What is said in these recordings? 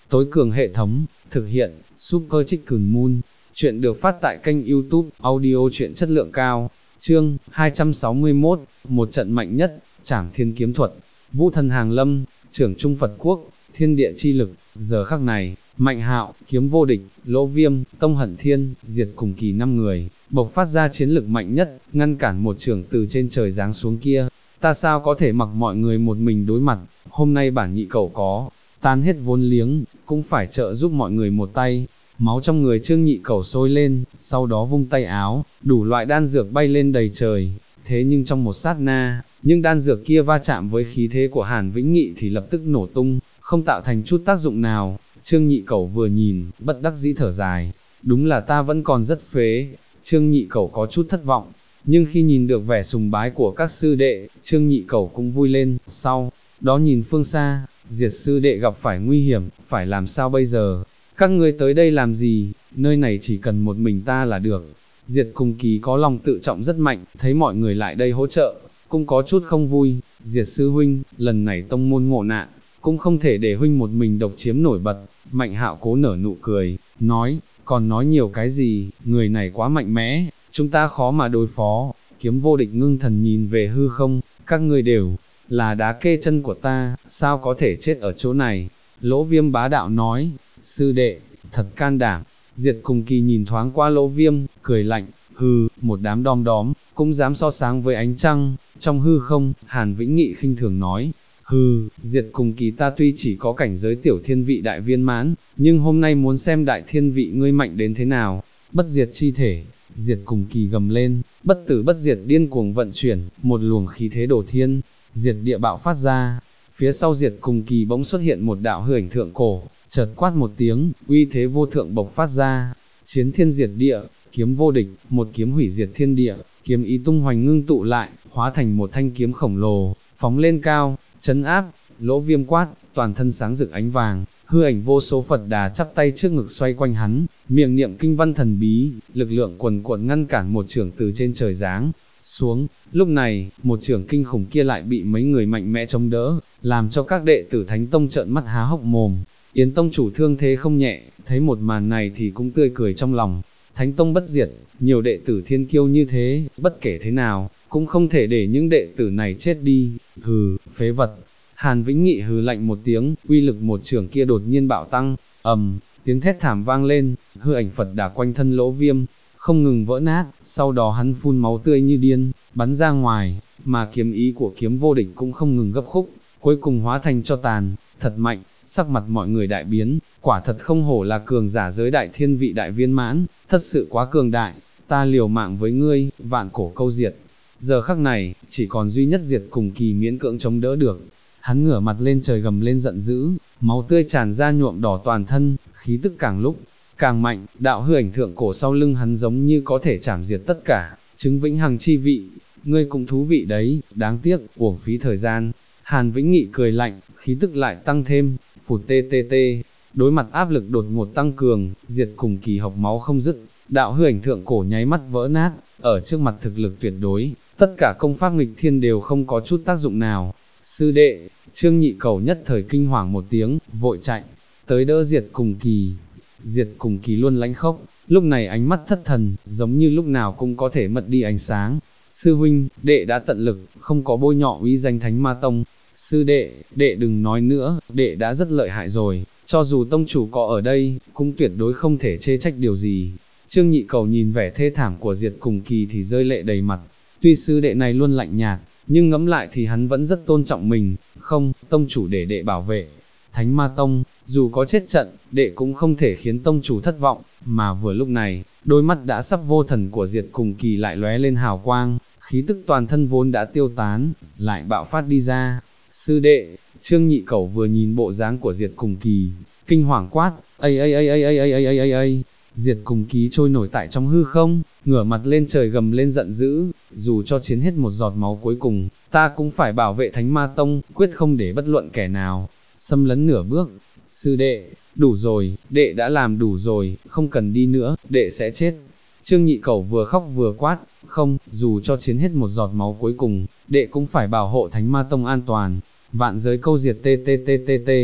tối cường hệ thống, thực hiện, Super Chicken Moon. Chuyện được phát tại kênh YouTube, audio truyện chất lượng cao. Chương 261, một trận mạnh nhất, Trảm Thiên kiếm thuật. Vũ thần hàng lâm, trưởng trung Phật quốc, thiên địa chi lực. Giờ khắc này, Mạnh Hạo, Kiếm Vô Địch, Lỗ Viêm, Tông Hận Thiên, Diệt Cùng Kỳ 5 người, bộc phát ra chiến lực mạnh nhất, ngăn cản một trưởng từ trên trời giáng xuống kia. Ta sao có thể mặc mọi người một mình đối mặt, hôm nay bản nhị cẩu có, tan hết vốn liếng, cũng phải trợ giúp mọi người một tay. Máu trong người Trương Nhị Cẩu sôi lên, sau đó vung tay áo, đủ loại đan dược bay lên đầy trời. Thế nhưng trong một sát na, những đan dược kia va chạm với khí thế của Hàn Vĩnh Nghị thì lập tức nổ tung, không tạo thành chút tác dụng nào. Trương Nhị Cẩu vừa nhìn, bất đắc dĩ thở dài, đúng là ta vẫn còn rất phế. Trương Nhị Cẩu có chút thất vọng, nhưng khi nhìn được vẻ sùng bái của các sư đệ, Trương Nhị Cẩu cũng vui lên. Sau đó nhìn phương xa, Diệt sư đệ gặp phải nguy hiểm, phải làm sao bây giờ? Các ngươi tới đây làm gì? Nơi này chỉ cần một mình ta là được. Diệt Cùng Kỳ có lòng tự trọng rất mạnh, thấy mọi người lại đây hỗ trợ, cũng có chút không vui. Diệt sư huynh, lần này tông môn ngộ nạn, cũng không thể để huynh một mình độc chiếm nổi bật. Mạnh Hạo cố nở nụ cười, nói, còn nói nhiều cái gì, người này quá mạnh mẽ, chúng ta khó mà đối phó. Kiếm Vô Địch ngưng thần nhìn về hư không, các ngươi đều là đá kê chân của ta, sao có thể chết ở chỗ này? Lỗ Viêm bá đạo nói, sư đệ, thật can đảm. Diệt Cùng Kỳ nhìn thoáng qua Lỗ Viêm, cười lạnh, hừ, một đám đom đóm, cũng dám so sáng với ánh trăng. Trong hư không, Hàn Vĩnh Nghị khinh thường nói, hừ, Diệt Cùng Kỳ ta tuy chỉ có cảnh giới tiểu thiên vị đại viên mãn, nhưng hôm nay muốn xem đại thiên vị ngươi mạnh đến thế nào. Bất diệt chi thể, Diệt Cùng Kỳ gầm lên, bất tử bất diệt điên cuồng vận chuyển, một luồng khí thế đổ thiên, diệt địa bạo phát ra. Phía sau Diệt Cùng Kỳ bỗng xuất hiện một đạo hư ảnh thượng cổ, chợt quát một tiếng, uy thế vô thượng bộc phát ra. Chiến thiên diệt địa, kiếm vô địch, một kiếm hủy diệt thiên địa, kiếm ý tung hoành ngưng tụ lại, hóa thành một thanh kiếm khổng lồ, phóng lên cao, trấn áp. Lỗ Viêm quát, toàn thân sáng rực ánh vàng, hư ảnh vô số Phật Đà chắp tay trước ngực xoay quanh hắn, miệng niệm kinh văn thần bí, lực lượng quần quần ngăn cản một chưởng từ trên trời giáng xuống. Lúc này, một chưởng kinh khủng kia lại bị mấy người mạnh mẽ chống đỡ, làm cho các đệ tử Thánh Tông trợn mắt há hốc mồm. Yến Tông chủ thương thế không nhẹ, thấy một màn này thì cũng tươi cười trong lòng. Thánh Tông bất diệt, nhiều đệ tử thiên kiêu như thế, bất kể thế nào, cũng không thể để những đệ tử này chết đi. Hừ, phế vật. Hàn Vĩnh Nghị hừ lạnh một tiếng, uy lực một chưởng kia đột nhiên bạo tăng, tiếng thét thảm vang lên, hư ảnh Phật Đà quanh thân Lỗ Viêm không ngừng vỡ nát, sau đó hắn phun máu tươi như điên, bắn ra ngoài, mà kiếm ý của Kiếm Vô Địch cũng không ngừng gấp khúc, cuối cùng hóa thành cho tàn. Thật mạnh. Sắc mặt mọi người đại biến, quả thật không hổ là cường giả giới đại thiên vị đại viên mãn, thật sự quá cường đại, ta liều mạng với ngươi, vạn cổ câu diệt. Giờ khắc này, chỉ còn duy nhất Diệt Cùng Kỳ miễn cưỡng chống đỡ được. Hắn ngửa mặt lên trời gầm lên giận dữ, máu tươi tràn ra nhuộm đỏ toàn thân, khí tức càng lúc càng mạnh, đạo hư ảnh thượng cổ sau lưng hắn giống như có thể chảm diệt tất cả, chứng vĩnh hằng chi vị. Ngươi cũng thú vị đấy, đáng tiếc, uổng phí thời gian. Hàn Vĩnh Nghị cười lạnh, khí tức lại tăng thêm, phụt tê tê tê. Đối mặt áp lực đột ngột tăng cường, Diệt Cùng Kỳ học máu không dứt, đạo hư ảnh thượng cổ nháy mắt vỡ nát, ở trước mặt thực lực tuyệt đối, tất cả công pháp nghịch thiên đều không có chút tác dụng nào. Sư đệ, Trương Nhị Cẩu nhất thời kinh hoàng một tiếng, vội chạy tới đỡ Diệt Cùng Kỳ. Diệt Cùng Kỳ luôn lãnh khốc, lúc này ánh mắt thất thần, giống như lúc nào cũng có thể mất đi ánh sáng. Sư huynh, đệ đã tận lực, không có bôi nhọ uy danh Thánh Ma Tông. Sư đệ, đệ đừng nói nữa, đệ đã rất lợi hại rồi, cho dù tông chủ có ở đây, cũng tuyệt đối không thể chê trách điều gì. Trương Nhị Cẩu nhìn vẻ thê thảm của Diệt Cùng Kỳ thì rơi lệ đầy mặt. Tuy sư đệ này luôn lạnh nhạt, nhưng ngẫm lại thì hắn vẫn rất tôn trọng mình. Không, tông chủ để đệ bảo vệ Thánh Ma Tông, dù có chết trận, đệ cũng không thể khiến tông chủ thất vọng. Mà vừa lúc này, đôi mắt đã sắp vô thần của Diệt Cùng Kỳ lại lóe lên hào quang, khí tức toàn thân vốn đã tiêu tán, lại bạo phát đi ra. Sư đệ, Trương Nhị Cẩu vừa nhìn bộ dáng của Diệt Cùng Kỳ, kinh hoàng quát, ây. Diệt Cùng Kỳ trôi nổi tại trong hư không, ngửa mặt lên trời gầm lên giận dữ, dù cho chiến hết một giọt máu cuối cùng, ta cũng phải bảo vệ Thánh Ma Tông, quyết không để bất luận kẻ nào xâm lấn nửa bước. Sư đệ, đủ rồi, đệ đã làm đủ rồi, không cần đi nữa, đệ sẽ chết. Trương Nhị Cẩu vừa khóc vừa quát, không, dù cho chiến hết một giọt máu cuối cùng, đệ cũng phải bảo hộ Thánh Ma Tông an toàn. Vạn giới câu diệt tê.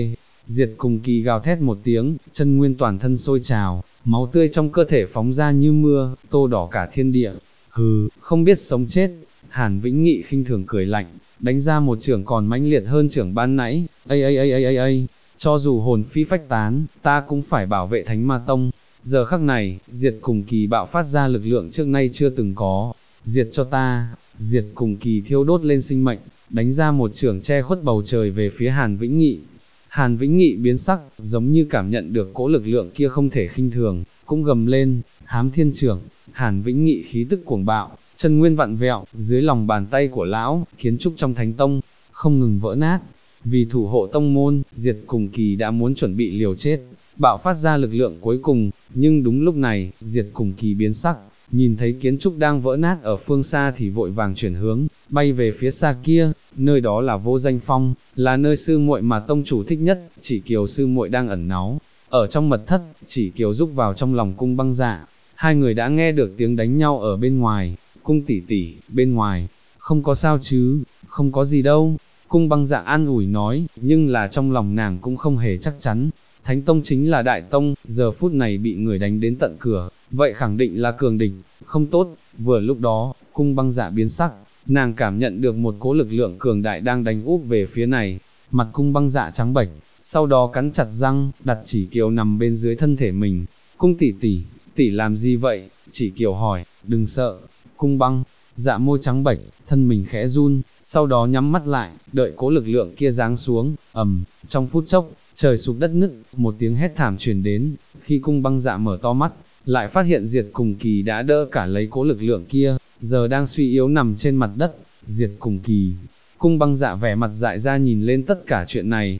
Diệt cùng kỳ gào thét một tiếng, chân nguyên toàn thân sôi trào, máu tươi trong cơ thể phóng ra như mưa, tô đỏ cả thiên địa. Hừ, không biết sống chết. Hàn Vĩnh Nghị khinh thường cười lạnh, đánh ra một chưởng còn mãnh liệt hơn chưởng ban nãy. Ây, cho dù hồn phi phách tán, ta cũng phải bảo vệ Thánh Ma Tông. Giờ khắc này, Diệt cùng kỳ bạo phát ra lực lượng trước nay chưa từng có. Diệt cho ta. Diệt cùng kỳ thiêu đốt lên sinh mệnh, đánh ra một chưởng che khuất bầu trời về phía Hàn Vĩnh Nghị. Hàn Vĩnh Nghị biến sắc, giống như cảm nhận được cỗ lực lượng kia không thể khinh thường, cũng gầm lên, hám thiên chưởng. Hàn Vĩnh Nghị khí tức cuồng bạo, chân nguyên vặn vẹo, dưới lòng bàn tay của lão, kiến trúc trong Thánh Tông, không ngừng vỡ nát. Vì thủ hộ tông môn, Diệt cùng kỳ đã muốn chuẩn bị liều chết, bạo phát ra lực lượng cuối cùng, nhưng đúng lúc này, Diệt cùng kỳ biến sắc, nhìn thấy kiến trúc đang vỡ nát ở phương xa thì vội vàng chuyển hướng, bay về phía xa kia, nơi đó là Vô Danh Phong, là nơi sư muội mà tông chủ thích nhất. Chỉ Kiều sư muội đang ẩn náu, ở trong mật thất. Chỉ Kiều rúc vào trong lòng Cung Băng Dạ, hai người đã nghe được tiếng đánh nhau ở bên ngoài. Cung tỷ tỷ, bên ngoài, không có sao chứ, không có gì đâu. Cung Băng Dạ an ủi nói, nhưng là trong lòng nàng cũng không hề chắc chắn. Thánh Tông chính là đại tông, giờ phút này bị người đánh đến tận cửa, vậy khẳng định là cường địch, không tốt. Vừa lúc đó, Cung Băng Dạ biến sắc, nàng cảm nhận được một cỗ lực lượng cường đại đang đánh úp về phía này. Mặt Cung Băng Dạ trắng bệch, sau đó cắn chặt răng, đặt Chỉ Kiều nằm bên dưới thân thể mình. Cung tỷ tỷ, tỷ làm gì vậy? Chỉ Kiều hỏi. Đừng sợ. Cung Băng Dạ môi trắng bệch, thân mình khẽ run, sau đó nhắm mắt lại, đợi cỗ lực lượng kia giáng xuống. Trong phút chốc, trời sụp đất nứt, một tiếng hét thảm truyền đến. Khi Cung Băng Dạ mở to mắt, lại phát hiện Diệt cùng kỳ đã đỡ cả lấy cỗ lực lượng kia, giờ đang suy yếu nằm trên mặt đất. Diệt cùng kỳ. Cung Băng Dạ vẻ mặt dại ra nhìn lên tất cả chuyện này.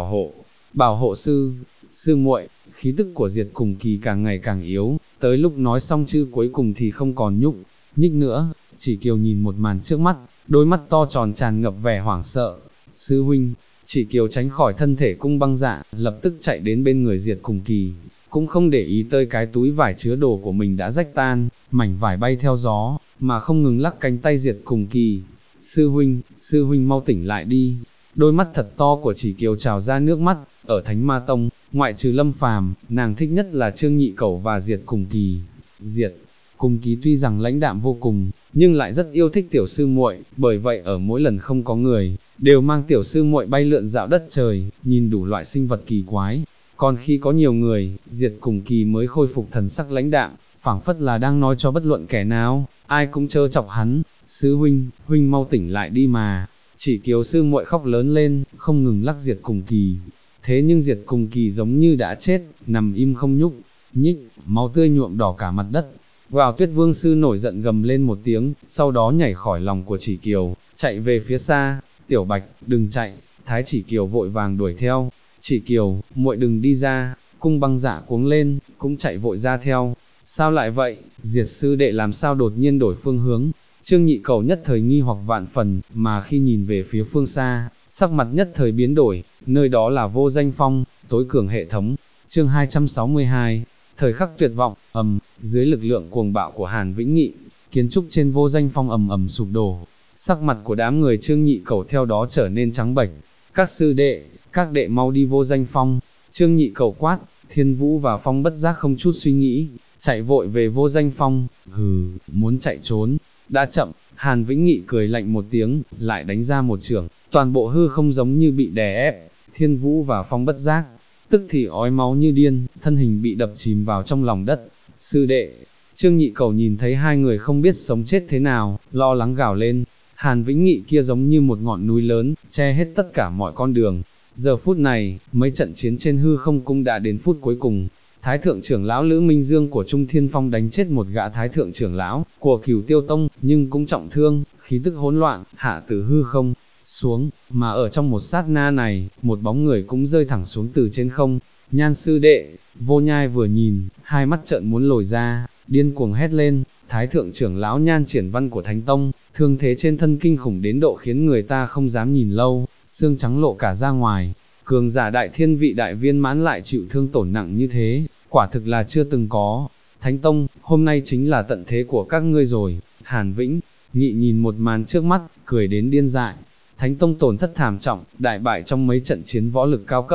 Bảo hộ sư muội. Khí tức của Diệt cùng kỳ càng ngày càng yếu, tới lúc nói xong chữ cuối cùng thì không còn nhúc nhích nữa. Chỉ Kiều nhìn một màn trước mắt, đôi mắt to tròn tràn ngập vẻ hoảng sợ. Sư huynh. Chỉ Kiều tránh khỏi thân thể Cung Băng Dạ, lập tức chạy đến bên người Diệt cùng kỳ, cũng không để ý tới cái túi vải chứa đồ của mình đã rách tan, mảnh vải bay theo gió, mà không ngừng lắc cánh tay Diệt cùng kỳ. Sư huynh mau tỉnh lại đi. Đôi mắt thật to của Chỉ Kiều trào ra nước mắt. Ở Thánh Ma Tông, ngoại trừ Lâm Phàm, nàng thích nhất là Trương Nhị Cẩu và Diệt cùng kỳ. Diệt cùng kỳ tuy rằng lãnh đạm vô cùng, nhưng lại rất yêu thích tiểu sư muội, bởi vậy ở mỗi lần không có người, đều mang tiểu sư muội bay lượn dạo đất trời, nhìn đủ loại sinh vật kỳ quái. Còn khi có nhiều người, Diệt cùng kỳ mới khôi phục thần sắc lãnh đạm, phảng phất là đang nói cho bất luận kẻ nào, ai cũng chơ chọc hắn. Sư huynh mau tỉnh lại đi mà. Chỉ Kiều sư muội khóc lớn lên, không ngừng lắc Diệt cùng kỳ. Thế nhưng Diệt cùng kỳ giống như đã chết, nằm im không nhúc nhích, máu tươi nhuộm đỏ cả mặt đất. Vào Tuyết Vương sư nổi giận gầm lên một tiếng, sau đó nhảy khỏi lòng của Chỉ Kiều, chạy về phía xa. Tiểu Bạch, đừng chạy. Thái Chỉ Kiều vội vàng đuổi theo. Chỉ Kiều, muội đừng đi ra. Cung Băng Dạ cuống lên, cũng chạy vội ra theo. Sao lại vậy? Diệt sư đệ làm sao đột nhiên đổi phương hướng? Trương Nhị Cẩu nhất thời nghi hoặc vạn phần, mà khi nhìn về phía phương xa, sắc mặt nhất thời biến đổi, nơi đó là Vô Danh Phong, tối cường hệ thống. Chương 262, thời khắc tuyệt vọng. Dưới lực lượng cuồng bạo của Hàn Vĩnh Nghị, kiến trúc trên Vô Danh Phong ầm sụp đổ. Sắc mặt của đám người Trương Nhị Cẩu theo đó trở nên trắng bệch. Các sư đệ, các đệ mau đi Vô Danh Phong. Trương Nhị Cẩu quát. Thiên Vũ và Phong bất giác không chút suy nghĩ, chạy vội về Vô Danh Phong. Muốn chạy trốn, đã chậm. Hàn Vĩnh Nghị cười lạnh một tiếng, lại đánh ra một chưởng, toàn bộ hư không giống như bị đè ép. Thiên Vũ và Phong bất giác, tức thì ói máu như điên, thân hình bị đập chìm vào trong lòng đất. Sư đệ. Trương Nhị Cẩu nhìn thấy hai người không biết sống chết thế nào, lo lắng gào lên. Hàn Vĩnh Nghị kia giống như một ngọn núi lớn, che hết tất cả mọi con đường. Giờ phút này, mấy trận chiến trên hư không cũng đã đến phút cuối cùng. Thái thượng trưởng lão Lữ Minh Dương của Trung Thiên Phong đánh chết một gã thái thượng trưởng lão của Cửu Tiêu Tông, nhưng cũng trọng thương, khí tức hỗn loạn, hạ từ hư không xuống, mà ở trong một sát na này, một bóng người cũng rơi thẳng xuống từ trên không. Nhan sư đệ. Vô Nhai vừa nhìn, hai mắt trợn muốn lồi ra, điên cuồng hét lên. Thái thượng trưởng lão Nhan Triển Văn của Thánh Tông, thương thế trên thân kinh khủng đến độ khiến người ta không dám nhìn lâu, xương trắng lộ cả ra ngoài. Cường giả đại thiên vị đại viên mãn lại chịu thương tổn nặng như thế, quả thực là chưa từng có. Thánh Tông, hôm nay chính là tận thế của các ngươi rồi. Hàn Vĩnh Nghị nhìn một màn trước mắt, cười đến điên dại. Thánh Tông tổn thất thảm trọng, đại bại trong mấy trận chiến võ lực cao cấp.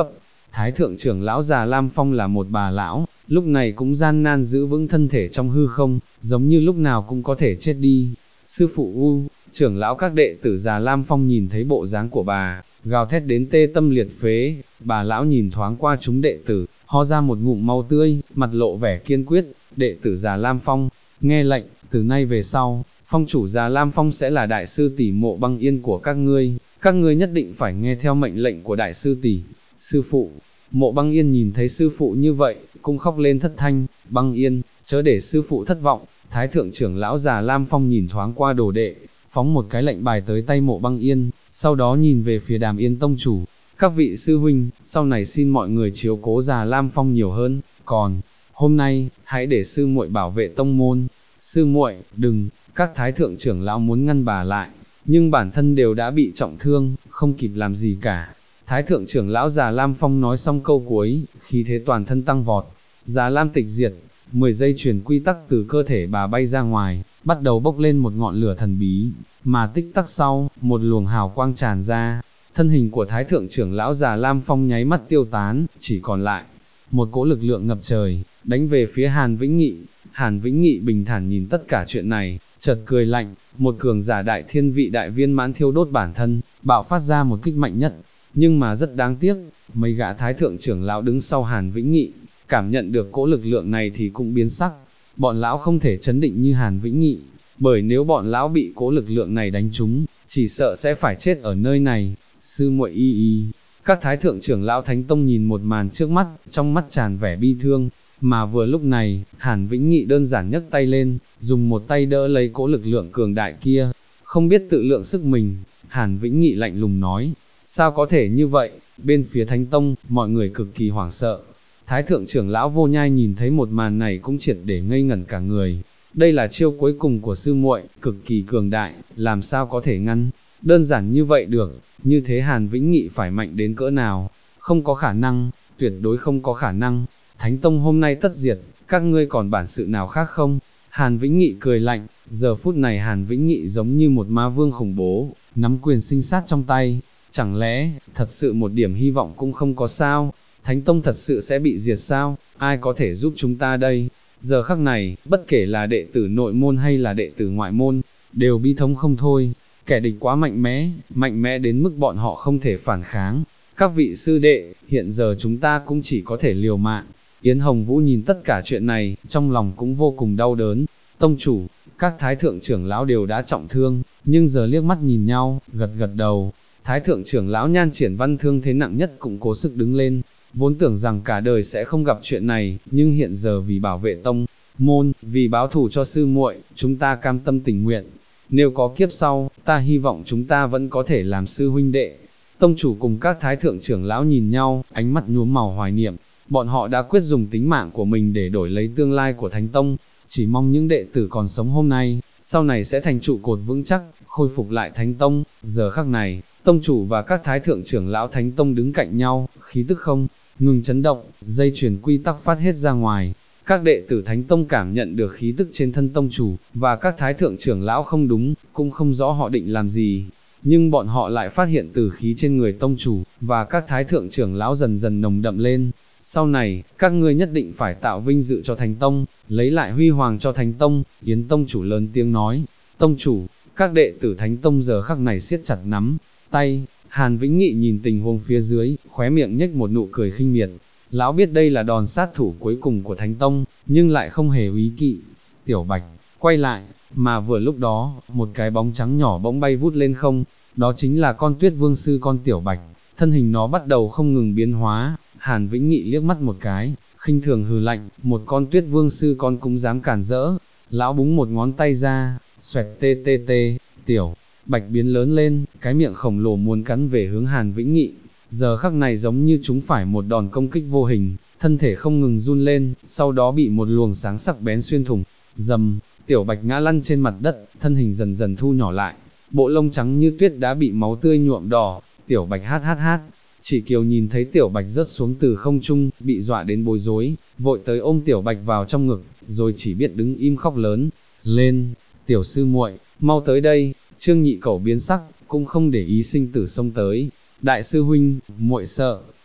Thái thượng trưởng lão già Lam Phong là một bà lão, lúc này cũng gian nan giữ vững thân thể trong hư không, giống như lúc nào cũng có thể chết đi. Sư phụ U, trưởng lão các đệ tử già Lam Phong nhìn thấy bộ dáng của bà, gào thét đến tê tâm liệt phế. Bà lão nhìn thoáng qua chúng đệ tử, ho ra một ngụm máu tươi, mặt lộ vẻ kiên quyết. Đệ tử già Lam Phong, nghe lệnh, từ nay về sau, phong chủ già Lam Phong sẽ là đại sư tỷ Mộ Băng Yên của các ngươi nhất định phải nghe theo mệnh lệnh của đại sư tỷ. Sư phụ, Mộ Băng Yên nhìn thấy sư phụ như vậy, cũng khóc lên thất thanh. Băng Yên, chớ để sư phụ thất vọng. Thái thượng trưởng lão già Lam Phong nhìn thoáng qua đồ đệ, phóng một cái lệnh bài tới tay Mộ Băng Yên, sau đó nhìn về phía Đàm Yên tông chủ. Các vị sư huynh, sau này xin mọi người chiếu cố già Lam Phong nhiều hơn, còn hôm nay, hãy để sư muội bảo vệ tông môn. Sư muội, đừng, các thái thượng trưởng lão muốn ngăn bà lại, nhưng bản thân đều đã bị trọng thương, không kịp làm gì cả. Thái thượng trưởng lão già Lam Phong nói xong câu cuối, khí thế toàn thân tăng vọt. Già Lam tịch diệt, 10 giây truyền quy tắc từ cơ thể bà bay ra ngoài, bắt đầu bốc lên một ngọn lửa thần bí, mà tích tắc sau, một luồng hào quang tràn ra. Thân hình của thái thượng trưởng lão già Lam Phong nháy mắt tiêu tán, chỉ còn lại một cỗ lực lượng ngập trời, đánh về phía Hàn Vĩnh Nghị. Hàn Vĩnh Nghị bình thản nhìn tất cả chuyện này, chợt cười lạnh, một cường giả đại thiên vị đại viên mãn thiêu đốt bản thân, bạo phát ra một kích mạnh nhất. Nhưng mà rất đáng tiếc, mấy gã thái thượng trưởng lão đứng sau Hàn Vĩnh Nghị, cảm nhận được cỗ lực lượng này thì cũng biến sắc. Bọn lão không thể chấn định như Hàn Vĩnh Nghị, bởi nếu bọn lão bị cỗ lực lượng này đánh trúng, chỉ sợ sẽ phải chết ở nơi này. Sư muội y. Các thái thượng trưởng lão Thánh Tông nhìn một màn trước mắt, trong mắt tràn vẻ bi thương, mà vừa lúc này, Hàn Vĩnh Nghị đơn giản nhấc tay lên, dùng một tay đỡ lấy cỗ lực lượng cường đại kia, không biết tự lượng sức mình. Hàn Vĩnh Nghị lạnh lùng nói, sao có thể như vậy? Bên phía Thánh Tông, mọi người cực kỳ hoảng sợ. Thái thượng trưởng lão Vô Nhai nhìn thấy một màn này cũng triệt để ngây ngẩn cả người. Đây là chiêu cuối cùng của sư muội, cực kỳ cường đại, làm sao có thể ngăn? Đơn giản như vậy được, như thế Hàn Vĩnh Nghị phải mạnh đến cỡ nào? Không có khả năng, tuyệt đối không có khả năng. Thánh Tông hôm nay tất diệt, các ngươi còn bản sự nào khác không? Hàn Vĩnh Nghị cười lạnh, giờ phút này Hàn Vĩnh Nghị giống như một ma vương khủng bố, nắm quyền sinh sát trong tay. Chẳng lẽ, thật sự một điểm hy vọng cũng không có sao? Thánh Tông thật sự sẽ bị diệt sao? Ai có thể giúp chúng ta đây? Giờ khắc này, bất kể là đệ tử nội môn hay là đệ tử ngoại môn, đều bi thống không thôi. Kẻ địch quá mạnh mẽ đến mức bọn họ không thể phản kháng. Các vị sư đệ, hiện giờ chúng ta cũng chỉ có thể liều mạng. Yến Hồng Vũ nhìn tất cả chuyện này, trong lòng cũng vô cùng đau đớn. Tông chủ, các thái thượng trưởng lão đều đã trọng thương, nhưng giờ liếc mắt nhìn nhau, gật gật đầu. Thái thượng trưởng lão Nhan Triển Văn thương thế nặng nhất cũng cố sức đứng lên, vốn tưởng rằng cả đời sẽ không gặp chuyện này, nhưng hiện giờ vì bảo vệ tông môn, vì báo thù cho sư muội, chúng ta cam tâm tình nguyện. Nếu có kiếp sau, ta hy vọng chúng ta vẫn có thể làm sư huynh đệ. Tông chủ cùng các thái thượng trưởng lão nhìn nhau, ánh mắt nhuốm màu hoài niệm. Bọn họ đã quyết dùng tính mạng của mình để đổi lấy tương lai của Thánh Tông, chỉ mong những đệ tử còn sống hôm nay, sau này sẽ thành trụ cột vững chắc, khôi phục lại Thánh Tông. Giờ khắc này, tông chủ và các thái thượng trưởng lão Thánh Tông đứng cạnh nhau, khí tức không ngừng chấn động, dây chuyền quy tắc phát hết ra ngoài. Các đệ tử Thánh Tông cảm nhận được khí tức trên thân tông chủ, và các thái thượng trưởng lão không đúng, cũng không rõ họ định làm gì. Nhưng bọn họ lại phát hiện từ khí trên người tông chủ, và các thái thượng trưởng lão dần dần nồng đậm lên. Sau này, các ngươi nhất định phải tạo vinh dự cho Thánh Tông, lấy lại huy hoàng cho Thánh Tông. Yến tông chủ lớn tiếng nói, tông chủ, các đệ tử Thánh Tông giờ khắc này siết chặt nắm tay. Hàn Vĩnh Nghị nhìn tình huống phía dưới, khóe miệng nhếch một nụ cười khinh miệt. Lão biết đây là đòn sát thủ cuối cùng của Thánh Tông, nhưng lại không hề úy kỵ. Tiểu Bạch, quay lại, mà vừa lúc đó, một cái bóng trắng nhỏ bỗng bay vút lên không, đó chính là con Tuyết Vương sư con Tiểu Bạch, thân hình nó bắt đầu không ngừng biến hóa. Hàn Vĩnh Nghị liếc mắt một cái, khinh thường hừ lạnh, một con Tuyết Vương sư con cũng dám cản rỡ. Lão búng một ngón tay ra, xoẹt tê tê tê, Tiểu Bạch biến lớn lên, cái miệng khổng lồ muốn cắn về hướng Hàn Vĩnh Nghị. Giờ khắc này giống như chúng phải một đòn công kích vô hình, thân thể không ngừng run lên, sau đó bị một luồng sáng sắc bén xuyên thủng. Dầm, Tiểu Bạch ngã lăn trên mặt đất, thân hình dần dần thu nhỏ lại, bộ lông trắng như tuyết đã bị máu tươi nhuộm đỏ. Tiểu Bạch hát. Chỉ Kiều nhìn thấy Tiểu Bạch rớt xuống từ không trung, bị dọa đến bối rối, vội tới ôm Tiểu Bạch vào trong ngực, rồi chỉ biết đứng im khóc lớn lên. Tiểu sư muội, mau tới đây. Trương Nhị Cẩu biến sắc, cũng không để ý sinh tử xông tới. Đại sư huynh, muội sợ.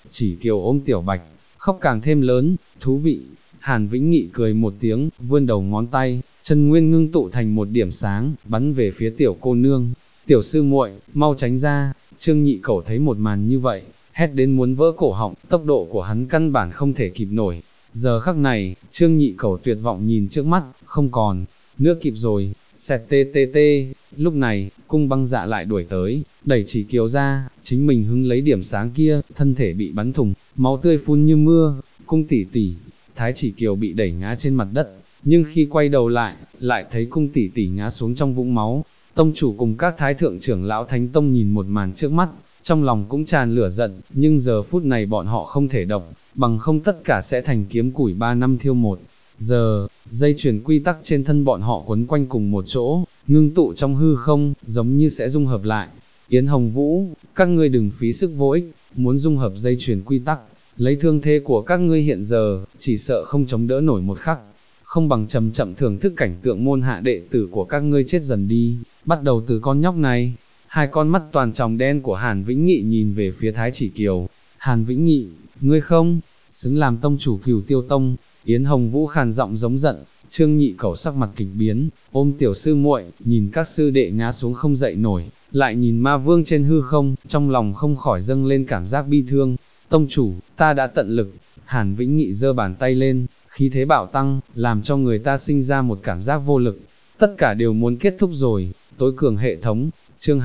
chỉ kiều ôm tiểu bạch, khóc càng thêm lớn, thú vị. Hàn Vĩnh Nghị cười một tiếng, vươn đầu ngón tay, chân nguyên ngưng tụ thành một điểm sáng, bắn về phía tiểu cô nương. Tiểu sư muội, mau tránh ra. Trương Nhị Cẩu thấy một màn như vậy, hét đến muốn vỡ cổ họng, tốc độ của hắn căn bản không thể kịp nổi. Giờ khắc này, Trương Nhị Cẩu tuyệt vọng nhìn trước mắt, không còn nữa kịp rồi, xẹt tê tê tê. Lúc này, Cung Băng Dạ lại đuổi tới, đẩy Chỉ Kiều ra, chính mình hứng lấy điểm sáng kia, thân thể bị bắn thủng, máu tươi phun như mưa. Cung tỷ tỷ, Thái Chỉ Kiều bị đẩy ngã trên mặt đất, nhưng khi quay đầu lại, lại thấy Cung tỷ tỷ ngã xuống trong vũng máu. Tông chủ cùng các thái thượng trưởng lão Thánh Tông nhìn một màn trước mắt, trong lòng cũng tràn lửa giận, nhưng giờ phút này bọn họ không thể động, bằng không tất cả sẽ thành kiếm củi 3 năm thiêu một. Giờ, dây chuyền quy tắc trên thân bọn họ quấn quanh cùng một chỗ, ngưng tụ trong hư không, giống như sẽ dung hợp lại. Yến Hồng Vũ, các ngươi đừng phí sức vô ích, muốn dung hợp dây chuyền quy tắc, lấy thương thế của các ngươi hiện giờ, chỉ sợ không chống đỡ nổi một khắc. Không bằng chậm chậm thưởng thức cảnh tượng môn hạ đệ tử của các ngươi chết dần đi, bắt đầu từ con nhóc này. Hai con mắt toàn tròng đen của Hàn Vĩnh Nghị nhìn về phía Thái Chỉ Kiều. Hàn Vĩnh Nghị, ngươi không xứng làm tông chủ Cửu Tiêu Tông. Yến Hồng Vũ khàn giọng giống giận. Trương Nhị Cẩu sắc mặt kịch biến, ôm tiểu sư muội, nhìn các sư đệ ngã xuống không dậy nổi, lại nhìn ma vương trên hư không, trong lòng không khỏi dâng lên cảm giác bi thương. Tông chủ, ta đã tận lực. Hàn Vĩnh Nghị giơ bàn tay lên, khí thế bạo tăng, làm cho người ta sinh ra một cảm giác vô lực. Tất cả đều muốn kết thúc rồi. Tối cường hệ thống, chương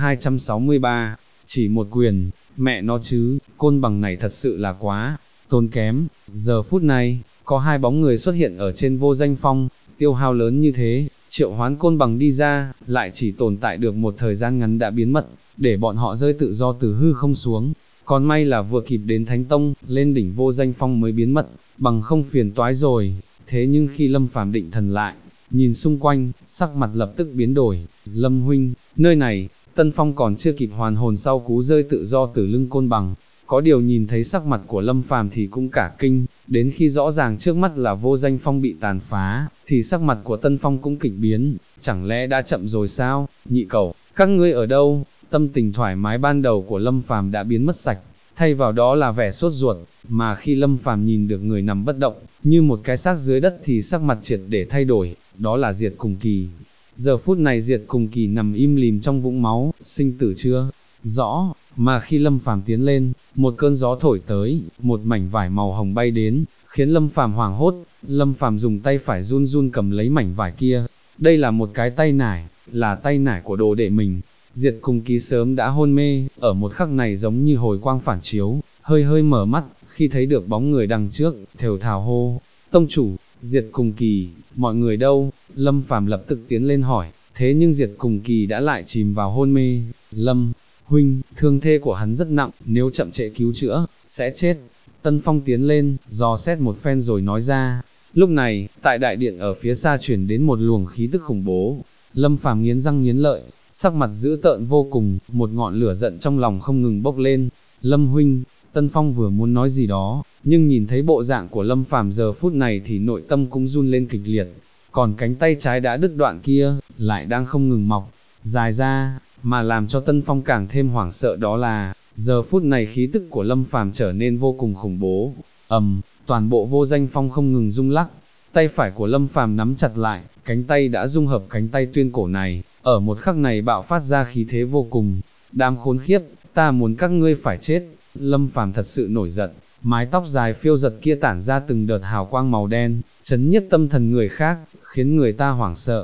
263, chỉ một quyền, mẹ nó chứ, côn bằng này thật sự là quá tốn kém. Giờ phút này, có hai bóng người xuất hiện ở trên vô danh phong, tiêu hao lớn như thế, triệu hoán côn bằng đi ra, lại chỉ tồn tại được một thời gian ngắn đã biến mất, để bọn họ rơi tự do từ hư không xuống. Còn may là vừa kịp đến Thánh Tông, lên đỉnh vô danh phong mới biến mất, bằng không phiền toái rồi. Thế nhưng khi Lâm Phàm định thần lại, nhìn xung quanh, sắc mặt lập tức biến đổi. Lâm huynh, nơi này, Tân Phong còn chưa kịp hoàn hồn sau cú rơi tự do từ lưng côn bằng. Có điều nhìn thấy sắc mặt của Lâm Phàm thì cũng cả kinh, đến khi rõ ràng trước mắt là vô danh phong bị tàn phá, thì sắc mặt của Tân Phong cũng kịch biến, chẳng lẽ đã chậm rồi sao? Nhị Cẩu, các ngươi ở đâu? Tâm tình thoải mái ban đầu của Lâm Phàm đã biến mất sạch, thay vào đó là vẻ sốt ruột, mà khi Lâm Phàm nhìn được người nằm bất động, như một cái xác dưới đất thì sắc mặt triệt để thay đổi, đó là Diệt Cùng Kỳ. Giờ phút này Diệt Cùng Kỳ nằm im lìm trong vũng máu, sinh tử chưa rõ, mà khi Lâm Phàm tiến lên, một cơn gió thổi tới, một mảnh vải màu hồng bay đến, khiến Lâm Phàm hoảng hốt. Lâm Phàm dùng tay phải run run cầm lấy mảnh vải kia, đây là một cái tay nải, là tay nải của đồ đệ mình. Diệt Cùng Kỳ sớm đã hôn mê, ở một khắc này giống như hồi quang phản chiếu, hơi hơi mở mắt, khi thấy được bóng người đằng trước, thều thào hô, tông chủ, Diệt Cùng Kỳ, mọi người đâu? Lâm Phàm lập tức tiến lên hỏi, thế nhưng Diệt Cùng Kỳ đã lại chìm vào hôn mê. Lâm huynh, thương thế của hắn rất nặng, nếu chậm trễ cứu chữa, sẽ chết. Tân Phong tiến lên, dò xét một phen rồi nói ra. Lúc này, tại đại điện ở phía xa chuyển đến một luồng khí tức khủng bố. Lâm Phàm nghiến răng nghiến lợi, sắc mặt dữ tợn vô cùng, một ngọn lửa giận trong lòng không ngừng bốc lên. Lâm huynh, Tân Phong vừa muốn nói gì đó, nhưng nhìn thấy bộ dạng của Lâm Phàm giờ phút này thì nội tâm cũng run lên kịch liệt. Còn cánh tay trái đã đứt đoạn kia, lại đang không ngừng mọc dài ra, mà làm cho Tân Phong càng thêm hoảng sợ đó là, giờ phút này khí tức của Lâm Phàm trở nên vô cùng khủng bố. Toàn bộ vô danh phong không ngừng rung lắc, tay phải của Lâm Phàm nắm chặt lại, cánh tay đã dung hợp cánh tay tuyên cổ này, ở một khắc này bạo phát ra khí thế vô cùng. Đám khốn khiếp, ta muốn các ngươi phải chết. Lâm Phàm thật sự nổi giận, mái tóc dài phiêu giật kia tản ra từng đợt hào quang màu đen, chấn nhiếp tâm thần người khác, khiến người ta hoảng sợ.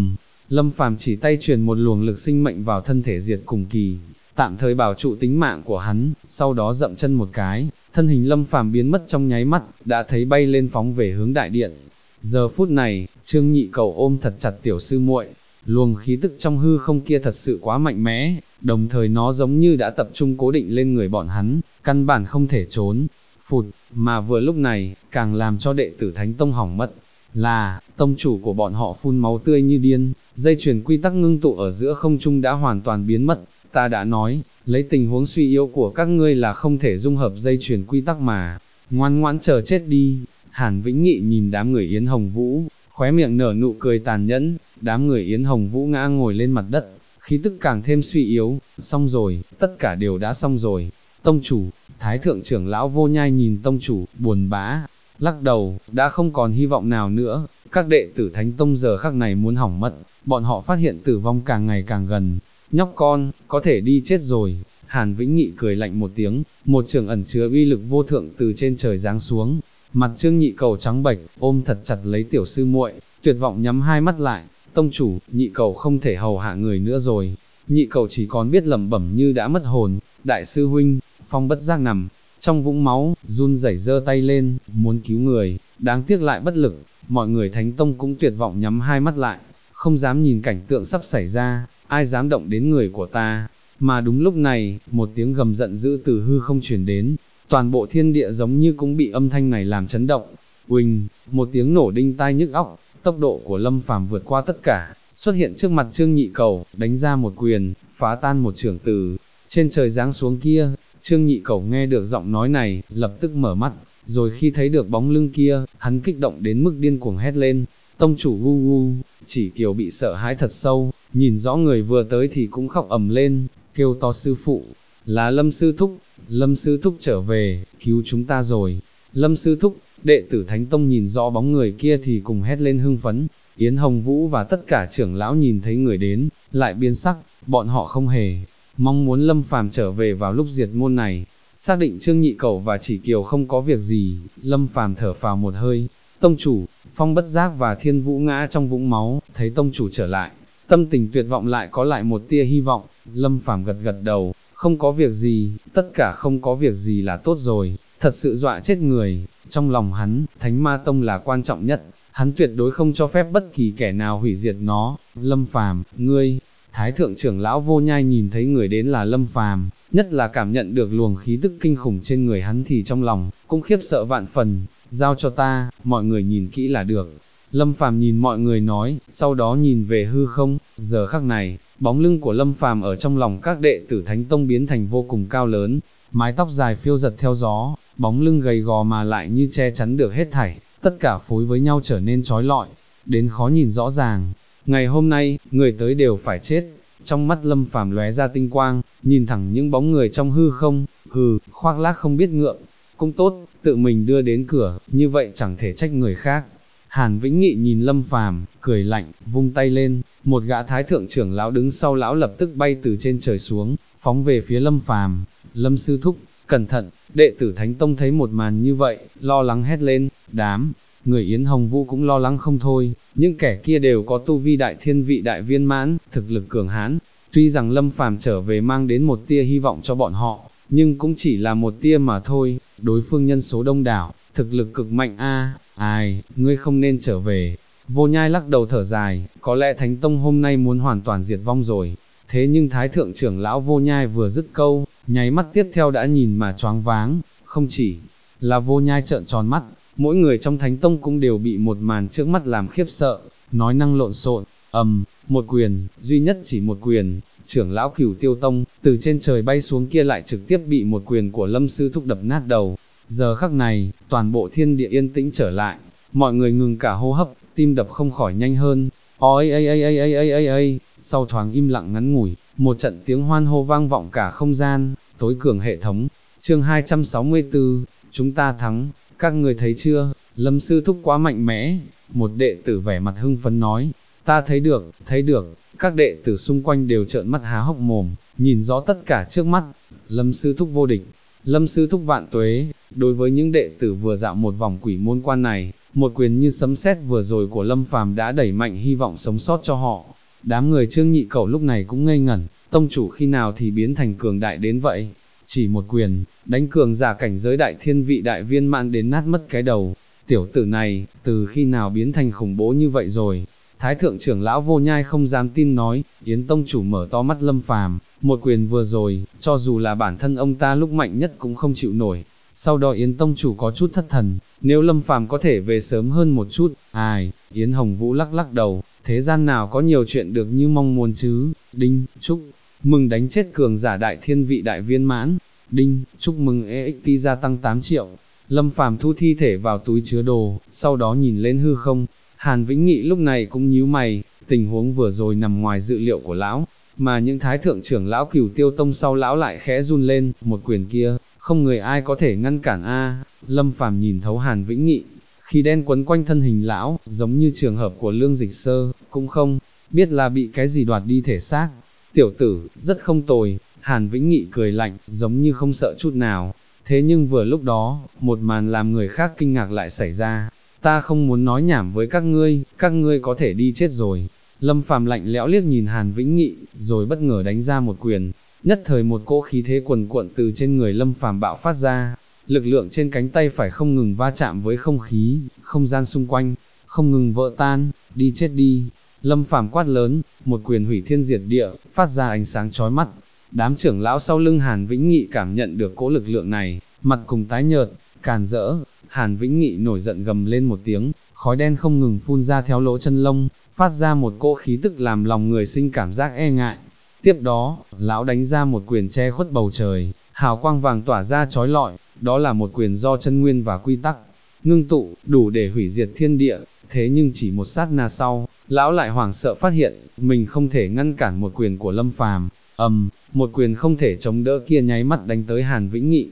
Lâm Phàm chỉ tay truyền một luồng lực sinh mệnh vào thân thể Diệt Cùng Kỳ, tạm thời bảo trụ tính mạng của hắn, sau đó dậm chân một cái, thân hình Lâm Phàm biến mất trong nháy mắt, đã thấy bay lên phóng về hướng đại điện. Giờ phút này, Trương Nhị Cẩu ôm thật chặt tiểu sư muội, luồng khí tức trong hư không kia thật sự quá mạnh mẽ, đồng thời nó giống như đã tập trung cố định lên người bọn hắn, căn bản không thể trốn. Phụt, mà vừa lúc này, càng làm cho đệ tử Thánh Tông hỏng mất, là, tông chủ của bọn họ phun máu tươi như điên, dây chuyền quy tắc ngưng tụ ở giữa không trung đã hoàn toàn biến mất. Ta đã nói, lấy tình huống suy yếu của các ngươi là không thể dung hợp dây chuyền quy tắc mà, ngoan ngoãn chờ chết đi. Hàn Vĩnh Nghị nhìn đám người Yến Hồng Vũ, khóe miệng nở nụ cười tàn nhẫn. Đám người Yến Hồng Vũ ngã ngồi lên mặt đất, khí tức càng thêm suy yếu. Xong rồi, tất cả đều đã xong rồi. Tông chủ, Thái thượng trưởng lão Vô Nhai nhìn tông chủ, buồn bã, lắc đầu, đã không còn hy vọng nào nữa, các đệ tử Thánh Tông giờ khắc này muốn hỏng mất, bọn họ phát hiện tử vong càng ngày càng gần, nhóc con, có thể đi chết rồi. Hàn Vĩnh Nghị cười lạnh một tiếng, một trường ẩn chứa uy lực vô thượng từ trên trời giáng xuống, mặt Trương Nhị Cầu trắng bệch, ôm thật chặt lấy tiểu sư muội, tuyệt vọng nhắm hai mắt lại, tông chủ, Nhị Cầu không thể hầu hạ người nữa rồi. Nhị Cầu chỉ còn biết lẩm bẩm như đã mất hồn, đại sư huynh, Phong bất giác nằm trong vũng máu, run rẩy giơ tay lên, muốn cứu người, đáng tiếc lại bất lực, mọi người Thánh Tông cũng tuyệt vọng nhắm hai mắt lại, không dám nhìn cảnh tượng sắp xảy ra, ai dám động đến người của ta. Mà đúng lúc này, một tiếng gầm giận dữ từ hư không truyền đến, toàn bộ thiên địa giống như cũng bị âm thanh này làm chấn động. Uỳnh, một tiếng nổ đinh tai nhức óc, tốc độ của Lâm Phàm vượt qua tất cả, xuất hiện trước mặt Trương Nhị Cầu, đánh ra một quyền, phá tan một chưởng từ trên trời giáng xuống kia. Trương Nhị Cầu nghe được giọng nói này, lập tức mở mắt, rồi khi thấy được bóng lưng kia, hắn kích động đến mức điên cuồng hét lên, tông chủ gu gu. Chỉ Kiều bị sợ hãi thật sâu, nhìn rõ người vừa tới thì cũng khóc ầm lên, kêu to sư phụ, là Lâm sư thúc trở về, cứu chúng ta rồi. Lâm sư thúc, đệ tử Thánh Tông nhìn rõ bóng người kia thì cùng hét lên hưng phấn. Yến Hồng Vũ và tất cả trưởng lão nhìn thấy người đến, lại biến sắc, bọn họ không hề mong muốn Lâm Phàm trở về vào lúc diệt môn này. Xác định Trương Nhị Cầu và Chỉ Kiều không có việc gì, Lâm Phàm thở phào một hơi. Tông chủ, Phong bất giác và Thiên Vũ ngã trong vũng máu, thấy tông chủ trở lại, tâm tình tuyệt vọng lại có lại một tia hy vọng. Lâm Phàm gật gật đầu, không có việc gì, tất cả không có việc gì là tốt rồi, thật sự dọa chết người. Trong lòng hắn, Thánh Ma Tông là quan trọng nhất, hắn tuyệt đối không cho phép bất kỳ kẻ nào hủy diệt nó. Lâm Phàm, ngươi. Thái thượng trưởng lão Vô Nhai nhìn thấy người đến là Lâm Phàm, nhất là cảm nhận được luồng khí tức kinh khủng trên người hắn thì trong lòng cũng khiếp sợ vạn phần. Giao cho ta, mọi người nhìn kỹ là được. Lâm Phàm nhìn mọi người nói, sau đó nhìn về hư không. Giờ khắc này, bóng lưng của Lâm Phàm ở trong lòng các đệ tử Thánh Tông biến thành vô cùng cao lớn, mái tóc dài phiêu giật theo gió, bóng lưng gầy gò mà lại như che chắn được hết thảy, tất cả phối với nhau trở nên chói lọi, đến khó nhìn rõ ràng. Ngày hôm nay, người tới đều phải chết. Trong mắt Lâm Phàm lóe ra tinh quang, nhìn thẳng những bóng người trong hư không, khoác lác không biết ngượng, cũng tốt, tự mình đưa đến cửa, như vậy chẳng thể trách người khác. Hàn Vĩnh Nghị nhìn Lâm Phàm, cười lạnh, vung tay lên, một gã thái thượng trưởng lão đứng sau lão lập tức bay từ trên trời xuống, phóng về phía Lâm Phàm. Lâm sư thúc, cẩn thận. Đệ tử Thánh Tông thấy một màn như vậy, lo lắng hét lên. Đám người Yến Hồng Vũ cũng lo lắng không thôi, những kẻ kia đều có tu vi đại thiên vị đại viên mãn, thực lực cường hãn. Tuy rằng Lâm Phàm trở về mang đến một tia hy vọng cho bọn họ, nhưng cũng chỉ là một tia mà thôi, đối phương nhân số đông đảo, thực lực cực mạnh a. Ai, ngươi không nên trở về. Vô Nhai lắc đầu thở dài, có lẽ Thánh Tông hôm nay muốn hoàn toàn diệt vong rồi. Thế nhưng Thái thượng trưởng lão Vô Nhai vừa dứt câu, nháy mắt tiếp theo đã nhìn mà choáng váng, không chỉ là Vô Nhai trợn tròn mắt, mỗi người trong Thánh Tông cũng đều bị một màn trước mắt làm khiếp sợ, nói năng lộn xộn. Một quyền, duy nhất chỉ một quyền, trưởng lão Cửu Tiêu Tông, từ trên trời bay xuống kia lại trực tiếp bị một quyền của Lâm sư thúc đập nát đầu. Giờ khắc này, toàn bộ thiên địa yên tĩnh trở lại, mọi người ngừng cả hô hấp, tim đập không khỏi nhanh hơn. Sau thoáng im lặng ngắn ngủi, một trận tiếng hoan hô vang vọng cả không gian. Tối cường hệ thống, chương 264, chúng ta thắng, các người thấy chưa, Lâm sư thúc quá mạnh mẽ. Một đệ tử vẻ mặt hưng phấn nói, ta thấy được, các đệ tử xung quanh đều trợn mắt há hốc mồm, nhìn rõ tất cả trước mắt. Lâm sư thúc vô địch, Lâm sư thúc vạn tuế. Đối với những đệ tử vừa dạo một vòng quỷ môn quan này, một quyền như sấm sét vừa rồi của Lâm Phàm đã đẩy mạnh hy vọng sống sót cho họ. Đám người Trương Nhị Cầu lúc này cũng ngây ngẩn, tông chủ khi nào thì biến thành cường đại đến vậy, chỉ một quyền, đánh cường giả cảnh giới đại thiên vị đại viên mãn đến nát mất cái đầu. Tiểu tử này, từ khi nào biến thành khủng bố như vậy rồi? Thái thượng trưởng lão Vô Nhai không dám tin nói. Yến tông chủ mở to mắt Lâm Phàm, một quyền vừa rồi, cho dù là bản thân ông ta lúc mạnh nhất cũng không chịu nổi. Sau đó Yến tông chủ có chút thất thần, nếu Lâm Phàm có thể về sớm hơn một chút. Yến Hồng Vũ lắc lắc đầu, thế gian nào có nhiều chuyện được như mong muốn chứ. Đinh, chúc mừng đánh chết cường giả đại thiên vị đại viên mãn. Đinh, chúc mừng EXP gia tăng 8 triệu. Lâm Phàm thu thi thể vào túi chứa đồ, sau đó nhìn lên hư không. Hàn Vĩnh Nghị lúc này cũng nhíu mày, tình huống vừa rồi nằm ngoài dự liệu của lão. mà những thái thượng trưởng lão Cửu Tiêu Tông sau lão lại khẽ run lên, một quyền kia, không người ai có thể ngăn cản a. Lâm Phàm nhìn thấu Hàn Vĩnh Nghị, khí đen quấn quanh thân hình lão, giống như trường hợp của Lương Dịch Sơ, cũng không biết là bị cái gì đoạt đi thể xác. Tiểu tử, rất không tồi, Hàn Vĩnh Nghị cười lạnh, giống như không sợ chút nào. Thế nhưng vừa lúc đó, một màn làm người khác kinh ngạc lại xảy ra. Ta không muốn nói nhảm với các ngươi có thể đi chết rồi. Lâm Phàm lạnh lẽo liếc nhìn Hàn Vĩnh Nghị, rồi bất ngờ đánh ra một quyền. Nhất thời một cỗ khí thế quần cuộn từ trên người Lâm Phàm bạo phát ra. Lực lượng trên cánh tay phải không ngừng va chạm với không khí, không gian xung quanh, không ngừng vỡ tan, đi chết đi. Lâm Phàm quát lớn, một quyền hủy thiên diệt địa, phát ra ánh sáng chói mắt. Đám trưởng lão sau lưng Hàn Vĩnh Nghị cảm nhận được cỗ lực lượng này, mặt cùng tái nhợt, càn rỡ. Hàn Vĩnh Nghị nổi giận gầm lên một tiếng, khói đen không ngừng phun ra theo lỗ chân lông, phát ra một cỗ khí tức làm lòng người sinh cảm giác e ngại. Tiếp đó, lão đánh ra một quyền che khuất bầu trời, hào quang vàng tỏa ra chói lọi, đó là một quyền do chân nguyên và quy tắc ngưng tụ, đủ để hủy diệt thiên địa. Thế nhưng chỉ một sát na sau, lão lại hoảng sợ phát hiện, mình không thể ngăn cản một quyền của Lâm Phàm. Một quyền không thể chống đỡ kia nháy mắt đánh tới Hàn Vĩnh Nghị.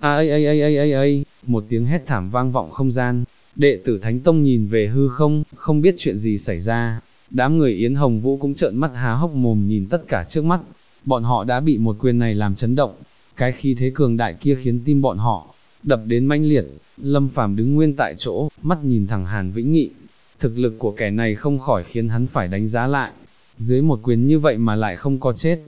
Một tiếng hét thảm vang vọng không gian. Đệ tử Thánh Tông nhìn về hư không, không biết chuyện gì xảy ra. Đám người Yến Hồng Vũ cũng trợn mắt há hốc mồm nhìn tất cả trước mắt. Bọn họ đã bị một quyền này làm chấn động. Cái khí thế cường đại kia khiến tim bọn họ đập đến mãnh liệt. Lâm Phàm đứng nguyên tại chỗ, mắt nhìn thẳng Hàn Vĩnh Nghị. Thực lực của kẻ này không khỏi khiến hắn phải đánh giá lại. Dưới một quyền như vậy mà lại không có chết.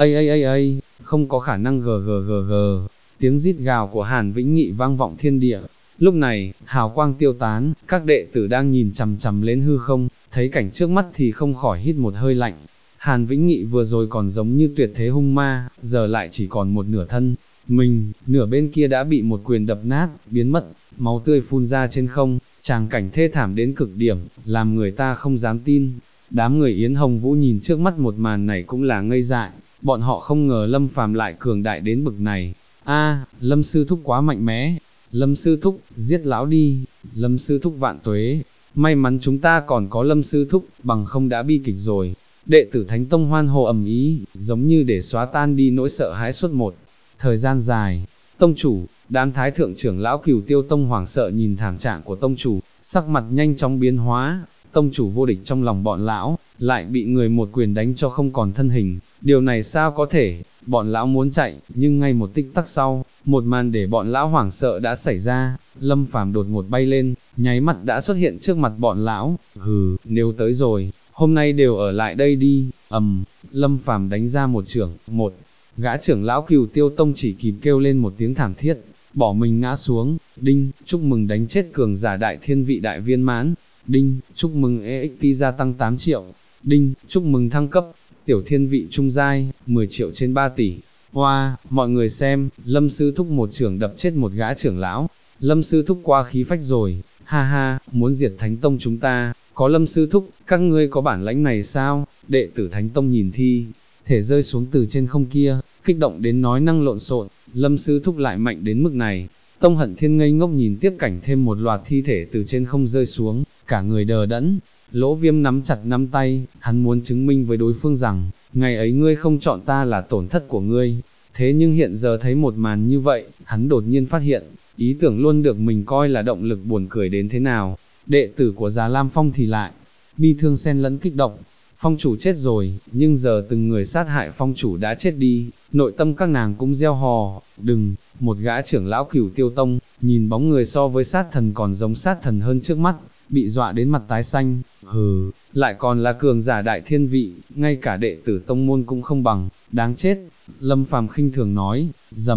Không có khả năng gg. Tiếng rít gào của Hàn Vĩnh Nghị vang vọng thiên địa. Lúc này, hào quang tiêu tán, các đệ tử đang nhìn chằm chằm lên hư không, thấy cảnh trước mắt thì không khỏi hít một hơi lạnh. Hàn Vĩnh Nghị vừa rồi còn giống như tuyệt thế hung ma, giờ lại chỉ còn một nửa thân. Nửa bên kia đã bị một quyền đập nát, biến mất, máu tươi phun ra trên không, tràng cảnh thê thảm đến cực điểm, làm người ta không dám tin. Đám người Yến Hồng Vũ nhìn trước mắt một màn này cũng là ngây dại, bọn họ không ngờ Lâm Phàm lại cường đại đến bực này. Lâm sư thúc quá mạnh mẽ, Lâm sư thúc, giết lão đi, Lâm sư thúc vạn tuế, may mắn chúng ta còn có Lâm sư thúc, bằng không đã bi kịch rồi. Đệ tử Thánh Tông hoan hô ầm ý, giống như để xóa tan đi nỗi sợ hãi suốt một thời gian dài. Tông chủ, đám thái thượng trưởng lão Cửu Tiêu Tông hoảng sợ nhìn thảm trạng của tông chủ, sắc mặt nhanh chóng biến hóa. Tông chủ vô địch trong lòng bọn lão, lại bị người một quyền đánh cho không còn thân hình. Điều này sao có thể? Bọn lão muốn chạy, nhưng ngay một tích tắc sau, một màn để bọn lão hoảng sợ đã xảy ra. Lâm Phàm đột ngột bay lên, nháy mắt đã xuất hiện trước mặt bọn lão. Nếu tới rồi, hôm nay đều ở lại đây đi. Lâm Phàm đánh ra một chưởng, một gã trưởng lão Cửu Tiêu Tông chỉ kịp kêu lên một tiếng thảm thiết, bỏ mình ngã xuống. Đinh, chúc mừng đánh chết cường giả đại thiên vị đại viên mãn. Đinh, chúc mừng EXP gia tăng 8 triệu. Đinh, chúc mừng thăng cấp, tiểu thiên vị trung giai, 10 triệu trên 3 tỷ. Hoa, mọi người xem, Lâm sư thúc một chưởng đập chết một gã trưởng lão. Lâm sư thúc qua khí phách rồi, ha ha, muốn diệt Thánh Tông chúng ta, có Lâm sư thúc, các ngươi có bản lãnh này sao? Đệ tử Thánh Tông nhìn thi thể rơi xuống từ trên không kia, kích động đến nói năng lộn xộn. Lâm sư thúc lại mạnh đến mức này. Tông Hận Thiên ngây ngốc nhìn tiếp cảnh thêm một loạt thi thể từ trên không rơi xuống, cả người đờ đẫn. Lỗ Viêm nắm chặt nắm tay, hắn muốn chứng minh với đối phương rằng, ngày ấy ngươi không chọn ta là tổn thất của ngươi. Thế nhưng hiện giờ thấy một màn như vậy, hắn đột nhiên phát hiện, ý tưởng luôn được mình coi là động lực buồn cười đến thế nào. Đệ tử của Già Lam Phong thì lại, bi thương xen lẫn kích động. Phong chủ chết rồi, nhưng giờ từng người sát hại phong chủ đã chết đi, nội tâm các nàng cũng gieo hò. Đừng, một gã trưởng lão Cửu Tiêu Tông, nhìn bóng người so với sát thần còn giống sát thần hơn trước mắt, bị dọa đến mặt tái xanh. Lại còn là cường giả đại thiên vị, ngay cả đệ tử tông môn cũng không bằng, đáng chết. Lâm Phàm khinh thường nói,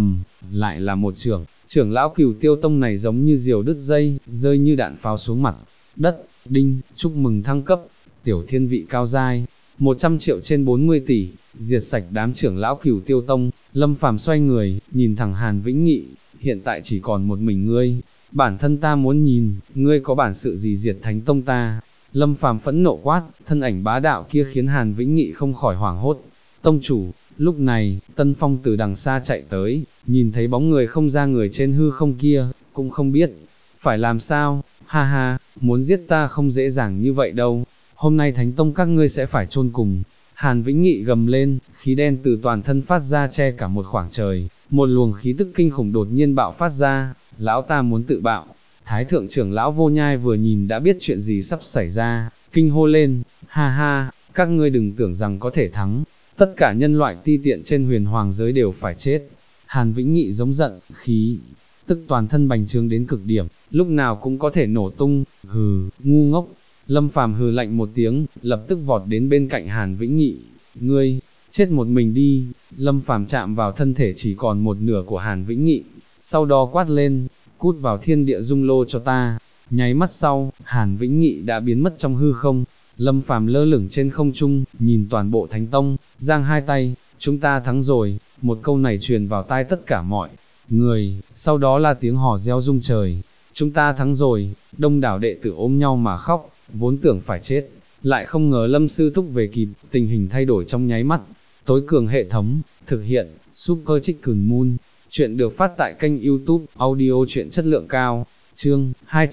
lại là một trưởng lão Cửu Tiêu Tông này giống như diều đứt dây, rơi như đạn pháo xuống mặt đất. Đinh, chúc mừng thăng cấp, tiểu thiên vị cao giai, 100 triệu trên 40 tỷ, diệt sạch đám trưởng lão Cửu Tiêu Tông. Lâm Phàm xoay người, nhìn thẳng Hàn Vĩnh Nghị, hiện tại chỉ còn một mình ngươi, bản thân ta muốn nhìn, ngươi có bản sự gì diệt Thánh Tông ta. Lâm Phàm phẫn nộ quát, thân ảnh bá đạo kia khiến Hàn Vĩnh Nghị không khỏi hoảng hốt. Tông chủ, lúc này, Tân Phong từ đằng xa chạy tới, nhìn thấy bóng người không ra người trên hư không kia, cũng không biết phải làm sao. Ha ha, muốn giết ta không dễ dàng như vậy đâu, hôm nay Thánh Tông các ngươi sẽ phải chôn cùng. Hàn Vĩnh Nghị gầm lên, khí đen từ toàn thân phát ra che cả một khoảng trời, một luồng khí tức kinh khủng đột nhiên bạo phát ra, lão ta muốn tự bạo. Thái thượng trưởng lão Vô Nhai vừa nhìn đã biết chuyện gì sắp xảy ra, kinh hô lên, ha ha, các ngươi đừng tưởng rằng có thể thắng, tất cả nhân loại ti tiện trên huyền hoàng giới đều phải chết. Hàn Vĩnh Nghị giống giận, khí tức toàn thân bành trướng đến cực điểm, lúc nào cũng có thể nổ tung, hừ, ngu ngốc. Lâm Phàm hừ lạnh một tiếng, lập tức vọt đến bên cạnh Hàn Vĩnh Nghị, ngươi, chết một mình đi. Lâm Phàm chạm vào thân thể chỉ còn một nửa của Hàn Vĩnh Nghị, sau đó quát lên, cút vào thiên địa dung lô cho ta. Nháy mắt sau, Hàn Vĩnh Nghị đã biến mất trong hư không. Lâm Phàm lơ lửng trên không trung, nhìn toàn bộ Thánh Tông, giang hai tay, chúng ta thắng rồi. Một câu này truyền vào tai tất cả mọi người, sau đó là tiếng hò reo rung trời. Chúng ta thắng rồi. Đông đảo đệ tử ôm nhau mà khóc, vốn tưởng phải chết, lại không ngờ Lâm sư thúc về kịp, tình hình thay đổi trong nháy mắt. Tối cường hệ thống, thực hiện, Super Chicken Moon. Chuyện được phát tại kênh YouTube, audio truyện chất lượng cao. Chương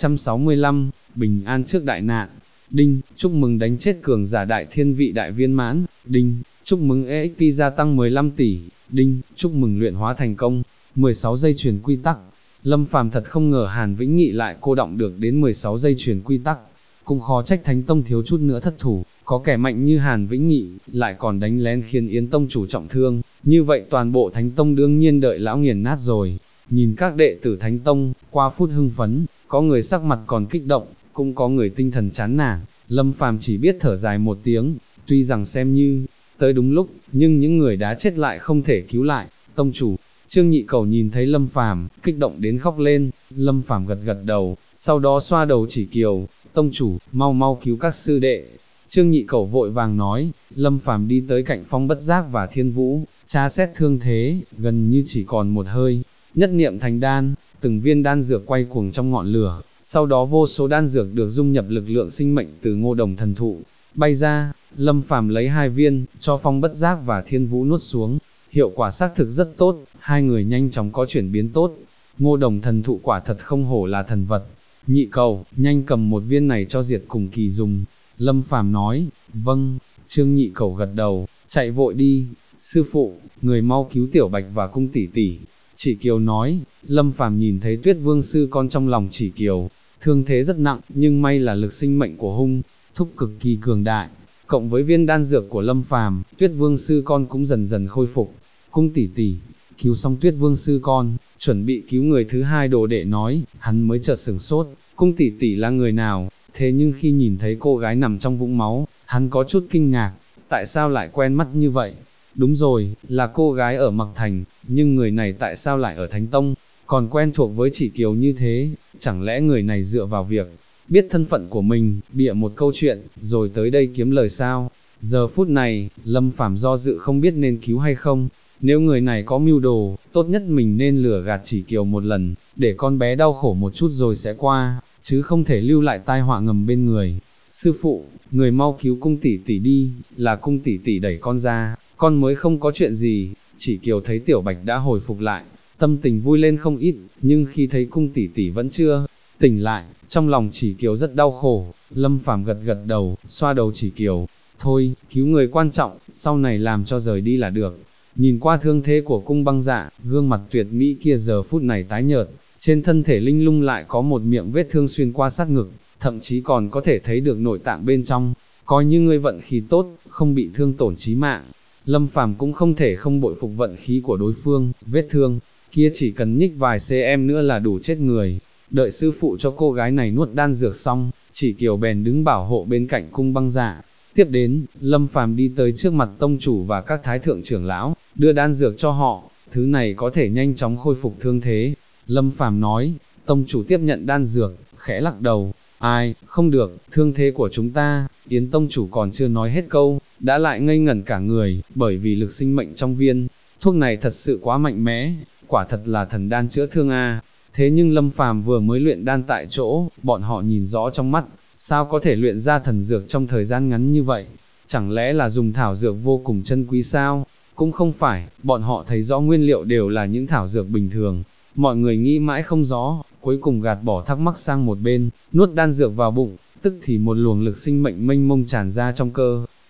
265, Bình an trước đại nạn. Đinh, chúc mừng đánh chết cường giả đại thiên vị đại viên mãn. Đinh, chúc mừng EXP gia tăng 15 tỷ. Đinh, chúc mừng luyện hóa thành công. 16 dây chuyền quy tắc. Lâm Phàm thật không ngờ Hàn Vĩnh Nghị lại cô động được đến 16 dây chuyền quy tắc. Cũng khó trách Thánh Tông thiếu chút nữa thất thủ, có kẻ mạnh như Hàn Vĩnh Nghị, lại còn đánh lén khiến Yến Tông chủ trọng thương, như vậy toàn bộ Thánh Tông đương nhiên đợi lão nghiền nát rồi. Nhìn các đệ tử Thánh Tông, qua phút hưng phấn, có người sắc mặt còn kích động, cũng có người tinh thần chán nản, Lâm Phàm chỉ biết thở dài một tiếng, tuy rằng xem như tới đúng lúc, nhưng những người đã chết lại không thể cứu lại. Tông chủ, Trương Nhị Cầu nhìn thấy Lâm Phàm, kích động đến khóc lên. Lâm Phàm gật gật đầu, sau đó xoa đầu chỉ Kiều, tông chủ, mau mau cứu các sư đệ. Trương Nhị Cầu vội vàng nói. Lâm Phàm đi tới cạnh Phong Bất Giác và Thiên Vũ, tra xét thương thế, gần như chỉ còn một hơi, nhất niệm thành đan, từng viên đan dược quay cuồng trong ngọn lửa, sau đó vô số đan dược được dung nhập lực lượng sinh mệnh từ Ngô Đồng thần thụ bay ra. Lâm Phàm lấy 2 viên, cho Phong Bất Giác và Thiên Vũ nuốt xuống, hiệu quả xác thực rất tốt, hai người nhanh chóng có chuyển biến tốt. Ngô Đồng thần thụ quả thật không hổ là thần vật. Nhị Cầu, nhanh cầm một viên này cho Diệt Cùng Kỳ dùng. Lâm Phàm nói. Vâng. Trương Nhị Cầu gật đầu, chạy vội đi. Sư phụ, người mau cứu Tiểu Bạch và Cung tỷ tỷ. Chỉ Kiều nói. Lâm Phàm nhìn thấy Tuyết Vương sư con trong lòng Chỉ Kiều, thương thế rất nặng, nhưng may là lực sinh mệnh của hung thúc cực kỳ cường đại, cộng với viên đan dược của Lâm Phàm, Tuyết Vương sư con cũng dần dần khôi phục. Cung tỷ tỷ, cứu xong Tuyết Vương sư con, chuẩn bị cứu người thứ hai đồ đệ nói, hắn mới chợt sửng sốt, Cung tỷ tỷ là người nào? Thế nhưng khi nhìn thấy cô gái nằm trong vũng máu, hắn có chút kinh ngạc, tại sao lại quen mắt như vậy? Đúng rồi, là cô gái ở Mặc Thành, nhưng người này tại sao lại ở Thánh Tông, còn quen thuộc với Chỉ Kiều như thế? Chẳng lẽ người này dựa vào việc biết thân phận của mình, bịa một câu chuyện, rồi tới đây kiếm lời sao? Giờ phút này, Lâm Phàm do dự không biết nên cứu hay không. Nếu người này có mưu đồ, tốt nhất mình nên lừa gạt Chỉ Kiều một lần, để con bé đau khổ một chút rồi sẽ qua, chứ không thể lưu lại tai họa ngầm bên người. Sư phụ, người mau cứu Cung tỷ tỷ đi, là Cung tỷ tỷ đẩy con ra, con mới không có chuyện gì. Chỉ Kiều thấy Tiểu Bạch đã hồi phục lại, tâm tình vui lên không ít, nhưng khi thấy Cung tỷ tỷ vẫn chưa tỉnh lại, trong lòng Chỉ Kiều rất đau khổ. Lâm Phàm gật gật đầu, xoa đầu Chỉ Kiều, thôi, cứu người quan trọng, sau này làm cho rời đi là được. Nhìn qua thương thế của Cung Băng Dạ, gương mặt tuyệt mỹ kia giờ phút này tái nhợt, trên thân thể linh lung lại có một miệng vết thương xuyên qua sát ngực, thậm chí còn có thể thấy được nội tạng bên trong. Coi như ngươi vận khí tốt, không bị thương tổn chí mạng. Lâm Phàm cũng không thể không bội phục vận khí của đối phương, vết thương kia chỉ cần nhích vài cm nữa là đủ chết người. Đợi sư phụ cho cô gái này nuốt đan dược xong, Chỉ Kiều bèn đứng bảo hộ bên cạnh Cung Băng Dạ. Tiếp đến, Lâm Phàm đi tới trước mặt tông chủ và các thái thượng trưởng lão, đưa đan dược cho họ, thứ này có thể nhanh chóng khôi phục thương thế. Lâm Phàm nói. Tông chủ tiếp nhận đan dược, khẽ lắc đầu, ai, không được, thương thế của chúng ta. Yến tông chủ còn chưa nói hết câu, đã lại ngây ngẩn cả người, bởi vì lực sinh mệnh trong viên thuốc này thật sự quá mạnh mẽ, quả thật là thần đan chữa thương a. Thế nhưng Lâm Phàm vừa mới luyện đan tại chỗ, bọn họ nhìn rõ trong mắt, sao có thể luyện ra thần dược trong thời gian ngắn như vậy? Chẳng lẽ là dùng thảo dược vô cùng chân quý sao? Cũng không phải, bọn họ thấy rõ nguyên liệu đều là những thảo dược bình thường. Mọi người nghĩ mãi không rõ, cuối cùng gạt bỏ thắc mắc sang một bên, nuốt đan dược vào bụng, tức thì một luồng lực sinh mệnh mênh mông tràn ra trong cơ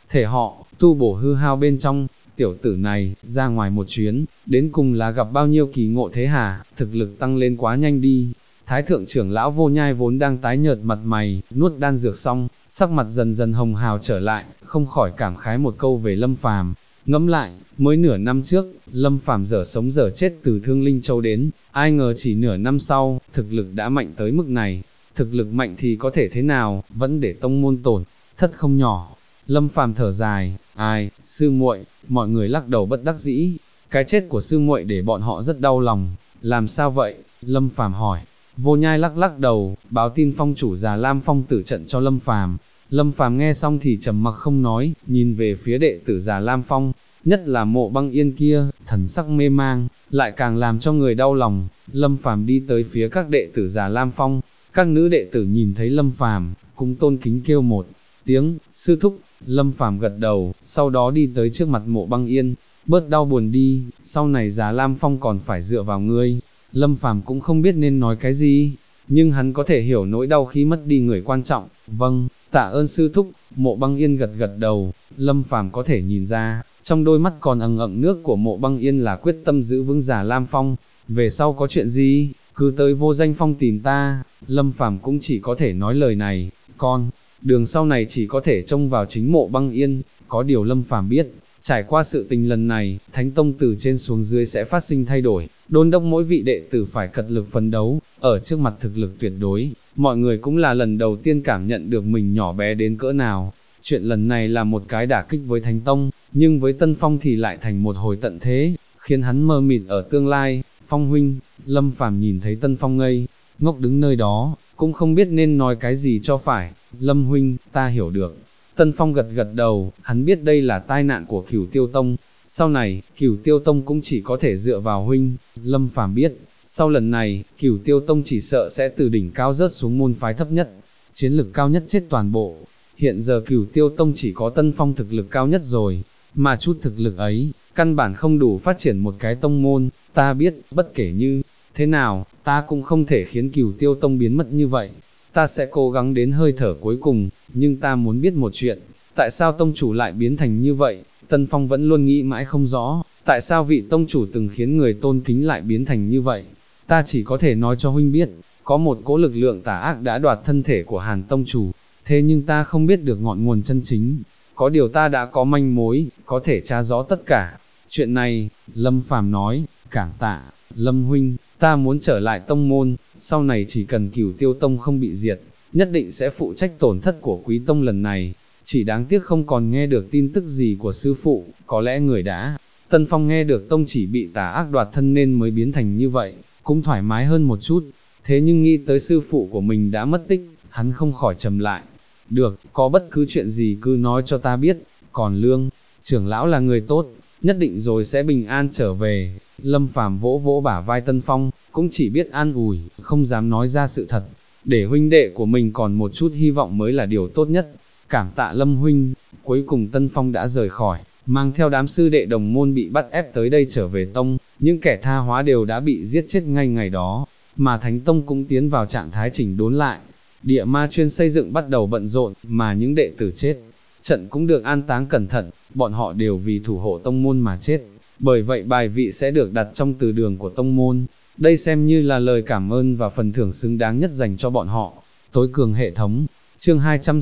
thể họ, tu bổ hư hao bên trong, tiểu tử này, ra ngoài một chuyến, đến cùng là gặp bao nhiêu kỳ ngộ thế hả, thực lực tăng lên quá nhanh đi. Thái thượng trưởng lão Vô Nhai vốn đang tái nhợt mặt mày, nuốt đan dược xong, sắc mặt dần dần hồng hào trở lại, không khỏi cảm khái một câu về Lâm Phàm. Ngẫm lại, mới nửa năm trước, Lâm Phàm dở sống dở chết từ Thương Linh Châu đến, ai ngờ chỉ nửa năm sau, thực lực đã mạnh tới mức này. Thực lực mạnh thì có thể thế nào, vẫn để tông môn tổn thất không nhỏ. Lâm Phàm thở dài, ai, sư muội, mọi người lắc đầu bất đắc dĩ. Cái chết của sư muội để bọn họ rất đau lòng. Làm sao vậy? Lâm Phàm hỏi. Vô Nhai lắc lắc đầu, báo tin phong chủ Già Lam Phong tử trận cho Lâm Phàm. Lâm Phàm nghe xong thì trầm mặc không nói, nhìn về phía đệ tử Già Lam Phong, nhất là Mộ Băng Yên kia, thần sắc mê mang, lại càng làm cho người đau lòng. Lâm Phàm đi tới phía các đệ tử Già Lam Phong, các nữ đệ tử nhìn thấy Lâm Phàm, cũng tôn kính kêu một tiếng, sư thúc. Lâm Phàm gật đầu, sau đó đi tới trước mặt Mộ Băng Yên, bớt đau buồn đi, sau này Già Lam Phong còn phải dựa vào ngươi. Lâm Phàm cũng không biết nên nói cái gì, nhưng hắn có thể hiểu nỗi đau khi mất đi người quan trọng. Vâng, tạ ơn sư thúc. Mộ Băng Yên gật gật đầu. Lâm Phàm có thể nhìn ra, trong đôi mắt còn ẩn ẩn nước của Mộ Băng Yên là quyết tâm giữ vững Già Lam Phong. Về sau có chuyện gì, cứ tới Vô Danh Phong tìm ta. Lâm Phàm cũng chỉ có thể nói lời này, con đường sau này chỉ có thể trông vào chính Mộ Băng Yên. Có điều Lâm Phàm biết, trải qua sự tình lần này, Thánh Tông từ trên xuống dưới sẽ phát sinh thay đổi, đôn đốc mỗi vị đệ tử phải cật lực phấn đấu, ở trước mặt thực lực tuyệt đối, mọi người cũng là lần đầu tiên cảm nhận được mình nhỏ bé đến cỡ nào. Chuyện lần này là một cái đả kích với Thánh Tông, nhưng với Tân Phong thì lại thành một hồi tận thế, khiến hắn mơ mịt ở tương lai. Phong huynh, Lâm Phàm nhìn thấy Tân Phong ngây ngốc đứng nơi đó, cũng không biết nên nói cái gì cho phải. Lâm huynh, ta hiểu được. Tân Phong gật gật đầu, hắn biết đây là tai nạn của Cửu Tiêu Tông, sau này, Cửu Tiêu Tông cũng chỉ có thể dựa vào huynh. Lâm Phàm biết, sau lần này, Cửu Tiêu Tông chỉ sợ sẽ từ đỉnh cao rớt xuống môn phái thấp nhất, chiến lực cao nhất chết toàn bộ. Hiện giờ Cửu Tiêu Tông chỉ có Tân Phong thực lực cao nhất rồi, mà chút thực lực ấy, căn bản không đủ phát triển một cái tông môn. Ta biết, bất kể như thế nào, ta cũng không thể khiến Cửu Tiêu Tông biến mất như vậy. Ta sẽ cố gắng đến hơi thở cuối cùng, nhưng ta muốn biết một chuyện, tại sao tông chủ lại biến thành như vậy? Tân Phong vẫn luôn nghĩ mãi không rõ, tại sao vị tông chủ từng khiến người tôn kính lại biến thành như vậy? Ta chỉ có thể nói cho huynh biết, có một cỗ lực lượng tà ác đã đoạt thân thể của Hàn tông chủ, thế nhưng ta không biết được ngọn nguồn chân chính. Có điều ta đã có manh mối, có thể tra rõ tất cả. Chuyện này, Lâm Phàm nói, cảm tạ, Lâm huynh, ta muốn trở lại tông môn, sau này chỉ cần Cửu Tiêu Tông không bị diệt, nhất định sẽ phụ trách tổn thất của Quý Tông lần này. Chỉ đáng tiếc không còn nghe được tin tức gì của sư phụ, có lẽ người đã. Tân Phong nghe được tông chỉ bị tà ác đoạt thân nên mới biến thành như vậy, cũng thoải mái hơn một chút. Thế nhưng nghĩ tới sư phụ của mình đã mất tích, hắn không khỏi trầm lại. Được, có bất cứ chuyện gì cứ nói cho ta biết, còn Lương, trưởng lão là người tốt, nhất định rồi sẽ bình an trở về. Lâm Phàm vỗ vỗ bả vai Tân Phong, cũng chỉ biết an ủi, không dám nói ra sự thật, để huynh đệ của mình còn một chút hy vọng mới là điều tốt nhất. Cảm tạ Lâm huynh. Cuối cùng Tân Phong đã rời khỏi, mang theo đám sư đệ đồng môn bị bắt ép tới đây trở về tông, những kẻ tha hóa đều đã bị giết chết ngay ngày đó, mà Thánh Tông cũng tiến vào trạng thái chỉnh đốn lại. Địa ma chuyên xây dựng bắt đầu bận rộn, mà những đệ tử chết trận cũng được an táng cẩn thận, bọn họ đều vì thủ hộ tông môn mà chết, bởi vậy bài vị sẽ được đặt trong từ đường của tông môn. Đây xem như là lời cảm ơn và phần thưởng xứng đáng nhất dành cho bọn họ. Tối cường hệ thống, chương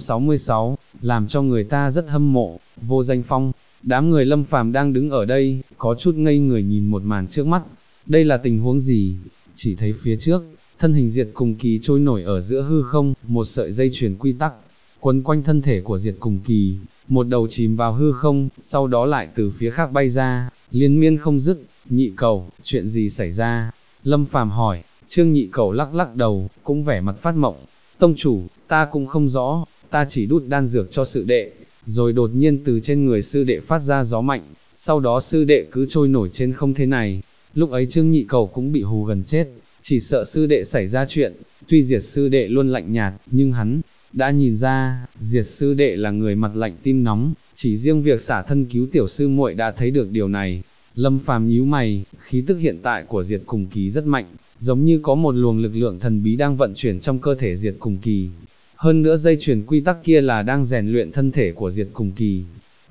266, làm cho người ta rất hâm mộ. Vô Danh Phong, đám người Lâm Phàm đang đứng ở đây, có chút ngây người nhìn một màn trước mắt. Đây là tình huống gì? Chỉ thấy phía trước, thân hình Diệt Cùng Kỳ trôi nổi ở giữa hư không, một sợi dây chuyền quy tắc quấn quanh thân thể của Diệt Cùng Kỳ, một đầu chìm vào hư không, sau đó lại từ phía khác bay ra, liên miên không dứt. Nhị Cẩu, chuyện gì xảy ra? Lâm Phàm hỏi. Trương Nhị Cẩu lắc lắc đầu, cũng vẻ mặt phát mộng. Tông chủ, ta cũng không rõ, ta chỉ đút đan dược cho sư đệ, rồi đột nhiên từ trên người sư đệ phát ra gió mạnh, sau đó sư đệ cứ trôi nổi trên không thế này. Lúc ấy Trương Nhị Cẩu cũng bị hù gần chết, chỉ sợ sư đệ xảy ra chuyện. Tuy Diệt sư đệ luôn lạnh nhạt, nhưng hắn đã nhìn ra, Diệt sư đệ là người mặt lạnh tim nóng, chỉ riêng việc xả thân cứu tiểu sư muội đã thấy được điều này. Lâm Phàm nhíu mày, khí tức hiện tại của Diệt Cùng Kỳ rất mạnh, giống như có một luồng lực lượng thần bí đang vận chuyển trong cơ thể Diệt Cùng Kỳ. Hơn nữa dây chuyền quy tắc kia là đang rèn luyện thân thể của Diệt Cùng Kỳ.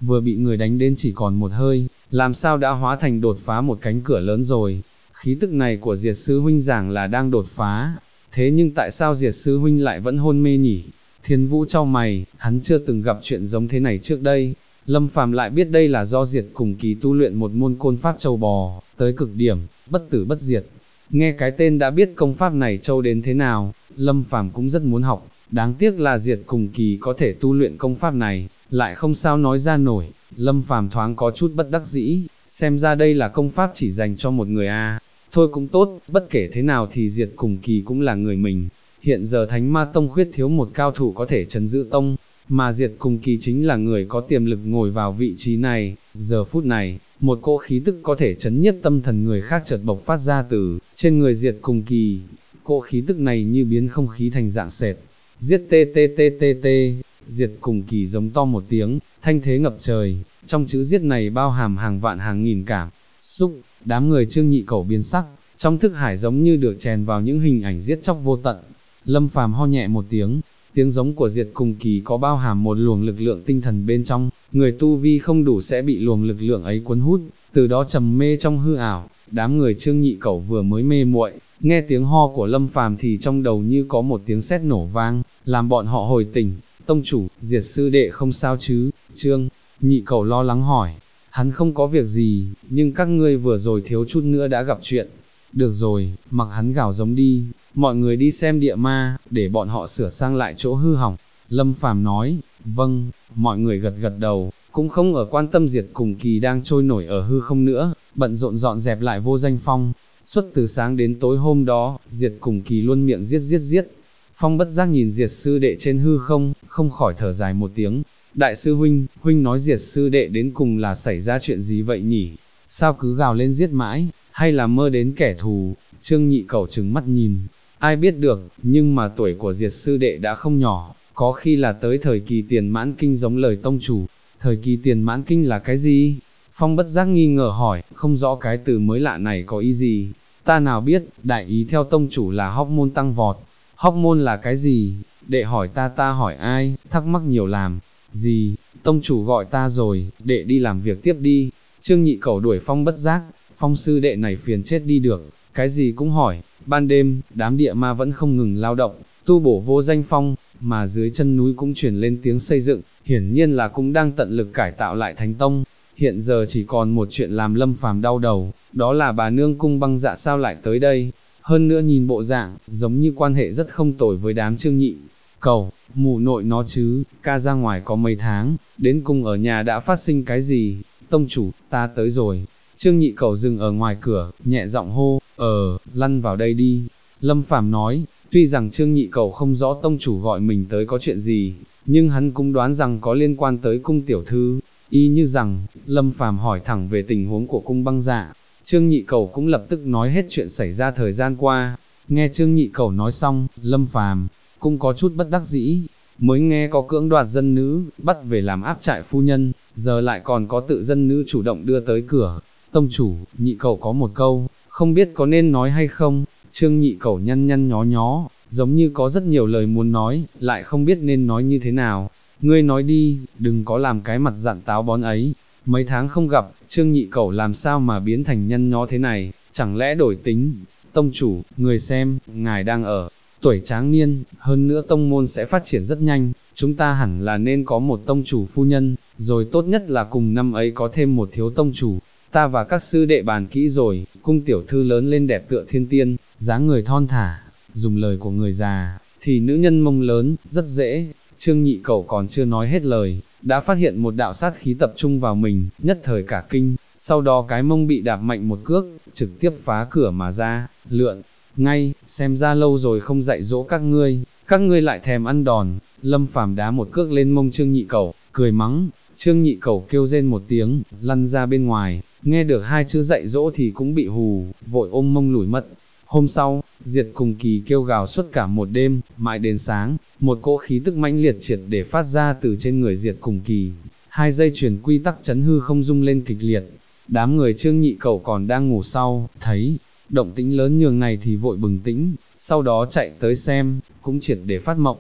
vừa bị người đánh đến chỉ còn một hơi, làm sao đã hóa thành đột phá một cánh cửa lớn rồi. Khí tức này của Diệt sư huynh giảng là đang đột phá, thế nhưng tại sao Diệt sư huynh lại vẫn hôn mê nhỉ? Thiên Vũ chau mày, hắn chưa từng gặp chuyện giống thế này trước đây. Lâm Phàm lại biết đây là do Diệt cùng kỳ tu luyện một môn côn pháp châu bò, tới cực điểm, bất tử bất diệt. Nghe cái tên đã biết công pháp này châu đến thế nào, Lâm Phàm cũng rất muốn học, đáng tiếc là Diệt cùng kỳ có thể tu luyện công pháp này, lại không sao nói ra nổi. Lâm Phàm thoáng có chút bất đắc dĩ, xem ra đây là công pháp chỉ dành cho một người a. Thôi cũng tốt, bất kể thế nào thì Diệt cùng kỳ cũng là người mình. Hiện giờ Thánh Ma Tông khuyết thiếu một cao thủ có thể trấn giữ tông, mà Diệt cùng kỳ chính là người có tiềm lực ngồi vào vị trí này. Giờ phút này, một cỗ khí tức có thể chấn nhiếp tâm thần người khác chợt bộc phát ra từ trên người Diệt cùng kỳ. Cỗ khí tức này như biến không khí thành dạng sệt. Giết tê tê tê tê tê. Diệt cùng kỳ giống to một tiếng, thanh thế ngập trời, trong chữ giết này bao hàm hàng vạn hàng nghìn cảm xúc. Đám người Trương Nhị Cẩu biến sắc, trong thức hải giống như được chèn vào những hình ảnh giết chóc vô tận. Lâm Phàm ho nhẹ một tiếng, tiếng giống của Diệt cùng kỳ có bao hàm một luồng lực lượng tinh thần bên trong, người tu vi không đủ sẽ bị luồng lực lượng ấy cuốn hút, từ đó trầm mê trong hư ảo. Đám người Trương Nhị Cẩu vừa mới mê muội, nghe tiếng ho của Lâm Phàm thì trong đầu như có một tiếng sét nổ vang, làm bọn họ hồi tỉnh. Tông chủ, Diệt sư đệ không sao chứ? Trương Nhị Cẩu lo lắng hỏi. Hắn không có việc gì, nhưng các ngươi vừa rồi thiếu chút nữa đã gặp chuyện. Được rồi, mặc hắn gào giống đi, mọi người đi xem địa ma, để bọn họ sửa sang lại chỗ hư hỏng. Lâm Phàm nói. Vâng, mọi người gật gật đầu, cũng không ở quan tâm Diệt cùng kỳ đang trôi nổi ở hư không nữa, bận rộn dọn dẹp lại Vô Danh Phong. Suốt từ sáng đến tối hôm đó, Diệt cùng kỳ luôn miệng giết giết giết. Phong bất giác nhìn Diệt sư đệ trên hư không, không khỏi thở dài một tiếng. Đại sư huynh, huynh nói Diệt sư đệ đến cùng là xảy ra chuyện gì vậy nhỉ? Sao cứ gào lên giết mãi, hay là mơ đến kẻ thù? Trương Nhị Cẩu trừng mắt nhìn, ai biết được, nhưng mà tuổi của Diệt sư đệ đã không nhỏ, có khi là tới thời kỳ tiền mãn kinh giống lời tông chủ. Thời kỳ tiền mãn kinh là cái gì? Phong bất giác nghi ngờ hỏi, không rõ cái từ mới lạ này có ý gì. Ta nào biết, đại ý theo tông chủ là hóc môn tăng vọt. Hóc môn là cái gì? Đệ hỏi ta hỏi ai? Thắc mắc nhiều làm gì? Tông chủ gọi ta rồi, đệ đi làm việc tiếp đi. Trương Nhị Cẩu đuổi Phong bất giác, Phong sư đệ này phiền chết đi được, cái gì cũng hỏi. Ban đêm, đám địa ma vẫn không ngừng lao động, tu bổ Vô Danh Phong, mà dưới chân núi cũng truyền lên tiếng xây dựng, hiển nhiên là cũng đang tận lực cải tạo lại Thánh Tông. Hiện giờ chỉ còn một chuyện làm Lâm Phàm đau đầu, đó là bà nương Cung Băng Dạ sao lại tới đây. Hơn nữa nhìn bộ dạng, giống như quan hệ rất không tồi với đám Trương Nhị Cẩu. Mụ nội nó chứ, ca ra ngoài có mấy tháng, đến cùng ở nhà đã phát sinh cái gì? Tông chủ, ta tới rồi. Trương Nhị Cẩu dừng ở ngoài cửa, nhẹ giọng hô, lăn vào đây đi. Lâm Phàm nói, tuy rằng Trương Nhị Cẩu không rõ tông chủ gọi mình tới có chuyện gì, nhưng hắn cũng đoán rằng có liên quan tới cung tiểu thư. Y như rằng, Lâm Phàm hỏi thẳng về tình huống của Cung Băng Dạ, Trương Nhị Cẩu cũng lập tức nói hết chuyện xảy ra thời gian qua. Nghe Trương Nhị Cẩu nói xong, Lâm Phàm cũng có chút bất đắc dĩ, mới nghe có cưỡng đoạt dân nữ, bắt về làm áp trại phu nhân, giờ lại còn có tự dân nữ chủ động đưa tới cửa. Tông chủ, Nhị Cẩu có một câu, không biết có nên nói hay không. Trương Nhị Cẩu nhăn nhăn nhó nhó, giống như có rất nhiều lời muốn nói, lại không biết nên nói như thế nào. Ngươi nói đi, đừng có làm cái mặt dặn táo bón ấy. Mấy tháng không gặp, Trương Nhị Cẩu làm sao mà biến thành nhăn nhó thế này, chẳng lẽ đổi tính? Tông chủ, người xem, ngài đang ở tuổi tráng niên, hơn nữa tông môn sẽ phát triển rất nhanh, chúng ta hẳn là nên có một tông chủ phu nhân, rồi tốt nhất là cùng năm ấy có thêm một thiếu tông chủ. Ta và các sư đệ bàn kỹ rồi, cung tiểu thư lớn lên đẹp tựa thiên tiên, dáng người thon thả, dùng lời của người già, thì nữ nhân mông lớn, rất dễ. Trương Nhị Cẩu còn chưa nói hết lời, đã phát hiện một đạo sát khí tập trung vào mình, nhất thời cả kinh, sau đó cái mông bị đạp mạnh một cước, trực tiếp phá cửa mà ra, lượn ngay, xem ra lâu rồi không dạy dỗ các ngươi lại thèm ăn đòn. Lâm Phàm đá một cước lên mông Trương Nhị Cẩu, cười mắng. Trương Nhị Cẩu kêu rên một tiếng, lăn ra bên ngoài, nghe được hai chữ dạy dỗ thì cũng bị hù, vội ôm mông lủi mất. Hôm sau, Diệt cùng kỳ kêu gào suốt cả một đêm, mãi đến sáng, một cỗ khí tức mãnh liệt triệt để phát ra từ trên người Diệt cùng kỳ. Hai dây chuyền quy tắc chấn hư không rung lên kịch liệt. Đám người Trương Nhị Cẩu còn đang ngủ sau, thấy động tĩnh lớn nhường này thì vội bừng tĩnh, sau đó chạy tới xem, cũng triệt để phát mộng.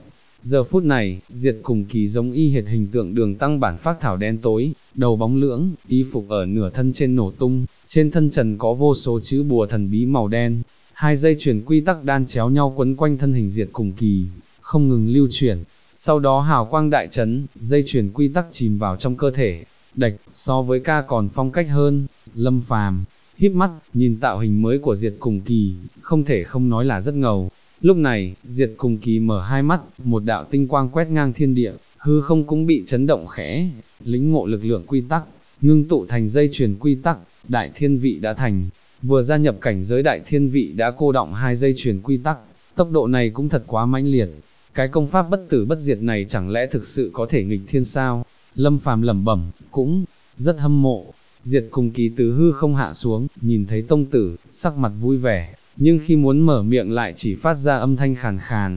Giờ phút này, Diệt cùng Kỳ giống y hệt hình tượng Đường Tăng bản phác thảo đen tối, đầu bóng lưỡng, y phục ở nửa thân trên nổ tung, trên thân trần có vô số chữ bùa thần bí màu đen, hai dây chuyền quy tắc đan chéo nhau quấn quanh thân hình Diệt cùng Kỳ, không ngừng lưu chuyển. Sau đó hào quang đại chấn, dây chuyền quy tắc chìm vào trong cơ thể. Đạch, so với ca còn phong cách hơn. Lâm Phàm híp mắt, nhìn tạo hình mới của Diệt cùng Kỳ, không thể không nói là rất ngầu. Lúc này, Diệt cùng Kỳ mở hai mắt, một đạo tinh quang quét ngang thiên địa, hư không cũng bị chấn động khẽ, lĩnh ngộ lực lượng quy tắc, ngưng tụ thành dây chuyền quy tắc, đại thiên vị đã thành. Vừa gia nhập cảnh giới đại thiên vị đã cô động hai dây chuyền quy tắc, tốc độ này cũng thật quá mãnh liệt. Cái công pháp bất tử bất diệt này chẳng lẽ thực sự có thể nghịch thiên sao? Lâm Phàm lẩm bẩm, cũng rất hâm mộ. Diệt cùng Kỳ từ hư không hạ xuống, nhìn thấy tông tử, sắc mặt vui vẻ, nhưng khi muốn mở miệng lại chỉ phát ra âm thanh khàn khàn,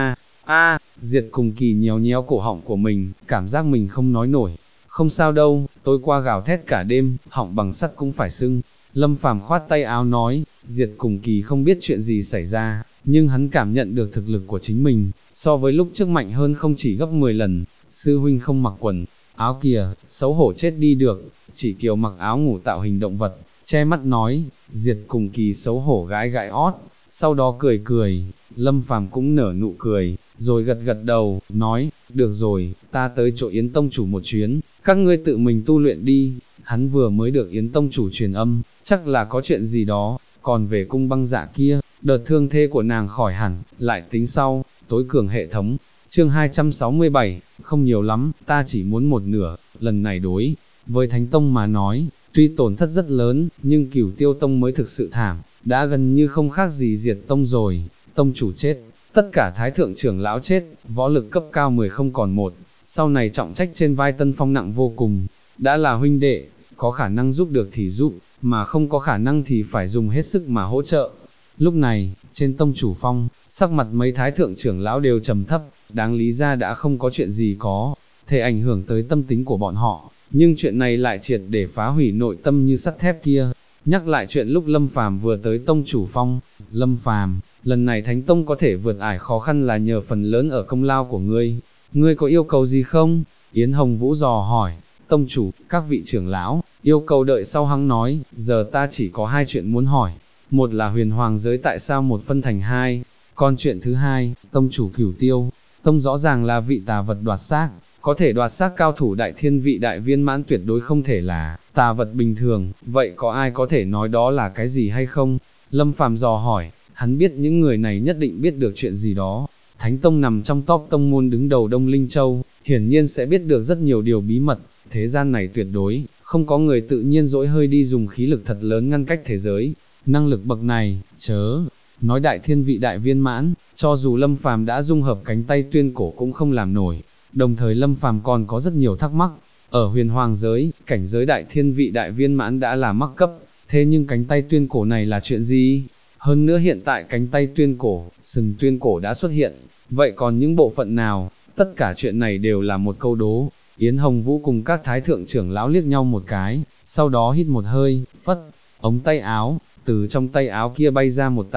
Diệt cùng Kỳ nhéo nhéo cổ họng của mình, cảm giác mình không nói nổi. Không sao đâu, tôi qua gào thét cả đêm, họng bằng sắt cũng phải sưng. Lâm Phàm khoát tay áo nói, Diệt cùng Kỳ không biết chuyện gì xảy ra, nhưng hắn cảm nhận được thực lực của chính mình, so với lúc trước mạnh hơn không chỉ gấp 10 lần. Sư huynh không mặc quần áo kìa, xấu hổ chết đi được. Chỉ Kiều mặc áo ngủ tạo hình động vật, che mắt nói. Diệt cùng Kỳ xấu hổ gãi gãi ót, sau đó cười cười. Lâm Phàm cũng nở nụ cười, rồi gật gật đầu, nói, được rồi, ta tới chỗ Yến Tông chủ một chuyến, các ngươi tự mình tu luyện đi. Hắn vừa mới được Yến Tông chủ truyền âm, chắc là có chuyện gì đó. Còn về Cung Băng Dạ kia, đợt thương thế của nàng khỏi hẳn, lại tính sau. Tối cường hệ thống, chương 267, không nhiều lắm, ta chỉ muốn một nửa. Lần này đối với Thánh Tông mà nói, tuy tổn thất rất lớn, nhưng Cửu Tiêu Tông mới thực sự thảm, đã gần như không khác gì diệt tông rồi. Tông chủ chết, tất cả thái thượng trưởng lão chết, võ lực cấp cao 10 không còn một, sau này trọng trách trên vai Tân Phong nặng vô cùng. Đã là huynh đệ, có khả năng giúp được thì giúp, mà không có khả năng thì phải dùng hết sức mà hỗ trợ. Lúc này, trên tông chủ phong, sắc mặt mấy thái thượng trưởng lão đều trầm thấp, đáng lý ra đã không có chuyện gì có thể ảnh hưởng tới tâm tính của bọn họ, nhưng chuyện này lại triệt để phá hủy nội tâm như sắt thép kia. Nhắc lại chuyện lúc Lâm Phàm vừa tới tông chủ phong, Lâm Phàm, lần này Thánh Tông có thể vượt ải khó khăn là nhờ phần lớn ở công lao của ngươi có yêu cầu gì không? Yến Hồng Vũ dò hỏi. Tông chủ, các vị trưởng lão, yêu cầu đợi sau hắn nói, giờ ta chỉ có hai chuyện muốn hỏi. Một là huyền hoàng giới tại sao một phân thành hai, còn chuyện thứ hai, tông chủ Cửu Tiêu Tông rõ ràng là vị tà vật đoạt xác, có thể đoạt xác cao thủ đại thiên vị đại viên mãn tuyệt đối không thể là tà vật bình thường, vậy có ai có thể nói đó là cái gì hay không? Lâm Phàm dò hỏi, hắn biết những người này nhất định biết được chuyện gì đó. Thánh Tông nằm trong top tông môn đứng đầu Đông Linh Châu, hiển nhiên sẽ biết được rất nhiều điều bí mật. Thế gian này tuyệt đối không có người tự nhiên dỗi hơi đi dùng khí lực thật lớn ngăn cách thế giới. Năng lực bậc này, chớ nói đại thiên vị đại viên mãn, cho dù Lâm Phàm đã dung hợp cánh tay tuyên cổ cũng không làm nổi. Đồng thời Lâm Phàm còn có rất nhiều thắc mắc. Ở huyền hoàng giới, cảnh giới đại thiên vị đại viên mãn đã là mắc cấp, thế nhưng cánh tay tuyên cổ này là chuyện gì? Hơn nữa hiện tại cánh tay tuyên cổ, sừng tuyên cổ đã xuất hiện, vậy còn những bộ phận nào? Tất cả chuyện này đều là một câu đố. Yến Hồng Vũ cùng các thái thượng trưởng lão liếc nhau một cái, sau đó hít một hơi, phất ống tay áo, từ trong tay áo kia bay ra một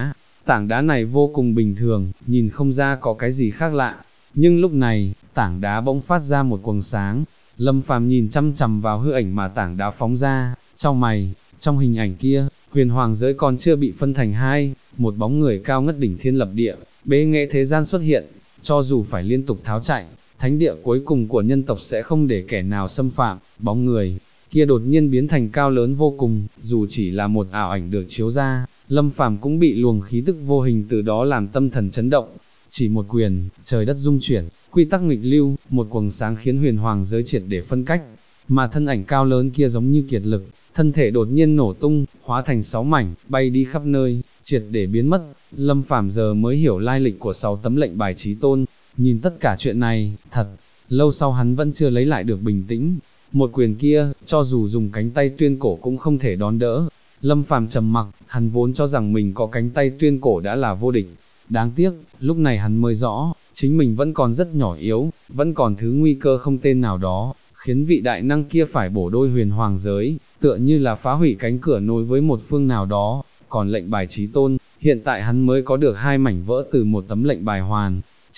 tảng đá này vô cùng bình thường, nhìn không ra có cái gì khác lạ, nhưng lúc này, tảng đá bỗng phát ra một quầng sáng. Lâm Phàm nhìn chăm chằm vào hư ảnh mà tảng đá phóng ra, trong hình ảnh kia, huyền hoàng giới còn chưa bị phân thành hai, một bóng người cao ngất đỉnh thiên lập địa, bệ nghệ thế gian xuất hiện, cho dù phải liên tục tháo chạy, thánh địa cuối cùng của nhân tộc sẽ không để kẻ nào xâm phạm. Bóng người kia đột nhiên biến thành cao lớn vô cùng, dù chỉ là một ảo ảnh được chiếu ra, Lâm Phàm cũng bị luồng khí tức vô hình từ đó làm tâm thần chấn động. Chỉ một quyền, trời đất rung chuyển, quy tắc nghịch lưu, một quầng sáng khiến huyền hoàng giới triệt để phân cách, mà thân ảnh cao lớn kia giống như kiệt lực, thân thể đột nhiên nổ tung, hóa thành 6 mảnh, bay đi khắp nơi, triệt để biến mất. Lâm Phàm giờ mới hiểu lai lịch của 6 tấm lệnh bài chí tôn. Nhìn tất cả chuyện này, thật lâu sau hắn vẫn chưa lấy lại được bình tĩnh. Một quyền kia, cho dù dùng cánh tay tuyên cổ cũng không thể đón đỡ. Lâm Phàm trầm mặc, hắn vốn cho rằng mình có cánh tay tuyên cổ đã là vô địch. Đáng tiếc, lúc này hắn mới rõ, chính mình vẫn còn rất nhỏ yếu, vẫn còn thứ nguy cơ không tên nào đó, khiến vị đại năng kia phải bổ đôi huyền hoàng giới, tựa như là phá hủy cánh cửa nối với một phương nào đó. Còn lệnh bài chí tôn, hiện tại hắn mới có được 2 mảnh vỡ từ một tấm lệnh bài hoàn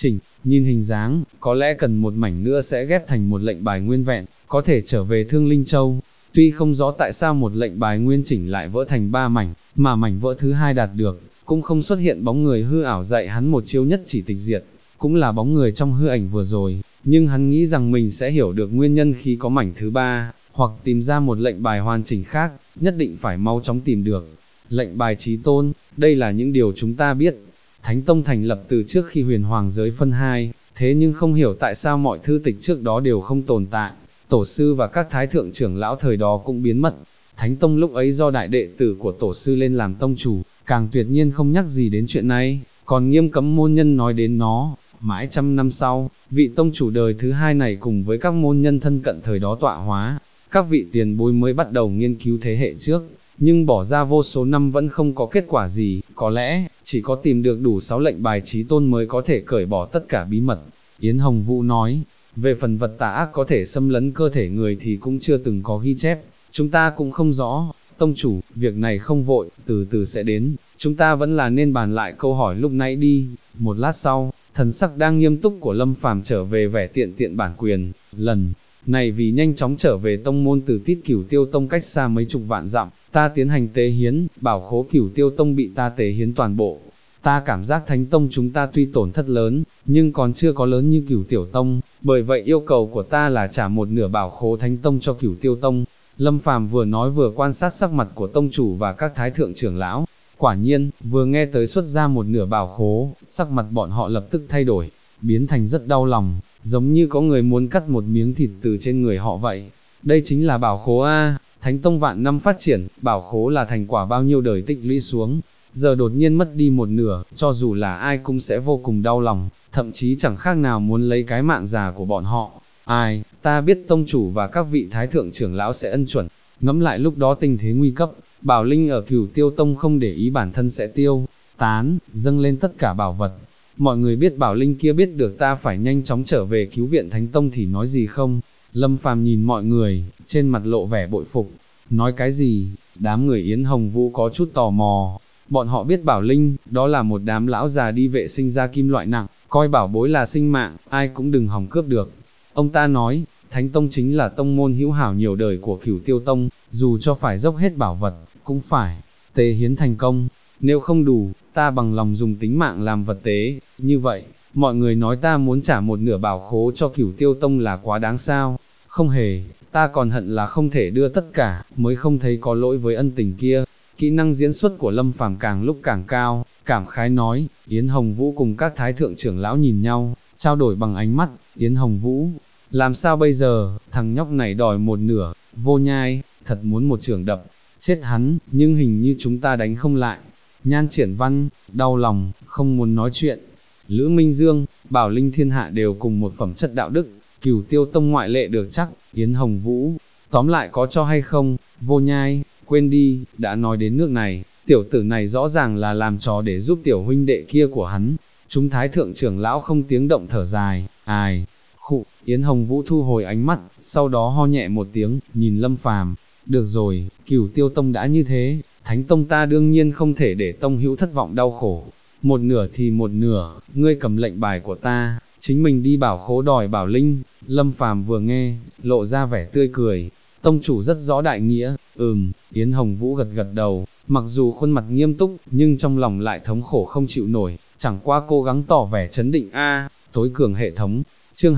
chỉnh, nhìn hình dáng, có lẽ cần một mảnh nữa sẽ ghép thành một lệnh bài nguyên vẹn, có thể trở về Thương Linh Châu. Tuy không rõ tại sao một lệnh bài nguyên chỉnh lại vỡ thành 3 mảnh, mà mảnh vỡ thứ hai đạt được, cũng không xuất hiện bóng người hư ảo dạy hắn một chiêu nhất chỉ tịch diệt, cũng là bóng người trong hư ảnh vừa rồi, nhưng hắn nghĩ rằng mình sẽ hiểu được nguyên nhân khi có mảnh thứ ba, hoặc tìm ra một lệnh bài hoàn chỉnh khác, nhất định phải mau chóng tìm được. Lệnh bài chí tôn, đây là những điều chúng ta biết. Thánh Tông thành lập từ trước khi huyền hoàng giới phân hai, thế nhưng không hiểu tại sao mọi thư tịch trước đó đều không tồn tại, tổ sư và các thái thượng trưởng lão thời đó cũng biến mất. Thánh Tông lúc ấy do đại đệ tử của tổ sư lên làm tông chủ, càng tuyệt nhiên không nhắc gì đến chuyện này, còn nghiêm cấm môn nhân nói đến nó. Mãi trăm năm sau, vị tông chủ đời thứ hai này cùng với các môn nhân thân cận thời đó tọa hóa, các vị tiền bối mới bắt đầu nghiên cứu thế hệ trước, nhưng bỏ ra vô số năm vẫn không có kết quả gì, có lẽ, chỉ có tìm được đủ 6 lệnh bài chí tôn mới có thể cởi bỏ tất cả bí mật. Yến Hồng Vũ nói, về phần vật tà ác có thể xâm lấn cơ thể người thì cũng chưa từng có ghi chép, chúng ta cũng không rõ. Tông chủ, việc này không vội, từ từ sẽ đến, chúng ta vẫn là nên bàn lại câu hỏi lúc nãy đi. Một lát sau, thần sắc đang nghiêm túc của Lâm Phàm trở về vẻ tiện tiện bản quyền, lần này vì nhanh chóng trở về tông môn từ Tít Cửu Tiêu Tông cách xa mấy chục vạn dặm, ta tiến hành tế hiến, bảo khố Cửu Tiêu Tông bị ta tế hiến toàn bộ. Ta cảm giác Thánh Tông chúng ta tuy tổn thất lớn, nhưng còn chưa có lớn như Cửu Tiểu Tông, bởi vậy yêu cầu của ta là trả một nửa bảo khố Thánh Tông cho Cửu Tiêu Tông. Lâm Phàm vừa nói vừa quan sát sắc mặt của tông chủ và các thái thượng trưởng lão. Quả nhiên, vừa nghe tới xuất ra một nửa bảo khố, sắc mặt bọn họ lập tức thay đổi, biến thành rất đau lòng, giống như có người muốn cắt một miếng thịt từ trên người họ vậy. Đây chính là bảo khố A, Thánh Tông vạn năm phát triển, bảo khố là thành quả bao nhiêu đời tích lũy xuống, giờ đột nhiên mất đi một nửa, cho dù là ai cũng sẽ vô cùng đau lòng, thậm chí chẳng khác nào muốn lấy cái mạng già của bọn họ. Ai, ta biết tông chủ và các vị thái thượng trưởng lão sẽ ân chuẩn, ngẫm lại lúc đó tình thế nguy cấp, Bảo Linh ở Cửu Tiêu Tông không để ý bản thân sẽ tiêu tán, dâng lên tất cả bảo vật. Mọi người biết Bảo Linh kia biết được ta phải nhanh chóng trở về cứu viện Thánh Tông thì nói gì không? Lâm Phàm nhìn mọi người, trên mặt lộ vẻ bội phục. Nói cái gì? Đám người Yến Hồng Vũ có chút tò mò. Bọn họ biết Bảo Linh, đó là một đám lão già đi vệ sinh ra kim loại nặng, coi bảo bối là sinh mạng, ai cũng đừng hòng cướp được. Ông ta nói, Thánh Tông chính là tông môn hữu hảo nhiều đời của Cửu Tiêu Tông, dù cho phải dốc hết bảo vật, cũng phải tế hiến thành công. Nếu không đủ, ta bằng lòng dùng tính mạng làm vật tế. Như vậy, mọi người nói ta muốn trả một nửa bảo khố cho Cửu Tiêu Tông là quá đáng sao? Không hề, ta còn hận là không thể đưa tất cả, mới không thấy có lỗi với ân tình kia. Kỹ năng diễn xuất của Lâm Phàm càng lúc càng cao, cảm khái nói. Yến Hồng Vũ cùng các thái thượng trưởng lão nhìn nhau, trao đổi bằng ánh mắt. Yến Hồng Vũ, làm sao bây giờ, thằng nhóc này đòi một nửa, Vô Nhai, thật muốn một chưởng đập chết hắn, nhưng hình như chúng ta đánh không lại. Nhan Triển Văn, đau lòng, không muốn nói chuyện. Lữ Minh Dương, Bảo Linh thiên hạ đều cùng một phẩm chất đạo đức, Cửu Tiêu Tông ngoại lệ được chắc. Yến Hồng Vũ, tóm lại có cho hay không? Vô Nhai, quên đi, đã nói đến nước này, tiểu tử này rõ ràng là làm trò để giúp tiểu huynh đệ kia của hắn. Chúng thái thượng trưởng lão không tiếng động thở dài, ai, khụ. Yến Hồng Vũ thu hồi ánh mắt, sau đó ho nhẹ một tiếng, nhìn Lâm Phàm. Được rồi, Cửu Tiêu Tông đã như thế, Thánh Tông ta đương nhiên không thể để tông hữu thất vọng đau khổ. Một nửa thì một nửa, ngươi cầm lệnh bài của ta, chính mình đi bảo khố đòi Bảo Linh. Lâm Phàm vừa nghe, lộ ra vẻ tươi cười. Tông chủ rất rõ đại nghĩa. Yến Hồng Vũ gật gật đầu, mặc dù khuôn mặt nghiêm túc, nhưng trong lòng lại thống khổ không chịu nổi, chẳng qua cố gắng tỏ vẻ chấn định. Tối cường hệ thống. Chương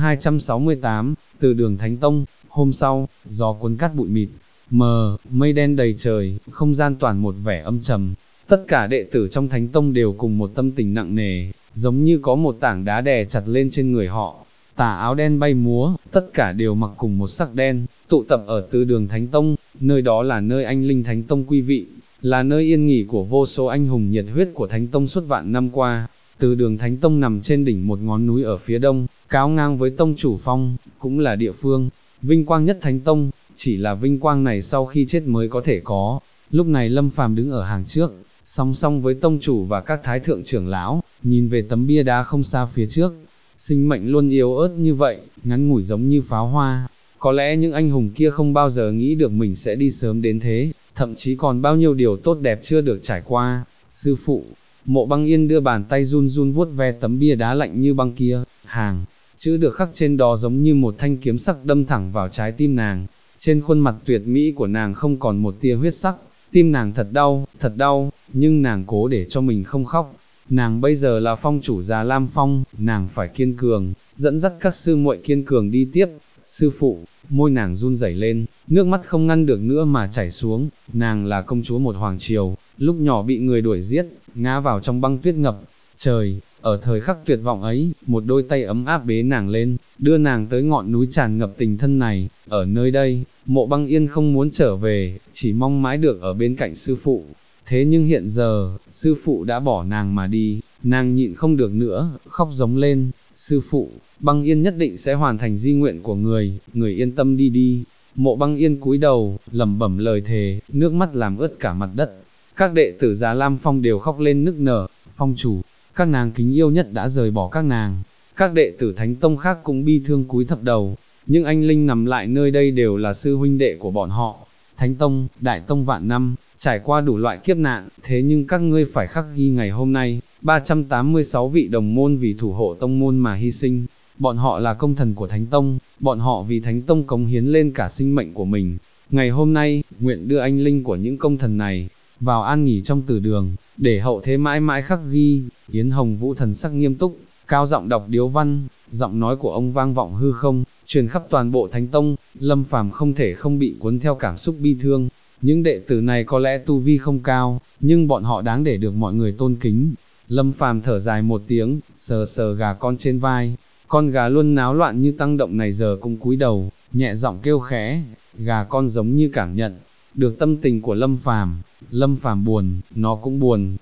268, từ đường Thánh Tông. Hôm sau, gió cuốn cát bụi mịt, mây đen đầy trời, không gian toàn một vẻ âm trầm. Tất cả đệ tử trong Thánh Tông đều cùng một tâm tình nặng nề, giống như có một tảng đá đè chặt lên trên người họ. Tà áo đen bay múa, tất cả đều mặc cùng một sắc đen, tụ tập ở từ đường Thánh Tông, nơi đó là nơi anh linh Thánh Tông quý vị, là nơi yên nghỉ của vô số anh hùng nhiệt huyết của Thánh Tông suốt vạn năm qua. Từ đường Thánh Tông nằm trên đỉnh một ngọn núi ở phía đông, cáo ngang với Tông Chủ Phong, cũng là địa phương vinh quang nhất Thánh Tông, chỉ là vinh quang này sau khi chết mới có thể có. Lúc này Lâm Phàm đứng ở hàng trước, song song với Tông Chủ và các thái thượng trưởng lão, nhìn về tấm bia đá không xa phía trước. Sinh mệnh luôn yếu ớt như vậy, ngắn ngủi giống như pháo hoa. Có lẽ những anh hùng kia không bao giờ nghĩ được mình sẽ đi sớm đến thế, thậm chí còn bao nhiêu điều tốt đẹp chưa được trải qua. Sư phụ, Mộ Băng Yên đưa bàn tay run run vuốt ve tấm bia đá lạnh như băng kia, hàng chữ được khắc trên đó giống như một thanh kiếm sắc đâm thẳng vào trái tim nàng. Trên khuôn mặt tuyệt mỹ của nàng không còn một tia huyết sắc, tim nàng thật đau, nhưng nàng cố để cho mình không khóc. Nàng bây giờ là phong chủ Già Lam Phong, nàng phải kiên cường, dẫn dắt các sư muội kiên cường đi tiếp. Sư phụ, môi nàng run rẩy lên, nước mắt không ngăn được nữa mà chảy xuống. Nàng là công chúa một hoàng triều, lúc nhỏ bị người đuổi giết, ngã vào trong băng tuyết ngập trời. Ở thời khắc tuyệt vọng ấy, một đôi tay ấm áp bế nàng lên, đưa nàng tới ngọn núi tràn ngập tình thân này. Ở nơi đây, Mộ Băng Yên không muốn trở về, chỉ mong mãi được ở bên cạnh sư phụ. Thế nhưng hiện giờ, sư phụ đã bỏ nàng mà đi, nàng nhịn không được nữa, khóc giống lên. Sư phụ, Băng Yên nhất định sẽ hoàn thành di nguyện của người yên tâm đi đi. Mộ Băng Yên cúi đầu, lẩm bẩm lời thề, nước mắt làm ướt cả mặt đất. Các đệ tử Già Lam Phong đều khóc lên nức nở. Phong chủ, các nàng kính yêu nhất đã rời bỏ các nàng. Các đệ tử Thánh Tông khác cũng bi thương cúi thấp đầu, nhưng anh Linh nằm lại nơi đây đều là sư huynh đệ của bọn họ. Thánh Tông, Đại Tông vạn năm, trải qua đủ loại kiếp nạn, thế nhưng các ngươi phải khắc ghi ngày hôm nay, 386 vị đồng môn vì thủ hộ tông môn mà hy sinh. Bọn họ là công thần của Thánh Tông, bọn họ vì Thánh Tông cống hiến lên cả sinh mệnh của mình. Ngày hôm nay, nguyện đưa anh linh của những công thần này vào an nghỉ trong tử đường, để hậu thế mãi mãi khắc ghi. Yến Hồng Vũ thần sắc nghiêm túc, cao giọng đọc điếu văn, giọng nói của ông vang vọng hư không, truyền khắp toàn bộ Thánh Tông. Lâm Phàm không thể không bị cuốn theo cảm xúc bi thương. Những đệ tử này có lẽ tu vi không cao, nhưng bọn họ đáng để được mọi người tôn kính. Lâm Phàm thở dài một tiếng, sờ sờ gà con trên vai. Con gà luôn náo loạn như tăng động này giờ cũng cúi đầu, nhẹ giọng kêu khẽ. Gà con giống như cảm nhận được tâm tình của Lâm Phàm. Lâm Phàm buồn, nó cũng buồn.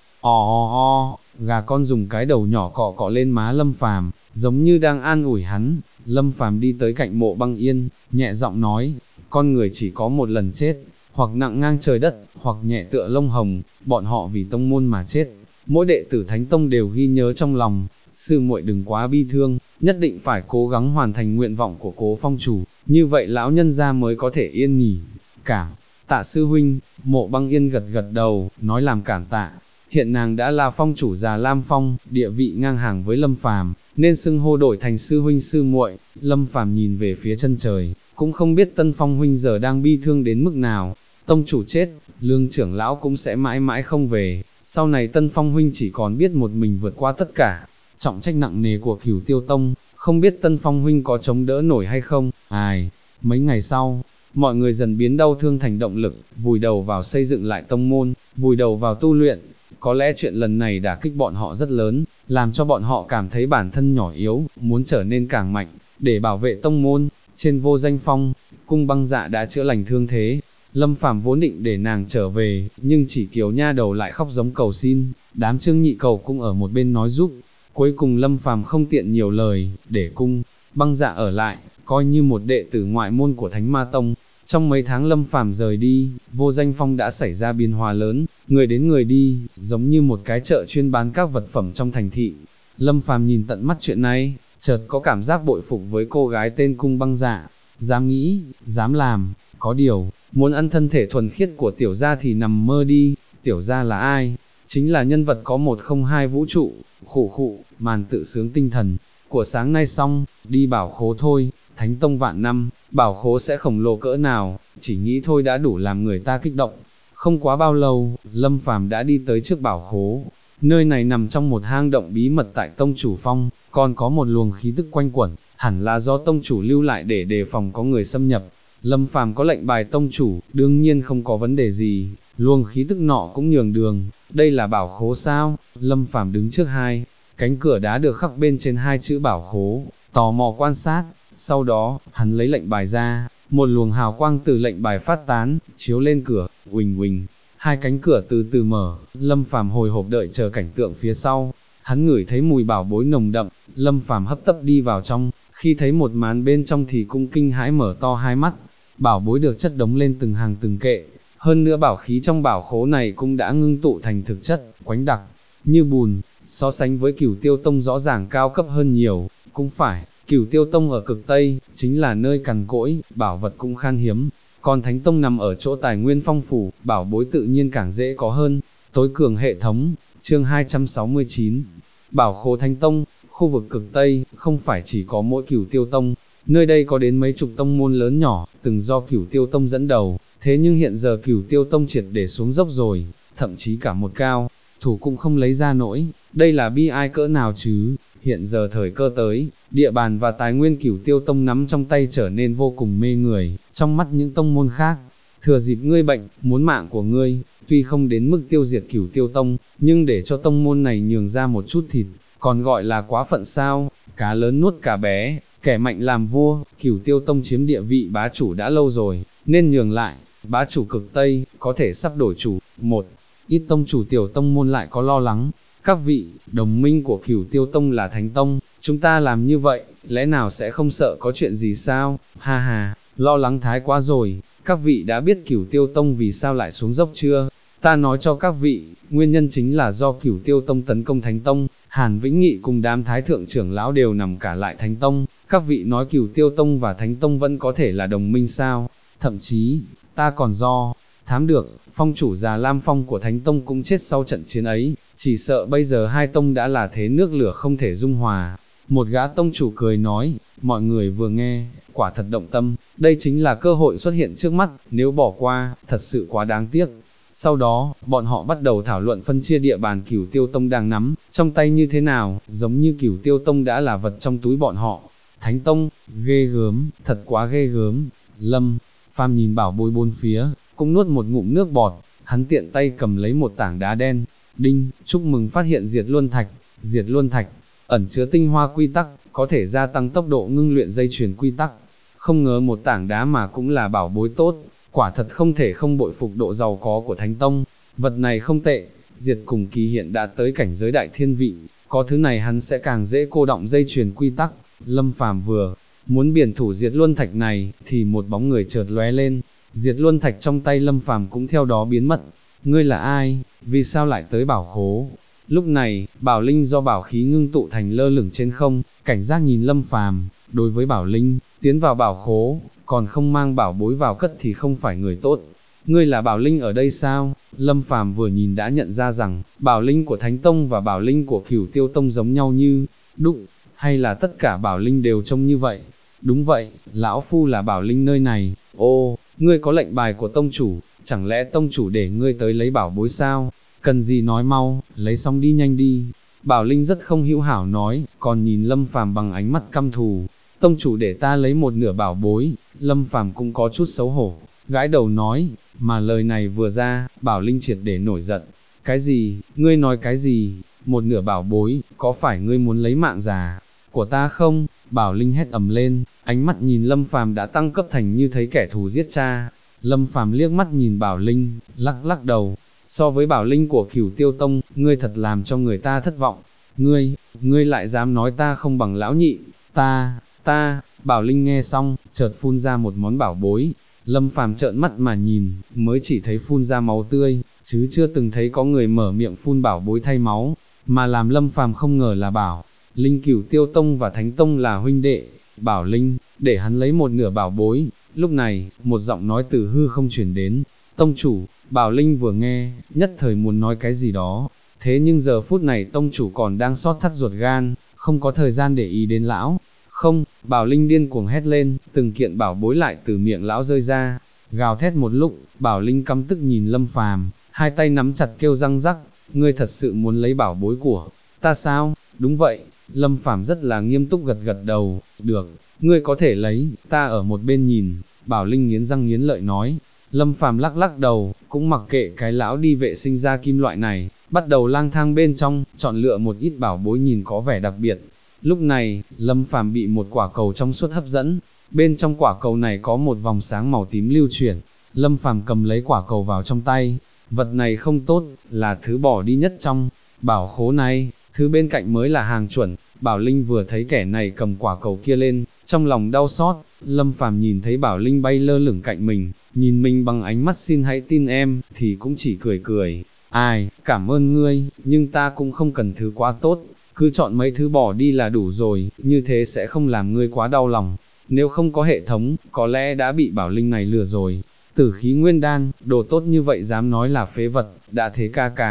Gà con dùng cái đầu nhỏ cọ cọ lên má Lâm Phàm, giống như đang an ủi hắn. Lâm Phàm đi tới cạnh Mộ Băng Yên, nhẹ giọng nói, con người chỉ có một lần chết, hoặc nặng ngang trời đất, hoặc nhẹ tựa lông hồng, bọn họ vì tông môn mà chết. Mỗi đệ tử Thánh Tông đều ghi nhớ trong lòng. Sư muội đừng quá bi thương, nhất định phải cố gắng hoàn thành nguyện vọng của Cố phong chủ, như vậy lão nhân gia mới có thể yên nghỉ. Cảm tạ sư huynh. Mộ Băng Yên gật gật đầu, nói làm cảm tạ. Hiện nàng đã là phong chủ Già Lam Phong, địa vị ngang hàng với Lâm Phàm, nên xưng hô đổi thành sư huynh sư muội. Lâm Phàm nhìn về phía chân trời, cũng không biết Tân Phong huynh giờ đang bi thương đến mức nào. Tông chủ chết, Lương trưởng lão cũng sẽ mãi mãi không về, sau này Tân Phong huynh chỉ còn biết một mình vượt qua tất cả. Trọng trách nặng nề của Cửu Tiêu Tông, không biết Tân Phong huynh có chống đỡ nổi hay không. Mấy ngày sau, mọi người dần biến đau thương thành động lực, vùi đầu vào xây dựng lại tông môn, vùi đầu vào tu luyện. Có lẽ chuyện lần này đả kích bọn họ rất lớn, làm cho bọn họ cảm thấy bản thân nhỏ yếu, muốn trở nên càng mạnh, để bảo vệ tông môn. Trên Vô Danh Phong, Cung Băng Dạ đã chữa lành thương thế. Lâm Phàm vốn định để nàng trở về, nhưng chỉ Kiều nha đầu lại khóc giống cầu xin, đám Trương Nhị Cầu cũng ở một bên nói giúp. Cuối cùng Lâm Phàm không tiện nhiều lời, để Cung Băng Dạ ở lại, coi như một đệ tử ngoại môn của Thánh Ma Tông. Trong mấy tháng Lâm Phàm rời đi, Vô Danh Phong đã xảy ra biến hóa lớn, người đến người đi, giống như một cái chợ chuyên bán các vật phẩm trong thành thị. Lâm Phàm nhìn tận mắt chuyện này, chợt có cảm giác bội phục với cô gái tên Cung Băng Dạ, dám nghĩ, dám làm. Có điều, muốn ăn thân thể thuần khiết của tiểu gia thì nằm mơ đi. Tiểu gia là ai? Chính là nhân vật có 102 vũ trụ. Khụ, màn tự sướng tinh thần của sáng nay xong, đi bảo khố thôi. Thánh Tông vạn năm, bảo khố sẽ khổng lồ cỡ nào, chỉ nghĩ thôi đã đủ làm người ta kích động. Không quá bao lâu, Lâm Phàm đã đi tới trước bảo khố. Nơi này nằm trong một hang động bí mật tại Tông Chủ Phong, còn có một luồng khí tức quanh quẩn, hẳn là do Tông Chủ lưu lại để đề phòng có người xâm nhập. Lâm Phàm có lệnh bài Tông Chủ, đương nhiên không có vấn đề gì, luồng khí tức nọ cũng nhường đường. Đây là bảo khố sao? Lâm Phàm đứng trước hai cánh cửa đá được khắc bên trên hai chữ bảo khố, tò mò quan sát. Sau đó, hắn lấy lệnh bài ra, một luồng hào quang từ lệnh bài phát tán, chiếu lên cửa, uỳnh, hai cánh cửa từ từ mở. Lâm Phàm hồi hộp đợi chờ cảnh tượng phía sau. Hắn ngửi thấy mùi bảo bối nồng đậm, Lâm Phàm hấp tấp đi vào trong, khi thấy một màn bên trong thì cũng kinh hãi mở to hai mắt. Bảo bối được chất đống lên từng hàng từng kệ, hơn nữa bảo khí trong bảo khố này cũng đã ngưng tụ thành thực chất, quánh đặc như bùn. So sánh với Cửu Tiêu Tông rõ ràng cao cấp hơn nhiều. Cũng phải, Cửu Tiêu Tông ở cực Tây, chính là nơi cằn cỗi, bảo vật cũng khan hiếm, còn Thánh Tông nằm ở chỗ tài nguyên phong phú, bảo bối tự nhiên càng dễ có hơn. Tối cường hệ thống, chương 269, Bảo Khố Thánh Tông, khu vực cực Tây, không phải chỉ có mỗi Cửu Tiêu Tông, nơi đây có đến mấy chục tông môn lớn nhỏ, từng do Cửu Tiêu Tông dẫn đầu, thế nhưng hiện giờ Cửu Tiêu Tông triệt để xuống dốc rồi, thậm chí cả một cao thủ cũng không lấy ra nổi, đây là bi ai cỡ nào chứ. Hiện giờ thời cơ tới, địa bàn và tài nguyên Cửu Tiêu Tông nắm trong tay trở nên vô cùng mê người, trong mắt những tông môn khác. Thừa dịp ngươi bệnh, muốn mạng của ngươi, tuy không đến mức tiêu diệt Cửu Tiêu Tông, nhưng để cho tông môn này nhường ra một chút thịt, còn gọi là quá phận sao? Cá lớn nuốt cá bé, kẻ mạnh làm vua, Cửu Tiêu Tông chiếm địa vị bá chủ đã lâu rồi, nên nhường lại. Bá chủ cực Tây, có thể sắp đổi chủ. Một ít tông chủ tiểu tông môn lại có lo lắng. Các vị, đồng minh của Cửu Tiêu Tông là Thánh Tông, chúng ta làm như vậy, lẽ nào sẽ không sợ có chuyện gì sao? Ha ha, lo lắng thái quá rồi, các vị đã biết Cửu Tiêu Tông vì sao lại xuống dốc chưa? Ta nói cho các vị, nguyên nhân chính là do Cửu Tiêu Tông tấn công Thánh Tông, Hàn Vĩnh Nghị cùng đám thái thượng trưởng lão đều nằm cả lại Thánh Tông, các vị nói Cửu Tiêu Tông và Thánh Tông vẫn có thể là đồng minh sao? Thậm chí, ta còn thám được, phong chủ già Lam Phong của Thánh Tông cũng chết sau trận chiến ấy, chỉ sợ bây giờ hai tông đã là thế nước lửa không thể dung hòa. Một gã tông chủ cười nói, mọi người vừa nghe, quả thật động tâm, đây chính là cơ hội xuất hiện trước mắt, nếu bỏ qua, thật sự quá đáng tiếc. Sau đó, bọn họ bắt đầu thảo luận phân chia địa bàn Cửu Tiêu Tông đang nắm, trong tay như thế nào, giống như Cửu Tiêu Tông đã là vật trong túi bọn họ. Thánh Tông, ghê gớm, thật quá ghê gớm. Lâm Phàm nhìn bảo bối bốn phía, cũng nuốt một ngụm nước bọt, hắn tiện tay cầm lấy một tảng đá đen, đinh, chúc mừng phát hiện diệt luân thạch, ẩn chứa tinh hoa quy tắc, có thể gia tăng tốc độ ngưng luyện dây chuyền quy tắc. Không ngờ một tảng đá mà cũng là bảo bối tốt, quả thật không thể không bội phục độ giàu có của Thánh Tông, vật này không tệ, Diệt cùng Kỳ hiện đã tới cảnh giới đại thiên vị, có thứ này hắn sẽ càng dễ cô động dây chuyền quy tắc. Lâm Phàm vừa muốn biển thủ diệt luân thạch này, thì một bóng người chợt lóe lên, diệt luân thạch trong tay Lâm Phàm cũng theo đó biến mất. Ngươi là ai, vì sao lại tới bảo khố? Lúc này, Bảo Linh do bảo khí ngưng tụ thành lơ lửng trên không, cảnh giác nhìn Lâm Phàm. Đối với Bảo Linh, tiến vào bảo khố, còn không mang bảo bối vào cất thì không phải người tốt. Ngươi là Bảo Linh ở đây sao? Lâm Phàm vừa nhìn đã nhận ra rằng, Bảo Linh của Thánh Tông và Bảo Linh của Cửu Tiêu Tông giống nhau như đúc, hay là tất cả Bảo Linh đều trông như vậy? Đúng vậy, lão phu là Bảo Linh nơi này. Ô, ngươi có lệnh bài của tông chủ, chẳng lẽ tông chủ để ngươi tới lấy bảo bối sao? Cần gì nói mau, lấy xong đi nhanh đi. Bảo Linh rất không hữu hảo nói, còn nhìn Lâm Phàm bằng ánh mắt căm thù. Tông chủ để ta lấy một nửa bảo bối. Lâm Phàm cũng có chút xấu hổ, gãi đầu nói, mà lời này vừa ra, Bảo Linh triệt để nổi giận. Cái gì, ngươi nói cái gì? Một nửa bảo bối, có phải ngươi muốn lấy mạng già của ta không? Bảo Linh hét ầm lên, ánh mắt nhìn Lâm Phàm đã tăng cấp thành như thấy kẻ thù giết cha. Lâm Phàm liếc mắt nhìn Bảo Linh, lắc lắc đầu. So với Bảo Linh của Cửu Tiêu Tông, ngươi thật làm cho người ta thất vọng. Ngươi lại dám nói ta không bằng lão nhị. Ta, Bảo Linh nghe xong, chợt phun ra một món bảo bối. Lâm Phàm trợn mắt mà nhìn, mới chỉ thấy phun ra máu tươi, chứ chưa từng thấy có người mở miệng phun bảo bối thay máu, mà làm Lâm Phàm không ngờ là Bảo Linh Cửu Tiêu Tông và Thánh Tông là huynh đệ. Bảo Linh, để hắn lấy một nửa bảo bối. Lúc này, một giọng nói từ hư không truyền đến. Tông chủ. Bảo Linh vừa nghe, nhất thời muốn nói cái gì đó, thế nhưng giờ phút này tông chủ còn đang xót thắt ruột gan, không có thời gian để ý đến lão. Không, Bảo Linh điên cuồng hét lên, từng kiện bảo bối lại từ miệng lão rơi ra, gào thét một lúc. Bảo Linh căm tức nhìn Lâm Phàm, hai tay nắm chặt kêu răng rắc, ngươi thật sự muốn lấy bảo bối của ta sao? Đúng vậy. Lâm Phàm rất là nghiêm túc gật gật đầu, được, ngươi có thể lấy, ta ở một bên nhìn. Bảo Linh nghiến răng nghiến lợi nói. Lâm Phàm lắc lắc đầu, cũng mặc kệ cái lão đi vệ sinh ra kim loại này, bắt đầu lang thang bên trong, chọn lựa một ít bảo bối nhìn có vẻ đặc biệt. Lúc này, Lâm Phàm bị một quả cầu trong suốt hấp dẫn, bên trong quả cầu này có một vòng sáng màu tím lưu chuyển. Lâm Phàm cầm lấy quả cầu vào trong tay, vật này không tốt, là thứ bỏ đi nhất trong bảo khố này, thứ bên cạnh mới là hàng chuẩn. Bảo Linh vừa thấy kẻ này cầm quả cầu kia lên, trong lòng đau xót. Lâm Phàm nhìn thấy Bảo Linh bay lơ lửng cạnh mình, nhìn mình bằng ánh mắt xin hãy tin em, thì cũng chỉ cười cười. Ai, cảm ơn ngươi, nhưng ta cũng không cần thứ quá tốt, cứ chọn mấy thứ bỏ đi là đủ rồi, như thế sẽ không làm ngươi quá đau lòng. Nếu không có hệ thống, có lẽ đã bị Bảo Linh này lừa rồi. Tử khí nguyên đan, đồ tốt như vậy dám nói là phế vật, đã thế ca càng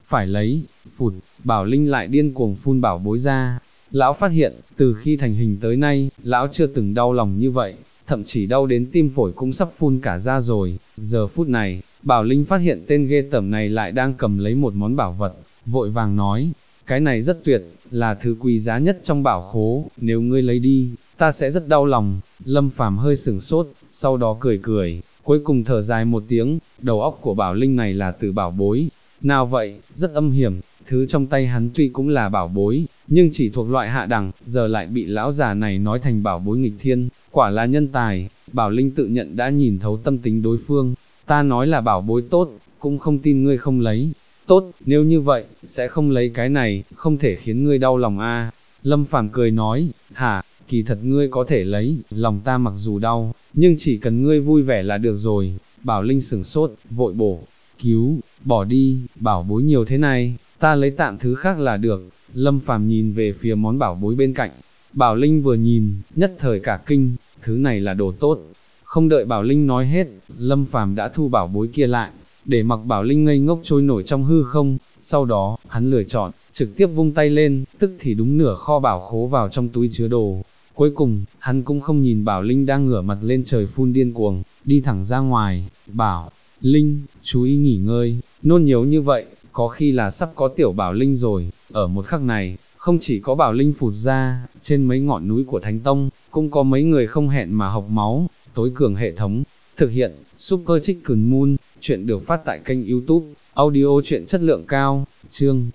phải lấy, phụt, Bảo Linh lại điên cuồng phun bảo bối ra. Lão phát hiện, từ khi thành hình tới nay, lão chưa từng đau lòng như vậy, thậm chí đau đến tim phổi cũng sắp phun cả ra rồi. Giờ phút này, Bảo Linh phát hiện tên ghê tởm này lại đang cầm lấy một món bảo vật, vội vàng nói, cái này rất tuyệt, là thứ quý giá nhất trong bảo khố, nếu ngươi lấy đi, ta sẽ rất đau lòng. Lâm Phàm hơi sửng sốt, sau đó cười cười, cuối cùng thở dài một tiếng, đầu óc của Bảo Linh này là từ bảo bối. Nào vậy, rất âm hiểm, thứ trong tay hắn tuy cũng là bảo bối, nhưng chỉ thuộc loại hạ đẳng, giờ lại bị lão già này nói thành bảo bối nghịch thiên, quả là nhân tài. Bảo Linh tự nhận đã nhìn thấu tâm tính đối phương, ta nói là bảo bối tốt, cũng không tin ngươi không lấy. Tốt, nếu như vậy, sẽ không lấy cái này, không thể khiến ngươi đau lòng a. Lâm Phàm cười nói, hả, kỳ thật ngươi có thể lấy, lòng ta mặc dù đau, nhưng chỉ cần ngươi vui vẻ là được rồi. Bảo Linh sửng sốt, vội bổ, cứu, bỏ đi, bảo bối nhiều thế này, ta lấy tạm thứ khác là được. Lâm Phàm nhìn về phía món bảo bối bên cạnh, Bảo Linh vừa nhìn, nhất thời cả kinh, thứ này là đồ tốt. Không đợi Bảo Linh nói hết, Lâm Phàm đã thu bảo bối kia lại, để mặc Bảo Linh ngây ngốc trôi nổi trong hư không. Sau đó, hắn lựa chọn, trực tiếp vung tay lên, tức thì đúng nửa kho bảo khố vào trong túi chứa đồ. Cuối cùng, hắn cũng không nhìn Bảo Linh đang ngửa mặt lên trời phun điên cuồng, đi thẳng ra ngoài. Bảo Linh, chú ý nghỉ ngơi, nôn nhiều như vậy, có khi là sắp có tiểu Bảo Linh rồi. Ở một khắc này, không chỉ có Bảo Linh phụt ra, trên mấy ngọn núi của Thánh Tông, cũng có mấy người không hẹn mà học máu. Tối cường hệ thống, thực hiện, Super Chicken Moon, chuyện được phát tại kênh YouTube, audio chuyện chất lượng cao, chương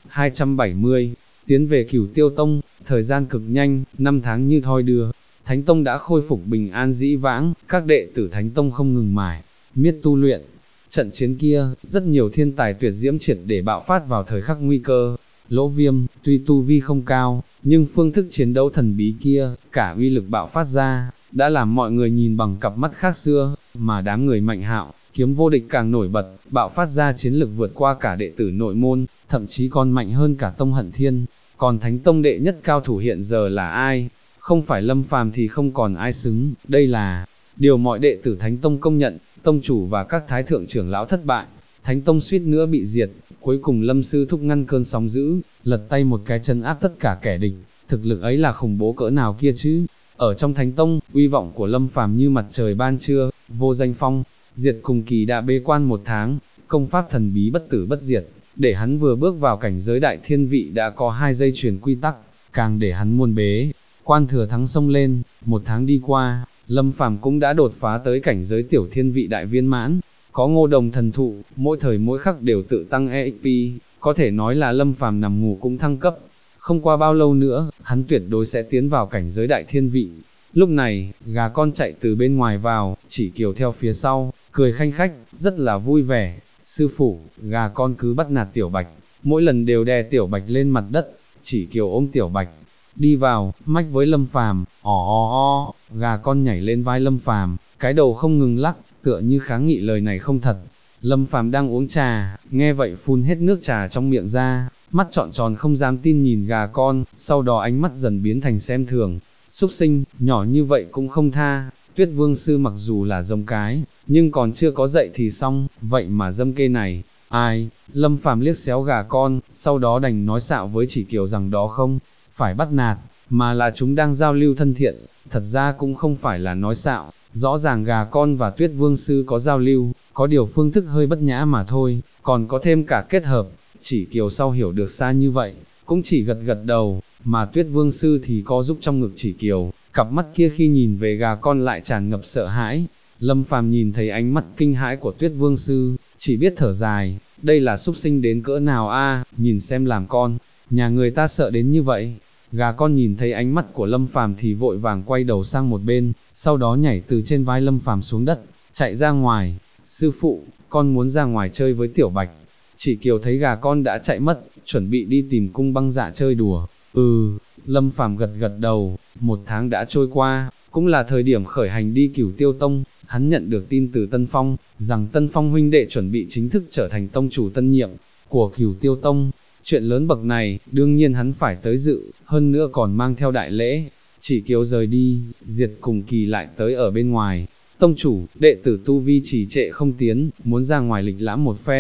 270, tiến về Cửu Tiêu Tông. Thời gian cực nhanh, 5 tháng như thoi đưa, Thánh Tông đã khôi phục bình an dĩ vãng, các đệ tử Thánh Tông không ngừng mải miết tu luyện. Trận chiến kia, rất nhiều thiên tài tuyệt diễm triệt để bạo phát vào thời khắc nguy cơ. Lỗ Viêm, tuy tu vi không cao, nhưng phương thức chiến đấu thần bí kia, cả uy lực bạo phát ra, đã làm mọi người nhìn bằng cặp mắt khác xưa, mà đám người Mạnh Hạo, Kiếm Vô Địch càng nổi bật, bạo phát ra chiến lực vượt qua cả đệ tử nội môn, thậm chí còn mạnh hơn cả Tông Hận Thiên. Còn Thánh Tông đệ nhất cao thủ hiện giờ là ai? Không phải Lâm Phàm thì không còn ai xứng, đây là điều mọi đệ tử Thánh Tông công nhận. Tông chủ và các thái thượng trưởng lão thất bại, Thánh Tông suýt nữa bị diệt, cuối cùng Lâm Sư Thúc ngăn cơn sóng dữ, lật tay một cái chân áp tất cả kẻ địch, thực lực ấy là khủng bố cỡ nào kia chứ. Ở trong Thánh Tông, uy vọng của Lâm Phàm như mặt trời ban trưa, vô danh phong, diệt cùng kỳ đã bế quan 1 tháng, công pháp thần bí bất tử bất diệt, để hắn vừa bước vào cảnh giới đại thiên vị đã có 2 dây chuyền quy tắc, càng để hắn muôn bế quan thừa thắng xông lên. 1 tháng đi qua, Lâm Phàm cũng đã đột phá tới cảnh giới tiểu thiên vị đại viên mãn, có Ngô Đồng thần thụ, mỗi thời mỗi khắc đều tự tăng EXP, có thể nói là Lâm Phàm nằm ngủ cũng thăng cấp. Không qua bao lâu nữa, hắn tuyệt đối sẽ tiến vào cảnh giới đại thiên vị. Lúc này, gà con chạy từ bên ngoài vào, Chỉ Kiều theo phía sau, cười khanh khách, rất là vui vẻ. Sư phụ, gà con cứ bắt nạt Tiểu Bạch, mỗi lần đều đè Tiểu Bạch lên mặt đất. Chỉ Kiều ôm Tiểu Bạch đi vào, mách với Lâm Phàm, gà con nhảy lên vai Lâm Phàm, cái đầu không ngừng lắc, tựa như kháng nghị lời này không thật. Lâm Phàm đang uống trà, nghe vậy phun hết nước trà trong miệng ra, mắt trọn tròn không dám tin nhìn gà con, sau đó ánh mắt dần biến thành xem thường. Súc sinh, nhỏ như vậy cũng không tha, Tuyết Vương Sư mặc dù là giống cái, nhưng còn chưa có dậy thì xong, vậy mà dâm kê này, ai? Lâm Phàm liếc xéo gà con, sau đó đành nói xạo với Chỉ Kiều rằng đó không phải bắt nạt, mà là chúng đang giao lưu thân thiện. Thật ra cũng không phải là nói xạo, rõ ràng gà con và Tuyết Vương Sư có giao lưu, có điều phương thức hơi bất nhã mà thôi, còn có thêm cả kết hợp. Chỉ Kiều sau hiểu được xa như vậy, cũng chỉ gật gật đầu, mà Tuyết Vương Sư thì co giúp trong ngực Chỉ Kiều, cặp mắt kia khi nhìn về gà con lại tràn ngập sợ hãi. Lâm Phàm nhìn thấy ánh mắt kinh hãi của Tuyết Vương Sư, chỉ biết thở dài, đây là súc sinh đến cỡ nào a, nhìn xem làm con, nhà người ta sợ đến như vậy. Gà con nhìn thấy ánh mắt của Lâm Phàm thì vội vàng quay đầu sang một bên, sau đó nhảy từ trên vai Lâm Phàm xuống đất, chạy ra ngoài. Sư phụ, con muốn ra ngoài chơi với Tiểu Bạch. Chỉ Kiều thấy gà con đã chạy mất, chuẩn bị đi tìm Cung Băng Dạ chơi đùa. Lâm Phàm gật gật đầu. 1 tháng đã trôi qua, cũng là thời điểm khởi hành đi Cửu Tiêu Tông. Hắn nhận được tin từ Tân Phong, rằng Tân Phong huynh đệ chuẩn bị chính thức trở thành tông chủ tân nhiệm của Cửu Tiêu Tông. Chuyện lớn bậc này, đương nhiên hắn phải tới dự, hơn nữa còn mang theo đại lễ. Chỉ Kiều rời đi, Diệt cùng kỳ lại tới ở bên ngoài. Tông chủ, đệ tử tu vi trì trệ không tiến, muốn ra ngoài lịch lãm một phen.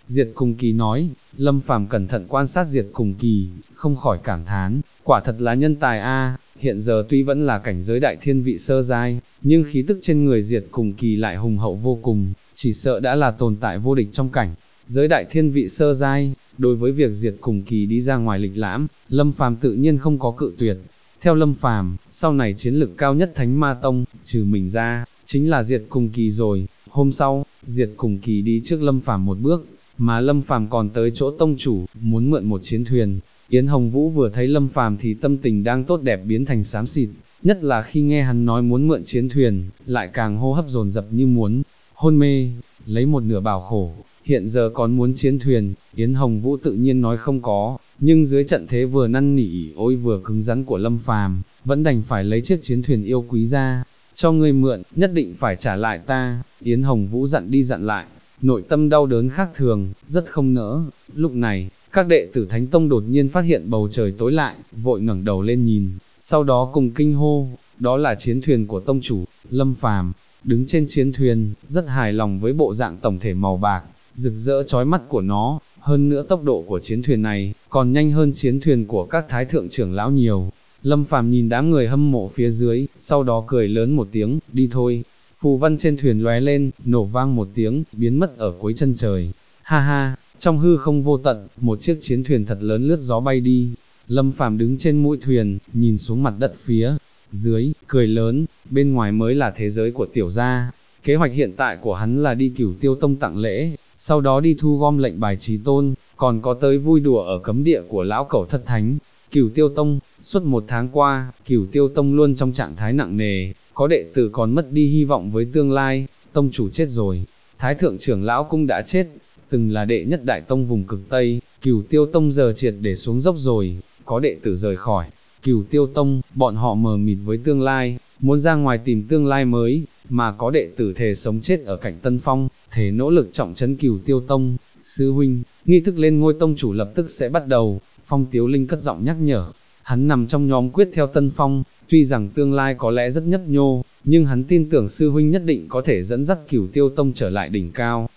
Diệt Cùng Kỳ nói. Lâm Phàm cẩn thận quan sát Diệt Cùng Kỳ, không khỏi cảm thán, quả thật là nhân tài a. Hiện giờ tuy vẫn là cảnh giới đại thiên vị sơ giai, nhưng khí tức trên người Diệt Cùng Kỳ lại hùng hậu vô cùng, chỉ sợ đã là tồn tại vô địch trong cảnh giới đại thiên vị sơ giai. Đối với việc Diệt Cùng Kỳ đi ra ngoài lịch lãm, Lâm Phàm tự nhiên không có cự tuyệt. Theo Lâm Phàm, sau này chiến lực cao nhất Thánh Ma Tông, trừ mình ra, chính là Diệt Cùng Kỳ rồi. Hôm sau, Diệt Cùng Kỳ đi trước Lâm Phàm một bước, mà Lâm Phàm còn tới chỗ tông chủ, muốn mượn một chiến thuyền. Yến Hồng Vũ vừa thấy Lâm Phàm thì tâm tình đang tốt đẹp biến thành xám xịt, nhất là khi nghe hắn nói muốn mượn chiến thuyền, lại càng hô hấp dồn dập như muốn hôn mê, lấy một nửa bào khổ. Hiện giờ còn muốn chiến thuyền, Yến Hồng Vũ tự nhiên nói không có, nhưng dưới trận thế vừa năn nỉ ôi vừa cứng rắn của Lâm Phàm, vẫn đành phải lấy chiếc chiến thuyền yêu quý ra, cho ngươi mượn, nhất định phải trả lại ta. Yến Hồng Vũ dặn đi dặn lại, nội tâm đau đớn khác thường, rất không nỡ. Lúc này, các đệ tử Thánh Tông đột nhiên phát hiện bầu trời tối lại, vội ngẩng đầu lên nhìn, sau đó cùng kinh hô, đó là chiến thuyền của tông chủ. Lâm Phàm đứng trên chiến thuyền, rất hài lòng với bộ dạng tổng thể màu bạc, rực rỡ chói mắt của nó, hơn nữa tốc độ của chiến thuyền này, còn nhanh hơn chiến thuyền của các thái thượng trưởng lão nhiều. Lâm Phàm nhìn đám người hâm mộ phía dưới, sau đó cười lớn một tiếng, đi thôi. Phù văn trên thuyền lóe lên, nổ vang một tiếng, biến mất ở cuối chân trời. Ha ha, trong hư không vô tận, một chiếc chiến thuyền thật lớn lướt gió bay đi. Lâm Phàm đứng trên mũi thuyền, nhìn xuống mặt đất phía dưới, cười lớn, bên ngoài mới là thế giới của tiểu gia. Kế hoạch hiện tại của hắn là đi Cửu Tiêu Tông tặng lễ, sau đó đi thu gom lệnh bài chí tôn, còn có tới vui đùa ở cấm địa của lão cẩu thất thánh. Cửu Tiêu Tông, suốt một tháng qua, Cửu Tiêu Tông luôn trong trạng thái nặng nề, có đệ tử còn mất đi hy vọng với tương lai. Tông chủ chết rồi, thái thượng trưởng lão cũng đã chết, từng là đệ nhất đại tông vùng cực Tây, Cửu Tiêu Tông giờ triệt để xuống dốc rồi, có đệ tử rời khỏi Cửu Tiêu Tông, bọn họ mờ mịt với tương lai, muốn ra ngoài tìm tương lai mới, mà có đệ tử thề sống chết ở cạnh Tân Phong, thề nỗ lực trọng trấn Cửu Tiêu Tông. Sư huynh, nghi thức lên ngôi tông chủ lập tức sẽ bắt đầu. Phong Tiếu Linh cất giọng nhắc nhở, hắn nằm trong nhóm quyết theo Tân Phong, tuy rằng tương lai có lẽ rất nhấp nhô, nhưng hắn tin tưởng sư huynh nhất định có thể dẫn dắt Cửu Tiêu Tông trở lại đỉnh cao.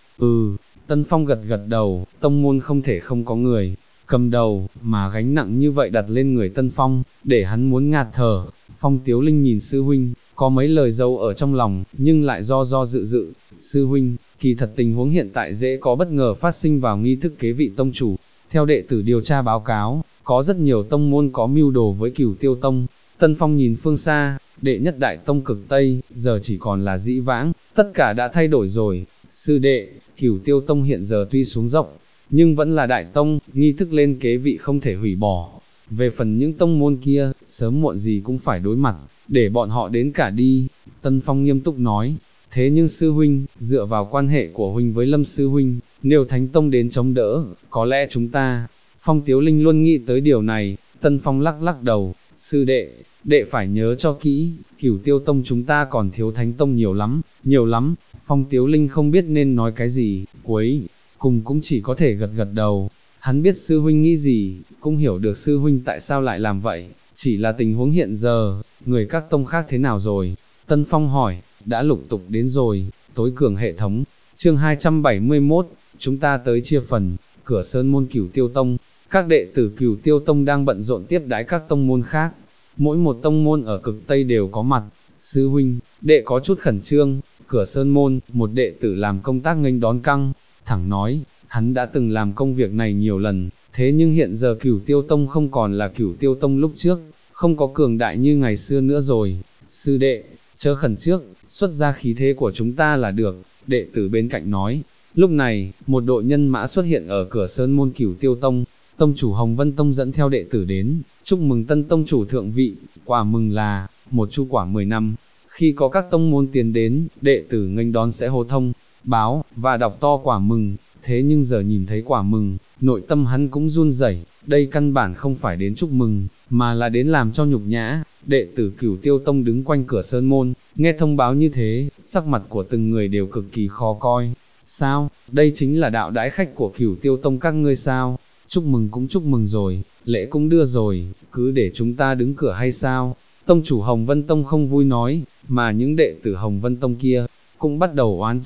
Tân Phong gật gật đầu, tông môn không thể không có người cầm đầu, mà gánh nặng như vậy đặt lên người Tân Phong, để hắn muốn ngạt thở. Phong Tiếu Linh nhìn sư huynh, có mấy lời giấu ở trong lòng, nhưng lại do dự. Sư huynh, kỳ thật tình huống hiện tại dễ có bất ngờ phát sinh vào nghi thức kế vị tông chủ. Theo đệ tử điều tra báo cáo, có rất nhiều tông môn có mưu đồ với Cửu Tiêu Tông. Tân Phong nhìn phương xa, đệ nhất đại tông cực Tây, giờ chỉ còn là dĩ vãng, tất cả đã thay đổi rồi. Sư đệ, Cửu Tiêu Tông hiện giờ tuy xuống dốc, nhưng vẫn là đại tông, nghi thức lên kế vị không thể hủy bỏ. Về phần những tông môn kia, sớm muộn gì cũng phải đối mặt, để bọn họ đến cả đi. Tân Phong nghiêm túc nói, thế nhưng sư huynh, dựa vào quan hệ của huynh với Lâm sư huynh, nếu Thánh Tông đến chống đỡ, có lẽ chúng ta. Phong Tiếu Linh luôn nghĩ tới điều này. Tân Phong lắc đầu, sư đệ phải nhớ cho kỹ, Cửu Tiêu Tông chúng ta còn thiếu Thánh Tông nhiều lắm. Phong Tiếu Linh không biết nên nói cái gì, cuối cùng cũng chỉ có thể gật đầu. Hắn biết sư huynh nghĩ gì, cũng hiểu được sư huynh tại sao lại làm vậy, chỉ là tình huống hiện giờ, người các tông khác thế nào rồi? Tân Phong hỏi, đã lục tục đến rồi, tối cường hệ thống. Chương 271, chúng ta tới chia phần. Cửa Sơn môn Cửu Tiêu Tông, các đệ tử Cửu Tiêu Tông đang bận rộn tiếp đái các tông môn khác. Mỗi một tông môn ở cực Tây đều có mặt. Sư huynh, đệ có chút khẩn trương. Cửa Sơn môn, một đệ tử làm công tác nghênh đón căng thẳng nói, hắn đã từng làm công việc này nhiều lần, thế nhưng hiện giờ Cửu Tiêu Tông không còn là Cửu Tiêu Tông lúc trước, không có cường đại như ngày xưa nữa rồi. Sư đệ, chớ khẩn trước, xuất ra khí thế của chúng ta là được. Đệ tử bên cạnh nói. Lúc này, một đội nhân mã xuất hiện ở cửa Sơn môn Cửu Tiêu Tông. Tông chủ Hồng Vân Tông dẫn theo đệ tử đến, chúc mừng tân tông chủ thượng vị. Quả mừng là một chu quả 10 năm. Khi có các tông môn tiến đến, đệ tử nghênh đón sẽ hô thông báo và đọc to quả mừng. Thế nhưng giờ nhìn thấy quả mừng, nội tâm hắn cũng run rẩy. Đây căn bản không phải đến chúc mừng, mà là đến làm cho nhục nhã. Đệ tử Cửu Tiêu Tông đứng quanh cửa Sơn môn, nghe thông báo như thế, sắc mặt của từng người đều cực kỳ khó coi. Sao, đây chính là đạo đãi khách của Cửu Tiêu Tông các ngươi sao? Chúc mừng cũng chúc mừng rồi, lễ cũng đưa rồi, cứ để chúng ta đứng cửa hay sao? Tông chủ Hồng Vân Tông không vui nói, mà những đệ tử Hồng Vân Tông kia cũng bắt đầu oán trách.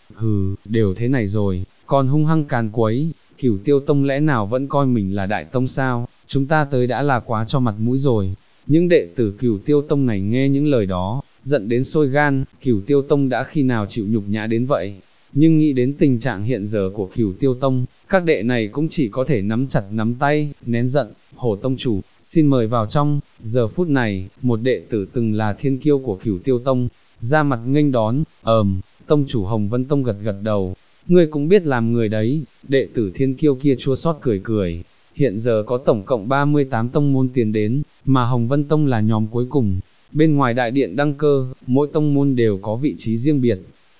hừ, đều thế này rồi, còn hung hăng càn quấy, Cửu Tiêu Tông lẽ nào vẫn coi mình là đại tông sao, chúng ta tới đã là quá cho mặt mũi rồi. Những đệ tử Cửu Tiêu Tông này nghe những lời đó, giận đến sôi gan, Cửu Tiêu Tông đã khi nào chịu nhục nhã đến vậy. Nhưng nghĩ đến tình trạng hiện giờ của Cửu Tiêu Tông, các đệ này cũng chỉ có thể nắm chặt nắm tay, nén giận. Hổ Tông chủ, xin mời vào trong. Giờ phút này, một đệ tử từng là thiên kiêu của Cửu Tiêu Tông, ra mặt nghênh đón. Tông chủ Hồng Vân Tông gật gật đầu, ngươi cũng biết làm người đấy. Đệ tử thiên kiêu kia chua xót cười cười. Hiện giờ có tổng cộng 38 tông môn tiến đến, mà Hồng Vân Tông là nhóm cuối cùng. Bên ngoài đại điện đăng cơ, mỗi tông môn đều có vị trí riêng biệt.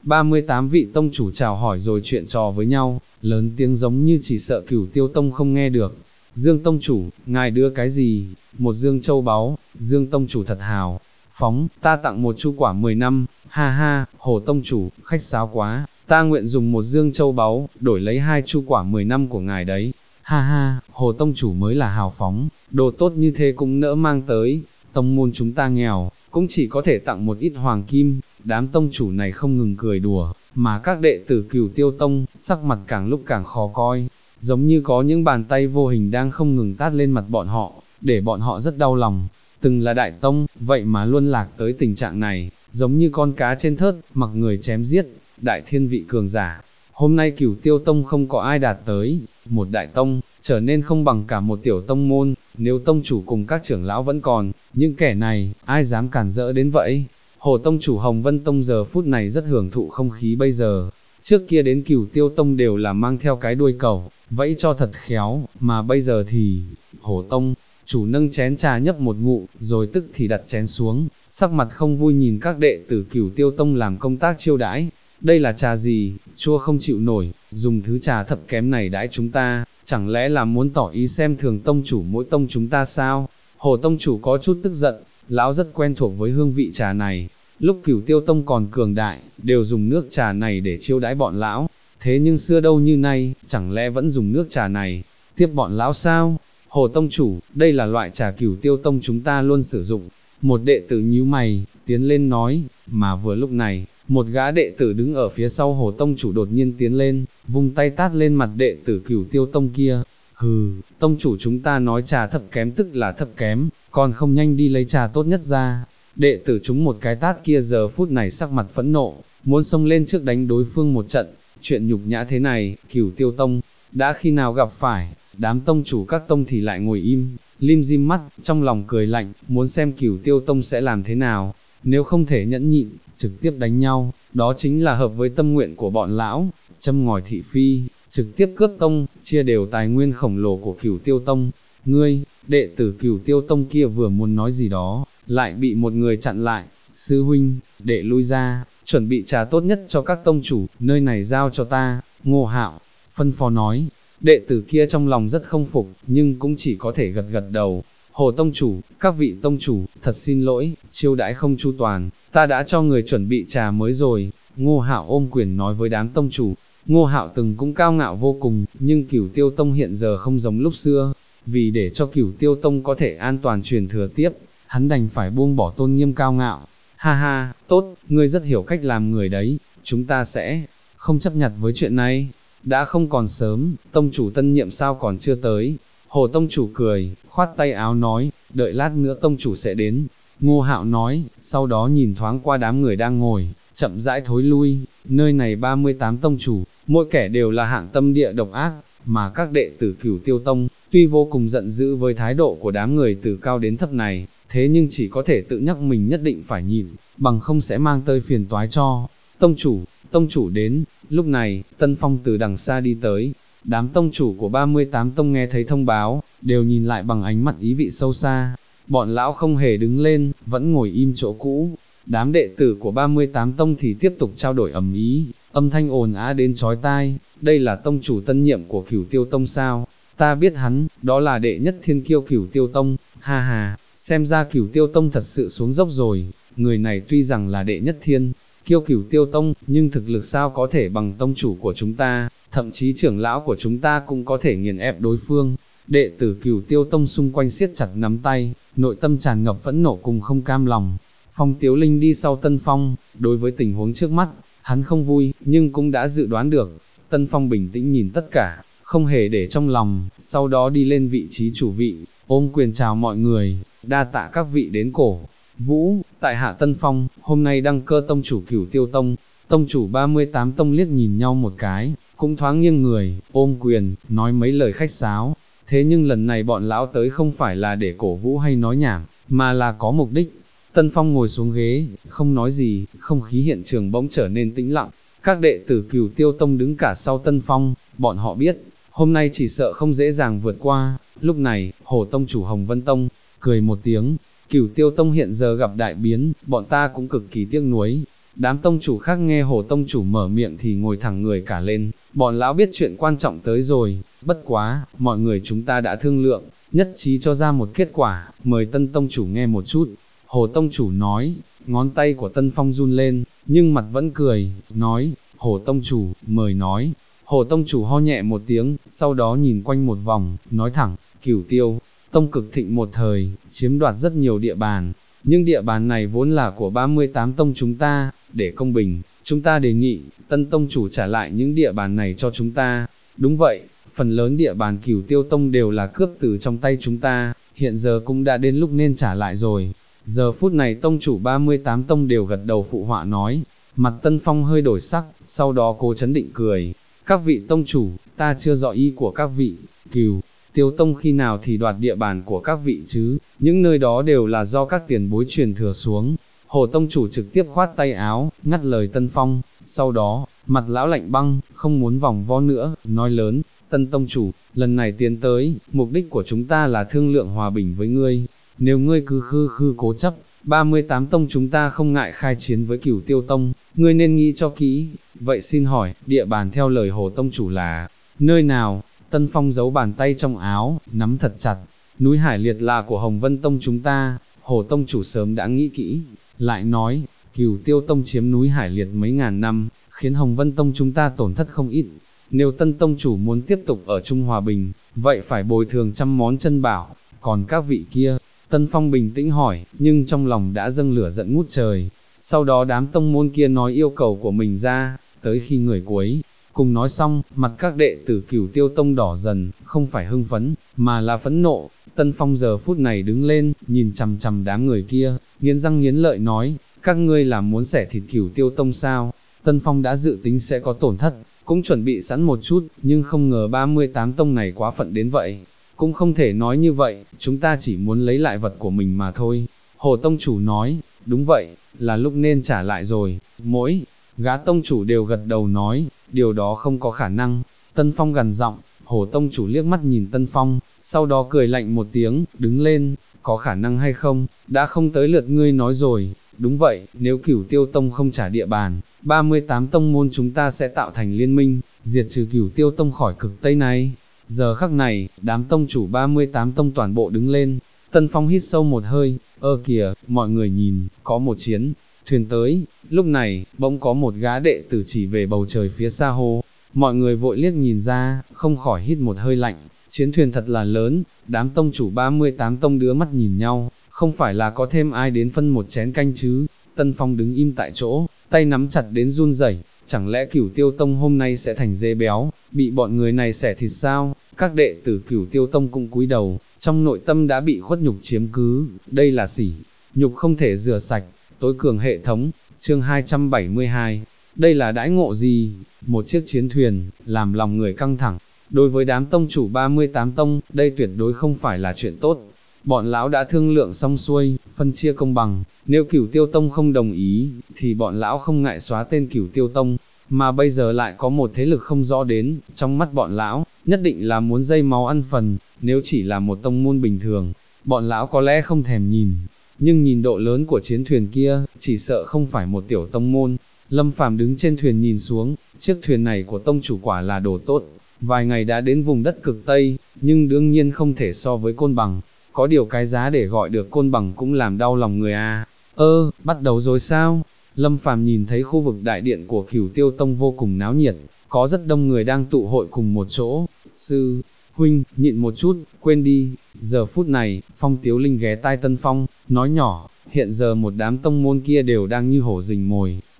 38 vị tông chủ chào hỏi rồi chuyện trò với nhau, lớn tiếng giống như chỉ sợ Cửu Tiêu Tông không nghe được. Dương tông chủ, ngài đưa cái gì? Một dương châu báu. Dương tông chủ thật hào phóng, ta tặng một chu quả 10 năm. Ha ha, Hồ tông chủ, khách sáo quá, ta nguyện dùng một dương châu báu, đổi lấy 2 chu quả 10 năm của ngài đấy. Ha ha, Hồ tông chủ mới là hào phóng, đồ tốt như thế cũng nỡ mang tới. Tông môn chúng ta nghèo, cũng chỉ có thể tặng một ít hoàng kim. Đám tông chủ này không ngừng cười đùa, mà các đệ tử Cửu Tiêu Tông, sắc mặt càng lúc càng khó coi, giống như có những bàn tay vô hình đang không ngừng tát lên mặt bọn họ, để bọn họ rất đau lòng. Từng là đại tông, vậy mà luôn lạc tới tình trạng này, giống như con cá trên thớt, mặc người chém giết. Đại thiên vị cường giả, hôm nay Cửu Tiêu Tông không có ai đạt tới, một đại tông, trở nên không bằng cả một tiểu tông môn. Nếu tông chủ cùng các trưởng lão vẫn còn, những kẻ này, ai dám cản rỡ đến vậy? Hồ tông chủ Hồng Vân Tông giờ phút này rất hưởng thụ không khí bây giờ. Trước kia đến Cửu Tiêu Tông đều là mang theo cái đuôi cẩu, vẫy cho thật khéo, mà bây giờ thì, Hồ tông chủ nâng chén trà nhấp một ngụm, rồi tức thì đặt chén xuống, sắc mặt không vui nhìn các đệ tử Cửu Tiêu Tông làm công tác chiêu đãi. Đây là trà gì, chua không chịu nổi, dùng thứ trà thấp kém này đãi chúng ta, chẳng lẽ là muốn tỏ ý xem thường tông chủ mỗi tông chúng ta sao? Hồ tông chủ có chút tức giận, lão rất quen thuộc với hương vị trà này, lúc Cửu Tiêu Tông còn cường đại, đều dùng nước trà này để chiêu đãi bọn lão, thế nhưng xưa đâu như nay, chẳng lẽ vẫn dùng nước trà này, tiếp bọn lão sao? Hồ tông chủ, đây là loại trà Cửu Tiêu Tông chúng ta luôn sử dụng. Một đệ tử nhíu mày, tiến lên nói, mà vừa lúc này, một gã đệ tử đứng ở phía sau Hồ tông chủ đột nhiên tiến lên, vung tay tát lên mặt đệ tử Cửu Tiêu Tông kia. Hừ, tông chủ chúng ta nói trà thấp kém tức là thấp kém, còn không nhanh đi lấy trà tốt nhất ra. Đệ tử chúng một cái tát kia giờ phút này sắc mặt phẫn nộ, muốn xông lên trước đánh đối phương một trận. Chuyện nhục nhã thế này, Cửu Tiêu Tông đã khi nào gặp phải? Đám tông chủ các tông thì lại ngồi im, lim dim mắt, trong lòng cười lạnh, muốn xem Cửu Tiêu Tông sẽ làm thế nào. Nếu không thể nhẫn nhịn, trực tiếp đánh nhau, đó chính là hợp với tâm nguyện của bọn lão. Châm ngòi thị phi, trực tiếp cướp tông, chia đều tài nguyên khổng lồ của Cửu Tiêu Tông. Ngươi, đệ tử Cửu Tiêu Tông kia vừa muốn nói gì đó, lại bị một người chặn lại. Sư huynh, đệ lui ra, chuẩn bị trà tốt nhất cho các tông chủ, nơi này giao cho ta. Ngô Hạo phân phó nói. Đệ tử kia trong lòng rất không phục, nhưng cũng chỉ có thể gật gật đầu. Hồ tông chủ, các vị tông chủ, thật xin lỗi, chiêu đãi không chu toàn, ta đã cho người chuẩn bị trà mới rồi. Ngô Hạo ôm quyền nói với đám tông chủ. Ngô Hạo từng cũng cao ngạo vô cùng, nhưng Cửu Tiêu Tông hiện giờ không giống lúc xưa. Vì để cho Cửu Tiêu Tông có thể an toàn truyền thừa tiếp, hắn đành phải buông bỏ tôn nghiêm cao ngạo. Ha ha, tốt, ngươi rất hiểu cách làm người đấy, chúng ta sẽ không chấp nhặt với chuyện này. Đã không còn sớm, tông chủ tân nhiệm sao còn chưa tới? Hồ tông chủ cười, khoát tay áo nói, đợi lát nữa tông chủ sẽ đến. Ngô Hạo nói, sau đó nhìn thoáng qua đám người đang ngồi, chậm rãi thối lui. Nơi này 38 tông chủ, mỗi kẻ đều là hạng tâm địa độc ác, mà các đệ tử Cửu Tiêu Tông, tuy vô cùng giận dữ với thái độ của đám người từ cao đến thấp này, thế nhưng chỉ có thể tự nhắc mình nhất định phải nhịn, bằng không sẽ mang tới phiền toái cho. Tông chủ đến. Lúc này, Tân Phong từ đằng xa đi tới. Đám tông chủ của 38 tông nghe thấy thông báo, đều nhìn lại bằng ánh mắt ý vị sâu xa. Bọn lão không hề đứng lên, vẫn ngồi im chỗ cũ. Đám đệ tử của 38 tông thì tiếp tục trao đổi ầm ĩ, âm thanh ồn ào đến chói tai. Đây là tông chủ tân nhiệm của Cửu Tiêu Tông sao? Ta biết hắn, đó là đệ nhất thiên kiêu Cửu Tiêu Tông. Ha ha, xem ra Cửu Tiêu Tông thật sự xuống dốc rồi. Người này tuy rằng là đệ nhất thiên kiêu Cửu Tiêu Tông, nhưng thực lực sao có thể bằng tông chủ của chúng ta, thậm chí trưởng lão của chúng ta cũng có thể nghiền ép đối phương. Đệ tử Cửu Tiêu Tông xung quanh siết chặt nắm tay, nội tâm tràn ngập phẫn nộ cùng không cam lòng. Phong Tiếu Linh đi sau Tân Phong, đối với tình huống trước mắt, hắn không vui, nhưng cũng đã dự đoán được. Tân Phong bình tĩnh nhìn tất cả, không hề để trong lòng, sau đó đi lên vị trí chủ vị, ôm quyền chào mọi người, đa tạ các vị đến cổ vũ, tại hạ Tân Phong, hôm nay đăng cơ tông chủ Cửu Tiêu Tông. Tông chủ 38 tông liếc nhìn nhau một cái, cũng thoáng nghiêng người, ôm quyền, nói mấy lời khách sáo. Thế nhưng lần này bọn lão tới không phải là để cổ vũ hay nói nhảm, mà là có mục đích. Tân Phong ngồi xuống ghế, không nói gì, không khí hiện trường bỗng trở nên tĩnh lặng. Các đệ tử Cửu Tiêu Tông đứng cả sau Tân Phong, bọn họ biết, hôm nay chỉ sợ không dễ dàng vượt qua. Lúc này, Hồ Tông chủ Hồng Vân Tông, cười một tiếng, Cửu Tiêu Tông hiện giờ gặp đại biến, bọn ta cũng cực kỳ tiếc nuối. Đám tông chủ khác nghe Hồ Tông chủ mở miệng thì ngồi thẳng người cả lên, bọn lão biết chuyện quan trọng tới rồi, bất quá, mọi người chúng ta đã thương lượng, nhất trí cho ra một kết quả, mời Tân Tông chủ nghe một chút. Hồ Tông chủ nói, ngón tay của Tân Phong run lên, nhưng mặt vẫn cười, nói, Hồ Tông chủ, mời nói. Hồ Tông chủ ho nhẹ một tiếng, sau đó nhìn quanh một vòng, nói thẳng, Cửu Tiêu Tông cực thịnh một thời, chiếm đoạt rất nhiều địa bàn, nhưng địa bàn này vốn là của 38 tông chúng ta, để công bình, chúng ta đề nghị, Tân Tông chủ trả lại những địa bàn này cho chúng ta. Đúng vậy, phần lớn địa bàn Cửu Tiêu Tông đều là cướp từ trong tay chúng ta, hiện giờ cũng đã đến lúc nên trả lại rồi. Giờ phút này tông chủ 38 tông đều gật đầu phụ họa nói, mặt Tân Phong hơi đổi sắc, sau đó cố chấn định cười, các vị tông chủ, ta chưa rõ ý của các vị, Cửu Tiêu Tông khi nào thì đoạt địa bàn của các vị chứ, những nơi đó đều là do các tiền bối truyền thừa xuống. Hồ Tông chủ trực tiếp khoát tay áo, ngắt lời Tân Phong, sau đó, mặt lão lạnh băng, không muốn vòng vo nữa, nói lớn, Tân Tông chủ, lần này tiến tới, mục đích của chúng ta là thương lượng hòa bình với ngươi, nếu ngươi cứ khư cố chấp, 38 tông chúng ta không ngại khai chiến với Cửu Tiêu Tông, ngươi nên nghĩ cho kỹ. Vậy xin hỏi, địa bàn theo lời Hồ Tông chủ là nơi nào? Tân Phong giấu bàn tay trong áo, nắm thật chặt, núi Hải Liệt là của Hồng Vân Tông chúng ta. Hồ Tông chủ sớm đã nghĩ kỹ, lại nói, Cửu Tiêu Tông chiếm núi Hải Liệt mấy ngàn năm, khiến Hồng Vân Tông chúng ta tổn thất không ít. Nếu Tân Tông chủ muốn tiếp tục ở Trung Hòa Bình, vậy phải bồi thường trăm món chân bảo. Còn các vị kia, Tân Phong bình tĩnh hỏi, nhưng trong lòng đã dâng lửa giận ngút trời. Sau đó đám tông môn kia nói yêu cầu của mình ra, tới khi người cuối cùng nói xong, mặt các đệ tử Cửu Tiêu Tông đỏ dần, không phải hưng phấn, mà là phẫn nộ. Tân Phong giờ phút này đứng lên, nhìn chằm chằm đám người kia, nghiến răng nghiến lợi nói, các ngươi là muốn xẻ thịt Cửu Tiêu Tông sao? Tân Phong đã dự tính sẽ có tổn thất, cũng chuẩn bị sẵn một chút, nhưng không ngờ 38 tông này quá phận đến vậy. Cũng không thể nói như vậy, chúng ta chỉ muốn lấy lại vật của mình mà thôi. Hồ Tông chủ nói, đúng vậy, là lúc nên trả lại rồi. Mỗi gã tông chủ đều gật đầu nói, điều đó không có khả năng. Tân Phong gằn giọng, Hồ Tông chủ liếc mắt nhìn Tân Phong, sau đó cười lạnh một tiếng, đứng lên, có khả năng hay không, đã không tới lượt ngươi nói rồi. Đúng vậy, nếu Cửu Tiêu Tông không trả địa bàn, 38 tông môn chúng ta sẽ tạo thành liên minh, diệt trừ Cửu Tiêu Tông khỏi cực Tây này. Giờ khắc này, đám tông chủ 38 tông toàn bộ đứng lên, Tân Phong hít sâu một hơi, kìa, mọi người nhìn, có một chiến thuyền tới. Lúc này, bỗng có một gã đệ tử chỉ về bầu trời phía xa hô, mọi người vội liếc nhìn ra, không khỏi hít một hơi lạnh, chiến thuyền thật là lớn. Đám tông chủ 38 tông đưa mắt nhìn nhau, không phải là có thêm ai đến phân một chén canh chứ. Tân Phong đứng im tại chỗ, tay nắm chặt đến run rẩy. Chẳng lẽ Cửu Tiêu Tông hôm nay sẽ thành dê béo, bị bọn người này xẻ thịt sao? Các đệ tử Cửu Tiêu Tông cũng cúi đầu, trong nội tâm đã bị khuất nhục chiếm cứ, đây là sỉ nhục không thể rửa sạch. Tối cường hệ thống, chương 272, đây là đãi ngộ gì? Một chiếc chiến thuyền, làm lòng người căng thẳng. Đối với đám tông chủ 38 tông, đây tuyệt đối không phải là chuyện tốt. Bọn lão đã thương lượng xong xuôi, phân chia công bằng, nếu Cửu Tiêu Tông không đồng ý, thì bọn lão không ngại xóa tên Cửu Tiêu Tông, mà bây giờ lại có một thế lực không rõ đến, trong mắt bọn lão, nhất định là muốn dây máu ăn phần. Nếu chỉ là một tông môn bình thường, bọn lão có lẽ không thèm nhìn, nhưng nhìn độ lớn của chiến thuyền kia, chỉ sợ không phải một tiểu tông môn. Lâm Phàm đứng trên thuyền nhìn xuống, chiếc thuyền này của tông chủ quả là đồ tốt, vài ngày đã đến vùng đất cực Tây, nhưng đương nhiên không thể so với Côn Bằng. Có điều cái giá để gọi được Côn Bằng cũng làm đau lòng người à. Bắt đầu rồi sao? Lâm Phàm nhìn thấy khu vực đại điện của Cửu Tiêu Tông vô cùng náo nhiệt, có rất đông người đang tụ hội cùng một chỗ. Sư huynh, nhịn một chút, quên đi. Giờ phút này, Phong Tiếu Linh ghé tai Tân Phong, nói nhỏ, hiện giờ một đám tông môn kia đều đang như hổ rình mồi,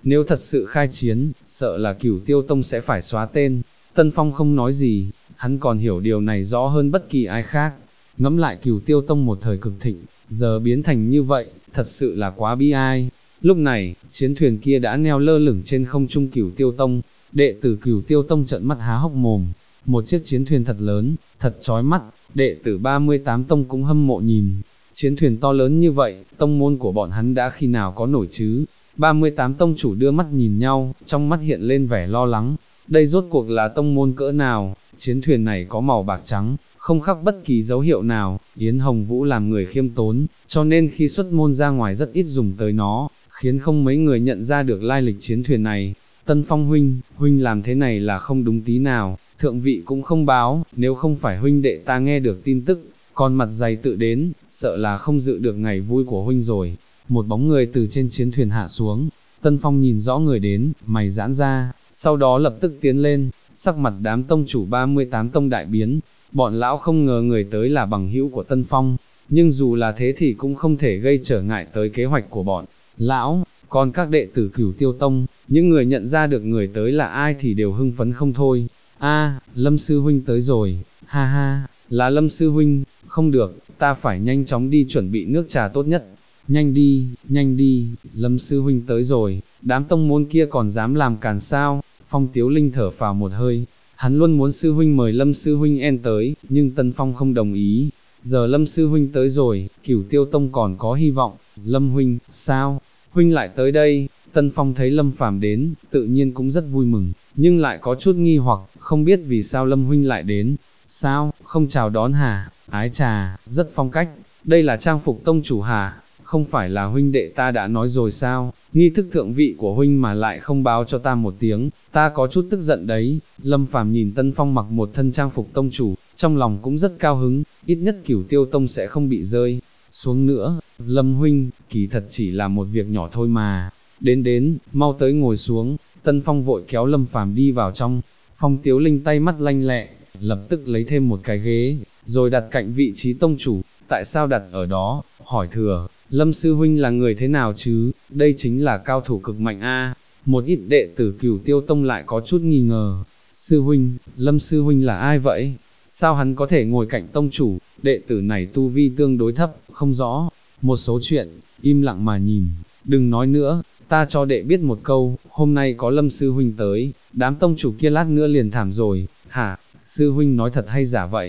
nếu thật sự khai chiến, sợ là Cửu Tiêu Tông sẽ phải xóa tên. Tân Phong không nói gì, hắn còn hiểu điều này rõ hơn bất kỳ ai khác. Ngẫm lại Cửu Tiêu Tông một thời cực thịnh, giờ biến thành như vậy, thật sự là quá bi ai. Lúc này, chiến thuyền kia đã neo lơ lửng trên không trung Cửu Tiêu Tông, đệ tử Cửu Tiêu Tông trợn mắt há hốc mồm. Một chiếc chiến thuyền thật lớn, thật chói mắt, đệ tử 38 tông cũng hâm mộ nhìn. Chiến thuyền to lớn như vậy, tông môn của bọn hắn đã khi nào có nổi chứ? 38 tông chủ đưa mắt nhìn nhau, trong mắt hiện lên vẻ lo lắng. Đây rốt cuộc là tông môn cỡ nào? Chiến thuyền này có màu bạc trắng, không khắc bất kỳ dấu hiệu nào. Yến Hồng Vũ làm người khiêm tốn, cho nên khi xuất môn ra ngoài rất ít dùng tới nó, khiến không mấy người nhận ra được lai lịch chiến thuyền này. Tân Phong huynh làm thế này là không đúng tí nào, thượng vị cũng không báo, nếu không phải huynh đệ ta nghe được tin tức, còn mặt dày tự đến, sợ là không dự được ngày vui của huynh rồi. Một bóng người từ trên chiến thuyền hạ xuống, Tân Phong nhìn rõ người đến, mày giãn ra, sau đó lập tức tiến lên, sắc mặt đám tông chủ 38 tông đại biến, bọn lão không ngờ người tới là bằng hữu của Tân Phong, nhưng dù là thế thì cũng không thể gây trở ngại tới kế hoạch của bọn lão. Còn các đệ tử Cửu Tiêu Tông, những người nhận ra được người tới là ai thì đều hưng phấn không thôi. Lâm sư huynh tới rồi, ha ha, là Lâm sư huynh, không được, ta phải nhanh chóng đi chuẩn bị nước trà tốt nhất. Nhanh đi, Lâm sư huynh tới rồi, đám tông môn kia còn dám làm càn sao? Phong Tiếu Linh thở phào một hơi, hắn luôn muốn sư huynh mời Lâm sư huynh tới, nhưng Tân Phong không đồng ý. Giờ Lâm sư huynh tới rồi, Cửu Tiêu Tông còn có hy vọng. Lâm huynh, sao? Huynh lại tới đây? Tân Phong thấy Lâm Phàm đến, tự nhiên cũng rất vui mừng, nhưng lại có chút nghi hoặc, không biết vì sao Lâm huynh lại đến. Sao, không chào đón hả? Ái trà, rất phong cách, đây là trang phục tông chủ hả? Không phải là huynh đệ ta đã nói rồi sao, nghi thức thượng vị của huynh mà lại không báo cho ta một tiếng, ta có chút tức giận đấy. Lâm Phàm nhìn Tân Phong mặc một thân trang phục tông chủ, trong lòng cũng rất cao hứng, ít nhất Cửu Tiêu Tông sẽ không bị rơi xuống nữa. Lâm huynh, kỳ thật chỉ là một việc nhỏ thôi mà. Đến, mau tới ngồi xuống. Tân Phong vội kéo Lâm Phàm đi vào trong. Phong Tiếu Linh tay mắt lanh lẹ, lập tức lấy thêm một cái ghế, rồi đặt cạnh vị trí tông chủ. Tại sao đặt ở đó? Hỏi thừa, Lâm sư huynh là người thế nào chứ? Đây chính là cao thủ cực mạnh a. Một ít đệ tử Cửu Tiêu Tông lại có chút nghi ngờ. Sư huynh, Lâm sư huynh là ai vậy? Sao hắn có thể ngồi cạnh tông chủ? Đệ tử này tu vi tương đối thấp, không rõ. Một số chuyện, im lặng mà nhìn. Đừng nói nữa, ta cho đệ biết một câu, hôm nay có Lâm sư huynh tới, đám tông chủ kia lát nữa liền thảm rồi. Hả? Sư huynh nói thật hay giả vậy?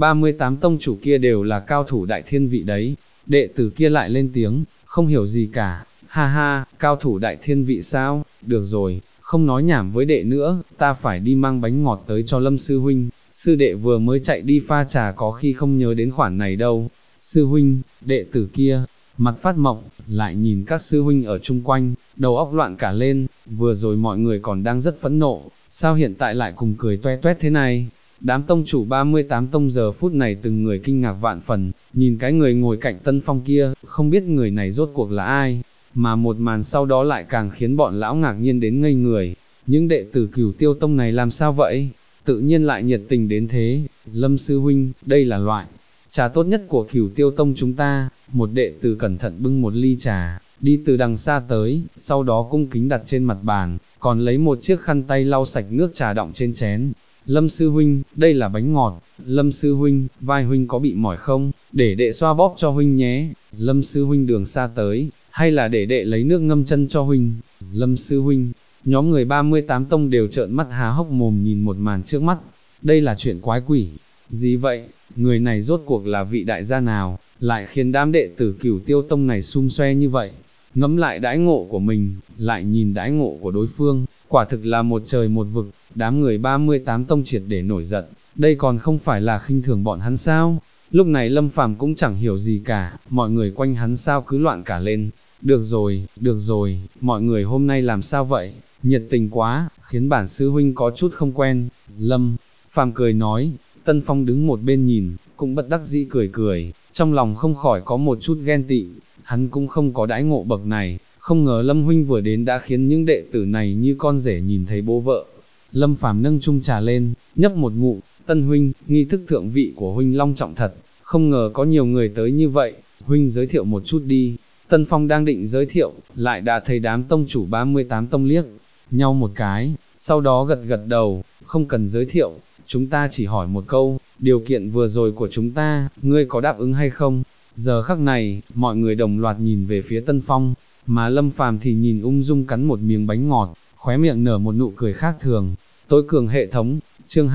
38 tông chủ kia đều là cao thủ đại thiên vị đấy. Đệ tử kia lại lên tiếng, không hiểu gì cả. Ha ha, cao thủ đại thiên vị sao? Được rồi, không nói nhảm với đệ nữa, ta phải đi mang bánh ngọt tới cho Lâm sư huynh. Sư đệ vừa mới chạy đi pha trà có khi không nhớ đến khoản này đâu. Sư huynh, đệ tử kia, mặt phát mộng, lại nhìn các sư huynh ở chung quanh, đầu óc loạn cả lên, vừa rồi mọi người còn đang rất phẫn nộ, sao hiện tại lại cùng cười toe toét thế này? Đám tông chủ 38 tông giờ phút này từng người kinh ngạc vạn phần, nhìn cái người ngồi cạnh Tân Phong kia, không biết người này rốt cuộc là ai, mà một màn sau đó lại càng khiến bọn lão ngạc nhiên đến ngây người. Những đệ tử Cửu Tiêu Tông này làm sao vậy? Tự nhiên lại nhiệt tình đến thế. Lâm sư huynh, đây là loại trà tốt nhất của Cửu Tiêu Tông chúng ta. Một đệ tử cẩn thận bưng một ly trà, đi từ đằng xa tới, sau đó cung kính đặt trên mặt bàn, còn lấy một chiếc khăn tay lau sạch nước trà đọng trên chén. Lâm sư huynh, đây là bánh ngọt. Lâm sư huynh, vai huynh có bị mỏi không? Để đệ xoa bóp cho huynh nhé. Lâm sư huynh đường xa tới, hay là để đệ lấy nước ngâm chân cho huynh? Lâm sư huynh. Nhóm người 38 tông đều trợn mắt há hốc mồm nhìn một màn trước mắt. Đây là chuyện quái quỷ gì vậy? Người này rốt cuộc là vị đại gia nào, lại khiến đám đệ tử Cửu Tiêu Tông này xum xoe như vậy? Ngẫm lại đãi ngộ của mình, lại nhìn đãi ngộ của đối phương, quả thực là một trời một vực. Đám người 38 tông triệt để nổi giận, đây còn không phải là khinh thường bọn hắn sao? Lúc này Lâm Phàm cũng chẳng hiểu gì cả, mọi người quanh hắn sao cứ loạn cả lên. Được rồi, mọi người hôm nay làm sao vậy? Nhiệt tình quá, khiến bản sư huynh có chút không quen. Lâm Phàm cười nói. Tân Phong đứng một bên nhìn, cũng bất đắc dĩ cười, trong lòng không khỏi có một chút ghen tị. Hắn cũng không có đãi ngộ bậc này, không ngờ Lâm huynh vừa đến đã khiến những đệ tử này như con rể nhìn thấy bố vợ. Lâm Phàm nâng chung trà lên, nhấp một ngụm. Tân huynh, nghi thức thượng vị của huynh long trọng thật, không ngờ có nhiều người tới như vậy, huynh giới thiệu một chút đi. Tân Phong đang định giới thiệu, lại đã thấy đám tông chủ 38 tông liếc nhau một cái, sau đó gật gật đầu, không cần giới thiệu, chúng ta chỉ hỏi một câu, điều kiện vừa rồi của chúng ta, ngươi có đáp ứng hay không? Giờ khắc này, mọi người đồng loạt nhìn về phía Tân Phong, mà Lâm Phàm thì nhìn ung dung cắn một miếng bánh ngọt, khóe miệng nở một nụ cười khác thường. Tối cường hệ thống, chương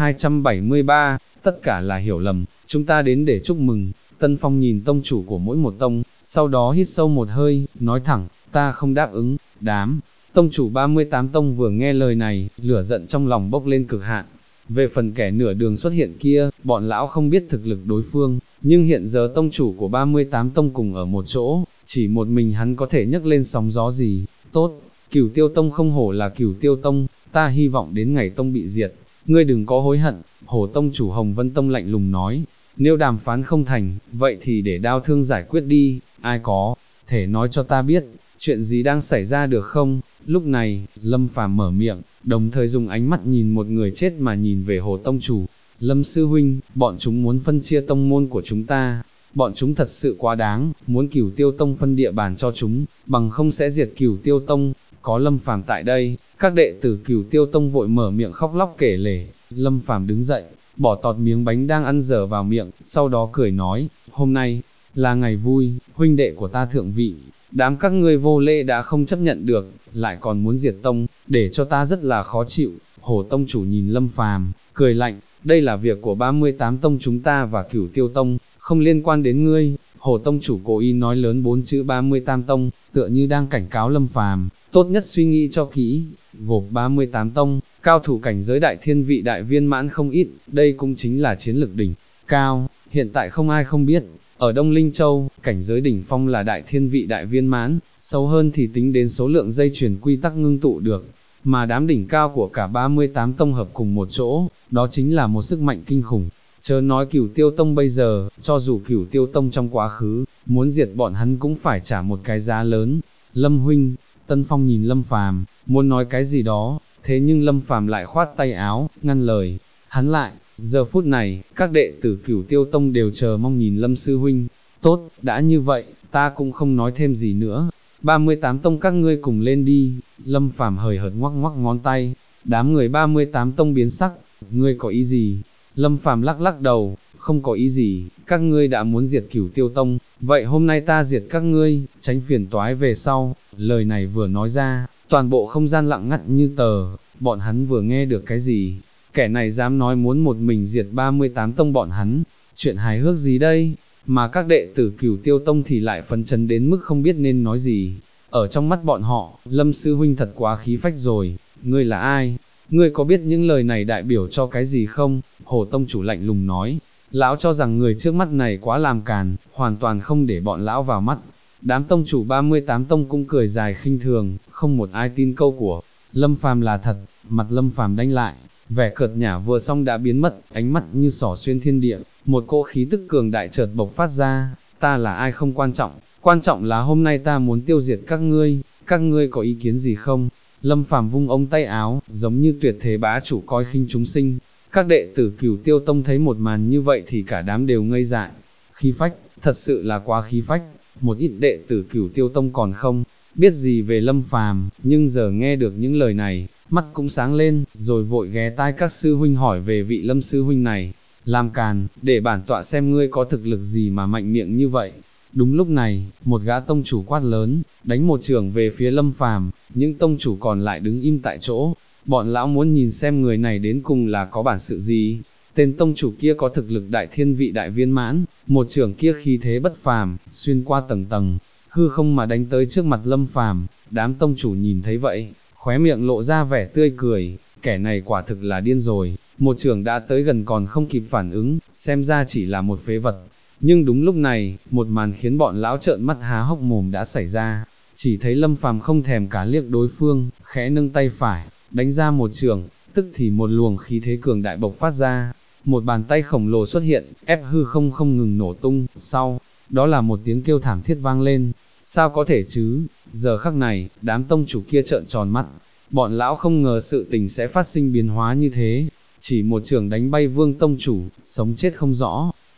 273, tất cả là hiểu lầm, chúng ta đến để chúc mừng. Tân Phong nhìn tông chủ của mỗi một tông, sau đó hít sâu một hơi, nói thẳng, ta không đáp ứng. Đám tông chủ 38 tông vừa nghe lời này, lửa giận trong lòng bốc lên cực hạn. Về phần kẻ nửa đường xuất hiện kia, bọn lão không biết thực lực đối phương, nhưng hiện giờ tông chủ của 38 tông cùng ở một chỗ, chỉ một mình hắn có thể nhấc lên sóng gió gì. Tốt, Cửu Tiêu Tông không hổ là Cửu Tiêu Tông, ta hy vọng đến ngày tông bị diệt, ngươi đừng có hối hận. Hổ tông chủ Hồng Vân Tông lạnh lùng nói, nếu đàm phán không thành, vậy thì để đao thương giải quyết đi, ai có thể nói cho ta biết, chuyện gì đang xảy ra được không? Lúc này, Lâm Phàm mở miệng, đồng thời dùng ánh mắt nhìn một người chết mà nhìn về Hồ tông chủ. Lâm sư huynh, bọn chúng muốn phân chia tông môn của chúng ta, bọn chúng thật sự quá đáng, muốn Cửu Tiêu Tông phân địa bàn cho chúng, bằng không sẽ diệt Cửu Tiêu Tông. Có Lâm Phàm tại đây, các đệ tử Cửu Tiêu Tông vội mở miệng khóc lóc kể lể. Lâm Phàm đứng dậy, bỏ tọt miếng bánh đang ăn dở vào miệng, sau đó cười nói, hôm nay là ngày vui, huynh đệ của ta thượng vị, đám các ngươi vô lễ đã không chấp nhận được, lại còn muốn diệt tông, để cho ta rất là khó chịu. Hổ tông chủ nhìn Lâm Phàm, cười lạnh, đây là việc của 38 tông chúng ta và Cửu Tiêu Tông, không liên quan đến ngươi. Hổ tông chủ cố ý nói lớn 4 chữ 38 tông, tựa như đang cảnh cáo Lâm Phàm, tốt nhất suy nghĩ cho kỹ. Gộp 38 tông, cao thủ cảnh giới đại thiên vị đại viên mãn không ít, đây cũng chính là chiến lực đỉnh cao, hiện tại không ai không biết. Ở Đông Linh Châu, cảnh giới đỉnh phong là đại thiên vị đại viên mãn, sâu hơn thì tính đến số lượng dây chuyền quy tắc ngưng tụ được, mà đám đỉnh cao của cả 38 tông hợp cùng một chỗ, đó chính là một sức mạnh kinh khủng. Chớ nói Cửu Tiêu Tông bây giờ, cho dù Cửu Tiêu Tông trong quá khứ, muốn diệt bọn hắn cũng phải trả một cái giá lớn. Lâm huynh, Tân Phong nhìn Lâm Phàm, muốn nói cái gì đó, thế nhưng Lâm Phàm lại khoát tay áo, ngăn lời hắn lại. Giờ phút này, các đệ tử Cửu Tiêu Tông đều chờ mong nhìn Lâm sư huynh. Tốt, đã như vậy, ta cũng không nói thêm gì nữa. 38 tông các ngươi cùng lên đi. Lâm Phàm hời hợt ngoắc ngoắc ngón tay. Đám người 38 tông biến sắc, ngươi có ý gì? Lâm Phàm lắc lắc đầu, không có ý gì, các ngươi đã muốn diệt Cửu Tiêu Tông, vậy hôm nay ta diệt các ngươi, tránh phiền toái về sau. Lời này vừa nói ra, toàn bộ không gian lặng ngắt như tờ, bọn hắn vừa nghe được cái gì? Kẻ này dám nói muốn một mình diệt 38 tông bọn hắn, chuyện hài hước gì đây? Mà các đệ tử Cửu Tiêu Tông thì lại phấn chấn đến mức không biết nên nói gì. Ở trong mắt bọn họ, Lâm sư huynh thật quá khí phách rồi, ngươi là ai? Ngươi có biết những lời này đại biểu cho cái gì không? Hồ tông chủ lạnh lùng nói, lão cho rằng người trước mắt này quá làm càn, hoàn toàn không để bọn lão vào mắt. Đám tông chủ 38 tông cũng cười dài khinh thường, không một ai tin câu của Lâm Phàm là thật. Mặt Lâm Phàm đanh lại, vẻ cợt nhả vừa xong đã biến mất, ánh mắt như xỏ xuyên thiên địa, một cỗ khí tức cường đại chợt bộc phát ra. Ta là ai không quan trọng là hôm nay ta muốn tiêu diệt các ngươi có ý kiến gì không? Lâm Phàm vung ống tay áo, giống như tuyệt thế bá chủ coi khinh chúng sinh. Các đệ tử Cửu Tiêu Tông thấy một màn như vậy thì cả đám đều ngây dại. Khí phách, thật sự là quá khí phách. Một ít đệ tử Cửu Tiêu Tông còn không biết gì về Lâm Phàm, nhưng giờ nghe được những lời này, mắt cũng sáng lên, rồi vội ghé tai các sư huynh hỏi về vị Lâm sư huynh này. Làm càn, để bản tọa xem ngươi có thực lực gì mà mạnh miệng như vậy. Đúng lúc này, một gã tông chủ quát lớn, đánh một chưởng về phía Lâm Phàm, những tông chủ còn lại đứng im tại chỗ. Bọn lão muốn nhìn xem người này đến cùng là có bản sự gì. Tên tông chủ kia có thực lực đại thiên vị đại viên mãn, một chưởng kia khí thế bất phàm, xuyên qua tầng tầng, hư không mà đánh tới trước mặt Lâm Phàm. Đám tông chủ nhìn thấy vậy, khóe miệng lộ ra vẻ tươi cười, kẻ này quả thực là điên rồi, một chưởng đã tới gần còn không kịp phản ứng, xem ra chỉ là một phế vật. Nhưng đúng lúc này, một màn khiến bọn lão trợn mắt há hốc mồm đã xảy ra. Chỉ thấy Lâm Phàm không thèm cả liếc đối phương, khẽ nâng tay phải, đánh ra một chưởng, tức thì một luồng khí thế cường đại bộc phát ra. Một bàn tay khổng lồ xuất hiện, ép hư không không ngừng nổ tung, sau đó là một tiếng kêu thảm thiết vang lên. Sao có thể chứ? Giờ khắc này, đám tông chủ kia trợn tròn mắt, bọn lão không ngờ sự tình sẽ phát sinh biến hóa như thế. Chỉ một chưởng đánh bay Vương tông chủ, sống chết không rõ.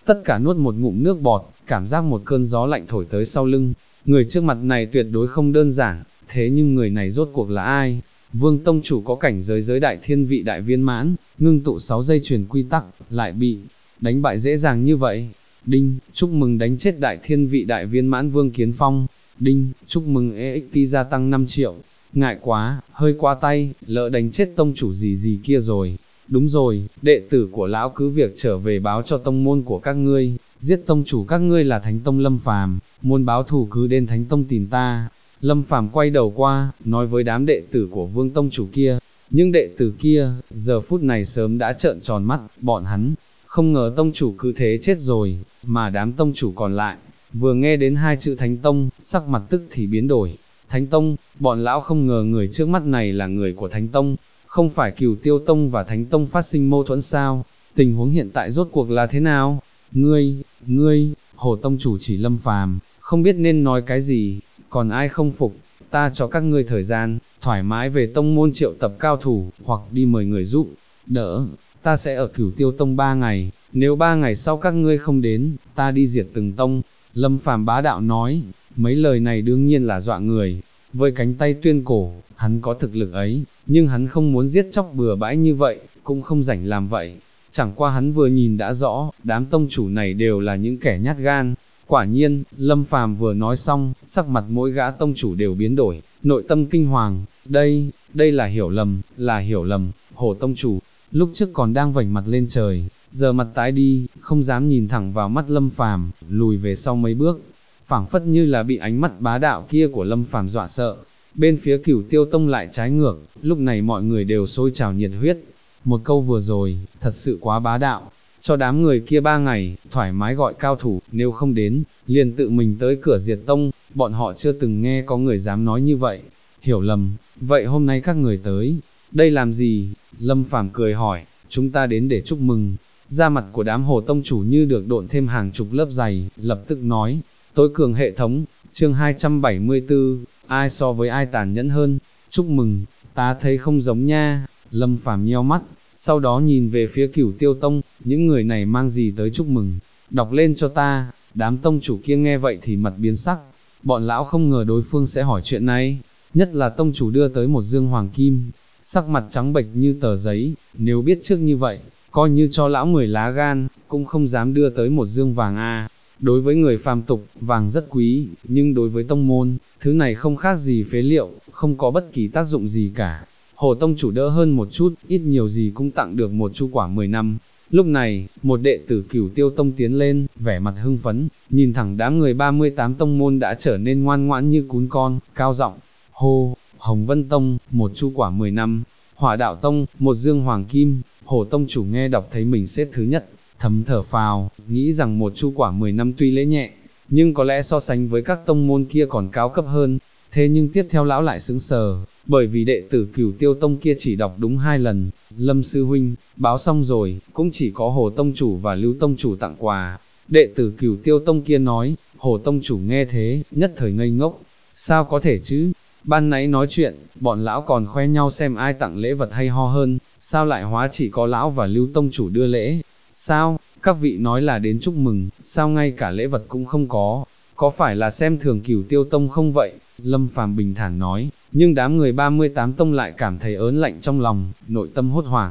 tất cả nuốt một ngụm nước bọt, cảm giác một cơn gió lạnh thổi tới sau lưng, người trước mặt này tuyệt đối không đơn giản, thế nhưng người này rốt cuộc là ai? Vương tông chủ có cảnh giới giới đại thiên vị đại viên mãn, ngưng tụ 6 dây truyền quy tắc, lại bị đánh bại dễ dàng như vậy. Đinh, chúc mừng đánh chết đại thiên vị đại viên mãn Vương Kiến Phong. Đinh, chúc mừng EXP gia tăng 5 triệu. Ngại quá, hơi quá tay, lỡ đánh chết tông chủ gì gì kia rồi. Đúng rồi, đệ tử của lão cứ việc trở về báo cho tông môn của các ngươi, giết tông chủ các ngươi là Thánh Tông Lâm Phàm, muốn báo thù cứ đến Thánh Tông tìm ta. Lâm Phàm quay đầu qua, nói với đám đệ tử của Vương tông chủ kia, nhưng đệ tử kia, giờ phút này sớm đã trợn tròn mắt, bọn hắn, không ngờ tông chủ cứ thế chết rồi, mà đám tông chủ còn lại, vừa nghe đến hai chữ Thánh Tông, sắc mặt tức thì biến đổi. Thánh Tông, bọn lão không ngờ người trước mắt này là người của Thánh Tông, không phải Cửu Tiêu Tông và Thánh Tông phát sinh mâu thuẫn sao, tình huống hiện tại rốt cuộc là thế nào? Ngươi, Hồ Tông chủ chỉ Lâm Phàm, không biết nên nói cái gì, còn ai không phục, ta cho các ngươi thời gian, thoải mái về tông môn triệu tập cao thủ, hoặc đi mời người giúp, đỡ, ta sẽ ở Cửu Tiêu Tông 3 ngày, nếu 3 ngày sau các ngươi không đến, ta đi diệt từng tông. Lâm Phàm bá đạo nói, mấy lời này đương nhiên là dọa người, với cánh tay tuyên cổ, hắn có thực lực ấy, nhưng hắn không muốn giết chóc bừa bãi như vậy, cũng không rảnh làm vậy. Chẳng qua hắn vừa nhìn đã rõ, đám tông chủ này đều là những kẻ nhát gan. Quả nhiên, Lâm Phàm vừa nói xong, sắc mặt mỗi gã tông chủ đều biến đổi, nội tâm kinh hoàng, đây là hiểu lầm, Hồ tông chủ, lúc trước còn đang vểnh mặt lên trời, giờ mặt tái đi, không dám nhìn thẳng vào mắt Lâm Phàm, lùi về sau mấy bước, phảng phất như là bị ánh mắt bá đạo kia của Lâm Phàm dọa sợ. Bên phía Cửu Tiêu Tông lại trái ngược, lúc này mọi người đều sôi trào nhiệt huyết. Một câu vừa rồi, thật sự quá bá đạo, cho đám người kia 3 ngày, thoải mái gọi cao thủ, nếu không đến, liền tự mình tới cửa diệt tông, bọn họ chưa từng nghe có người dám nói như vậy. Hiểu lầm, vậy hôm nay các người tới, đây làm gì? Lâm Phàm cười hỏi, chúng ta đến để chúc mừng. Da mặt của đám Hồ tông chủ như được độn thêm hàng chục lớp dày, lập tức nói, tối cường hệ thống, chương 274, ai so với ai tàn nhẫn hơn, chúc mừng, ta thấy không giống nha. Lâm Phàm nheo mắt, sau đó nhìn về phía Cửu Tiêu Tông, những người này mang gì tới chúc mừng, đọc lên cho ta. Đám tông chủ kia nghe vậy thì mặt biến sắc, bọn lão không ngờ đối phương sẽ hỏi chuyện này, nhất là tông chủ đưa tới một dương hoàng kim, sắc mặt trắng bệch như tờ giấy, nếu biết trước như vậy, coi như cho lão 10 lá gan, cũng không dám đưa tới một dương vàng a. Đối với người phàm tục, vàng rất quý, nhưng đối với tông môn, thứ này không khác gì phế liệu, không có bất kỳ tác dụng gì cả. Hồ tông chủ đỡ hơn một chút, ít nhiều gì cũng tặng được một chu quả 10 năm. Lúc này, một đệ tử Cửu Tiêu Tông tiến lên, vẻ mặt hưng phấn, nhìn thẳng đám người 38 tông môn đã trở nên ngoan ngoãn như cún con, cao giọng hô, Hồng Vân Tông, một chu quả 10 năm, Hỏa Đạo Tông, một dương hoàng kim. Hồ tông chủ nghe đọc thấy mình xếp thứ nhất, thầm thở phào, nghĩ rằng một chu quả 10 năm tuy lễ nhẹ, nhưng có lẽ so sánh với các tông môn kia còn cao cấp hơn. Thế nhưng tiếp theo lão lại sững sờ, bởi vì đệ tử Cửu Tiêu Tông kia chỉ đọc đúng 2 lần. Lâm sư huynh, báo xong rồi, cũng chỉ có Hồ tông chủ và Lưu tông chủ tặng quà. Đệ tử Cửu Tiêu Tông kia nói. Hồ tông chủ nghe thế, nhất thời ngây ngốc, sao có thể chứ? Ban nãy nói chuyện, bọn lão còn khoe nhau xem ai tặng lễ vật hay ho hơn, sao lại hóa chỉ có lão và Lưu tông chủ đưa lễ? Sao, các vị nói là đến chúc mừng, sao ngay cả lễ vật cũng không có phải là xem thường Cửu Tiêu Tông không vậy? Lâm Phàm bình thản nói, nhưng đám người 38 tông lại cảm thấy ớn lạnh trong lòng, nội tâm hốt hoảng.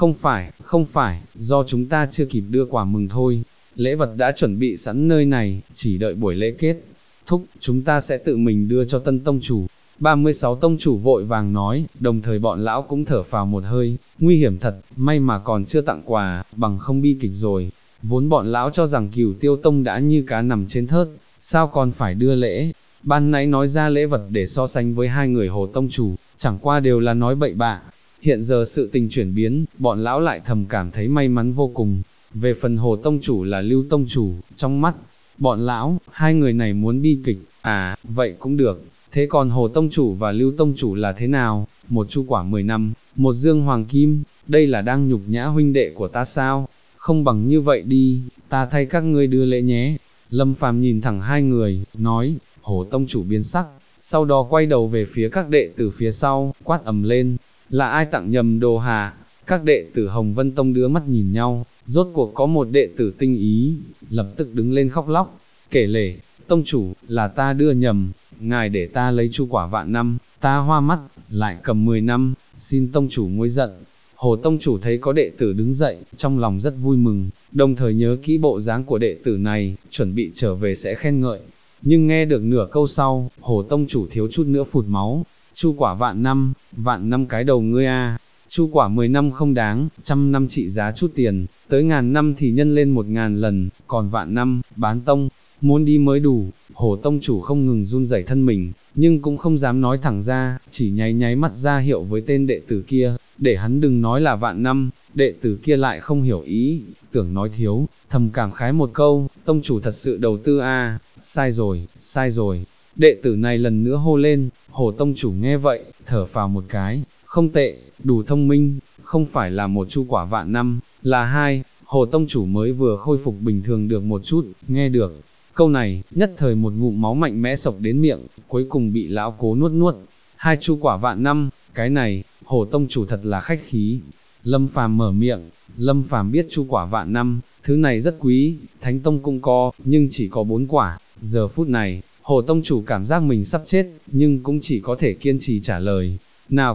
Không phải, do chúng ta chưa kịp đưa quà mừng thôi, lễ vật đã chuẩn bị sẵn nơi này, chỉ đợi buổi lễ kết thúc, chúng ta sẽ tự mình đưa cho tân tông chủ. 36 tông chủ vội vàng nói, đồng thời bọn lão cũng thở phào một hơi, nguy hiểm thật, may mà còn chưa tặng quà, bằng không bi kịch rồi. Vốn bọn lão cho rằng Cửu Tiêu Tông đã như cá nằm trên thớt, sao còn phải đưa lễ? Ban nãy nói ra lễ vật để so sánh với hai người Hồ tông chủ, chẳng qua đều là nói bậy bạ. Hiện giờ sự tình chuyển biến, bọn lão lại thầm cảm thấy may mắn vô cùng. Về phần Hồ tông chủ là Lưu tông chủ, trong mắt bọn lão, hai người này muốn bi kịch, à, vậy cũng được. Thế còn Hồ tông chủ và Lưu tông chủ là thế nào? Một chu quả 10 năm, một dương hoàng kim, đây là đang nhục nhã huynh đệ của ta sao? Không bằng như vậy đi, ta thay các ngươi đưa lễ nhé. Lâm Phàm nhìn thẳng hai người, nói. Hồ tông chủ biến sắc, sau đó quay đầu về phía các đệ tử phía sau, quát ầm lên, là ai tặng nhầm đồ hả? Các đệ tử Hồng Vân Tông đưa mắt nhìn nhau, rốt cuộc có một đệ tử tinh ý, lập tức đứng lên khóc lóc, kể lể, tông chủ, là ta đưa nhầm, ngài để ta lấy chu quả vạn năm, ta hoa mắt, lại cầm 10 năm, xin tông chủ nguôi giận. Hồ tông chủ thấy có đệ tử đứng dậy, trong lòng rất vui mừng, đồng thời nhớ kỹ bộ dáng của đệ tử này, chuẩn bị trở về sẽ khen ngợi. Nhưng nghe được nửa câu sau, Hồ tông chủ thiếu chút nữa phụt máu, chu quả vạn năm cái đầu ngươi a. Chu quả 10 năm không đáng, 100 năm trị giá chút tiền, tới 1000 năm thì nhân lên 1000 lần, còn vạn năm, bán tông, muốn đi mới đủ. Hồ tông chủ không ngừng run rẩy thân mình, nhưng cũng không dám nói thẳng ra, chỉ nháy nháy mắt ra hiệu với tên đệ tử kia, để hắn đừng nói là vạn năm. Đệ tử kia lại không hiểu ý, tưởng nói thiếu, thầm cảm khái một câu, tông chủ thật sự đầu tư a. Sai rồi. Đệ tử này lần nữa hô lên, Hồ tông chủ nghe vậy, thở phào một cái, không tệ, đủ thông minh, không phải là một chu quả vạn năm, là hai. Hồ tông chủ mới vừa khôi phục bình thường được một chút, nghe được câu này, nhất thời một ngụm máu mạnh mẽ sộc đến miệng, cuối cùng bị lão cố nuốt. Hai chu quả vạn năm, cái này, Hồ tông chủ thật là khách khí. Lâm Phàm mở miệng, Lâm Phàm biết chu quả vạn năm, thứ này rất quý, Thánh Tông cũng có, nhưng chỉ có 4 quả. Giờ phút này, Hồ tông chủ cảm giác mình sắp chết, nhưng cũng chỉ có thể kiên trì trả lời. Nào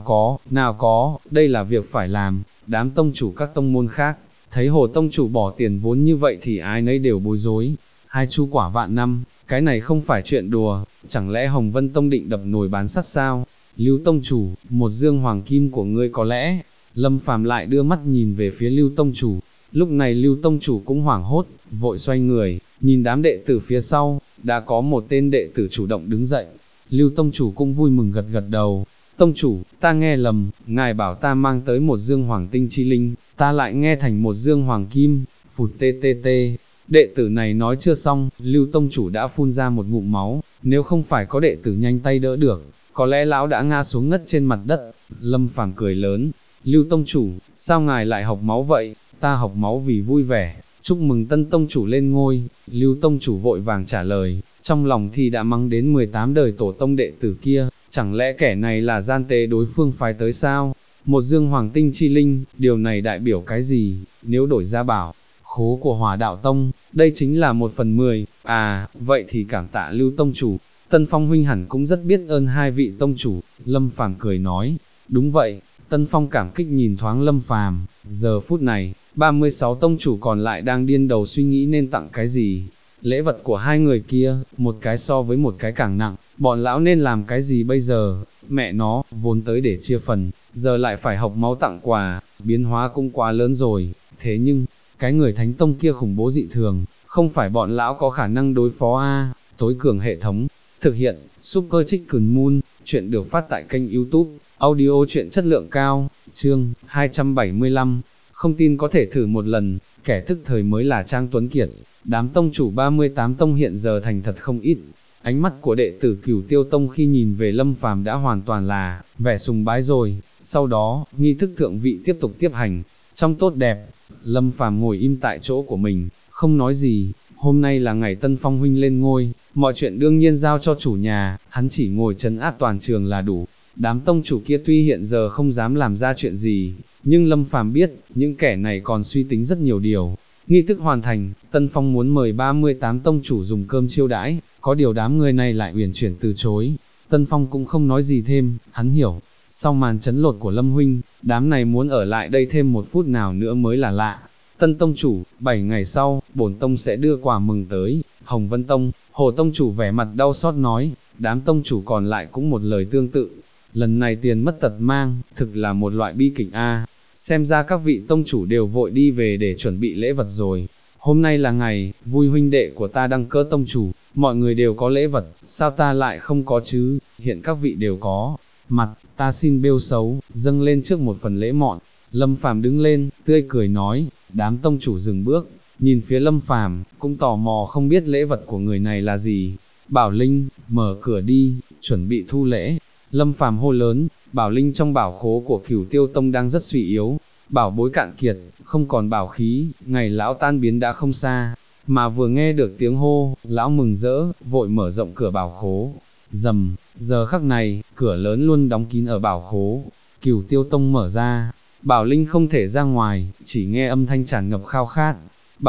có, đây là việc phải làm. Đám tông chủ các tông môn khác, thấy Hồ tông chủ bỏ tiền vốn như vậy thì ai nấy đều bối rối. Hai chu quả vạn năm, cái này không phải chuyện đùa, chẳng lẽ Hồng Vân Tông định đập nồi bán sắt sao? Lưu tông chủ, một dương hoàng kim của ngươi có lẽ. Lâm Phàm lại đưa mắt nhìn về phía Lưu tông chủ, lúc này Lưu tông chủ cũng hoảng hốt, vội xoay người, nhìn đám đệ tử phía sau, đã có một tên đệ tử chủ động đứng dậy. Lưu tông chủ cũng vui mừng gật gật đầu, tông chủ, ta nghe lầm, ngài bảo ta mang tới một dương hoàng tinh chi linh, ta lại nghe thành một dương hoàng kim, phụt ttt. Đệ tử này nói chưa xong, Lưu tông chủ đã phun ra một ngụm máu, nếu không phải có đệ tử nhanh tay đỡ được, có lẽ lão đã ngã xuống ngất trên mặt đất. Lâm Phàm cười lớn, Lưu tông chủ, sao ngài lại học máu vậy? Ta học máu vì vui vẻ, chúc mừng tân tông chủ lên ngôi. Lưu tông chủ vội vàng trả lời, trong lòng thì đã mắng đến 18 đời tổ tông đệ tử kia, chẳng lẽ kẻ này là gian tế đối phương phái tới sao? Một dương hoàng tinh chi linh, điều này đại biểu cái gì? Nếu đổi ra bảo khố của Hỏa Đạo Tông, đây chính là 1/10, vậy thì cảm tạ Lưu tông chủ, Tân Phong huynh hẳn cũng rất biết ơn hai vị tông chủ. Lâm Phàm cười nói, đúng vậy. Tân Phong cảm kích nhìn thoáng Lâm Phàm, giờ phút này, 36 tông chủ còn lại đang điên đầu suy nghĩ nên tặng cái gì. Lễ vật của hai người kia, một cái so với một cái càng nặng, bọn lão nên làm cái gì bây giờ? Mẹ nó, vốn tới để chia phần, giờ lại phải học máu tặng quà, biến hóa cũng quá lớn rồi. Thế nhưng, cái người Thánh Tông kia khủng bố dị thường, không phải bọn lão có khả năng đối phó a. Tối cường hệ thống, thực hiện, Super Chicken Moon, chuyện được phát tại kênh YouTube, audio chuyện chất lượng cao, chương 275, không tin có thể thử một lần, kẻ thức thời mới là Trang Tuấn Kiệt. Đám tông chủ 38 tông hiện giờ thành thật không ít, ánh mắt của đệ tử Cửu Tiêu Tông khi nhìn về Lâm Phàm đã hoàn toàn là vẻ sùng bái rồi. Sau đó, nghi thức thượng vị tiếp tục tiếp hành, trong tốt đẹp, Lâm Phàm ngồi im tại chỗ của mình, không nói gì. Hôm nay là ngày Tân Phong huynh lên ngôi, mọi chuyện đương nhiên giao cho chủ nhà, hắn chỉ ngồi trấn áp toàn trường là đủ. Đám tông chủ kia tuy hiện giờ không dám làm ra chuyện gì, nhưng Lâm Phàm biết, những kẻ này còn suy tính rất nhiều điều. Nghi thức hoàn thành, Tân Phong muốn mời 38 tông chủ dùng cơm chiêu đãi, có điều đám người này lại uyển chuyển từ chối. Tân Phong cũng không nói gì thêm, hắn hiểu, sau màn chấn lột của Lâm huynh, đám này muốn ở lại đây thêm một phút nào nữa mới là lạ. Tân tông chủ, 7 ngày sau, bổn tông sẽ đưa quà mừng tới. Hồng Vân Tông, Hồ tông chủ vẻ mặt đau xót nói, đám tông chủ còn lại cũng một lời tương tự. Lần này tiền mất tật mang, thực là một loại bi kịch a. Xem ra các vị tông chủ đều vội đi về để chuẩn bị lễ vật rồi. Hôm nay là ngày, vui huynh đệ của ta đăng cơ tông chủ, mọi người đều có lễ vật, sao ta lại không có chứ? Hiện các vị đều có. Mặt, ta xin bêu xấu, dâng lên trước một phần lễ mọn. Lâm Phàm đứng lên, tươi cười nói, đám tông chủ dừng bước, nhìn phía Lâm Phàm, cũng tò mò không biết lễ vật của người này là gì. Bảo Linh, mở cửa đi, chuẩn bị thu lễ. Lâm Phàm hô lớn, Bảo Linh trong bảo khố của Cửu Tiêu Tông đang rất suy yếu, bảo bối cạn kiệt, không còn bảo khí, ngày lão tan biến đã không xa. Mà vừa nghe được tiếng hô, lão mừng rỡ, vội mở rộng cửa bảo khố. Giờ khắc này, cửa lớn luôn đóng kín ở bảo khố. Cửu Tiêu Tông mở ra, Bảo Linh không thể ra ngoài, chỉ nghe âm thanh tràn ngập khao khát.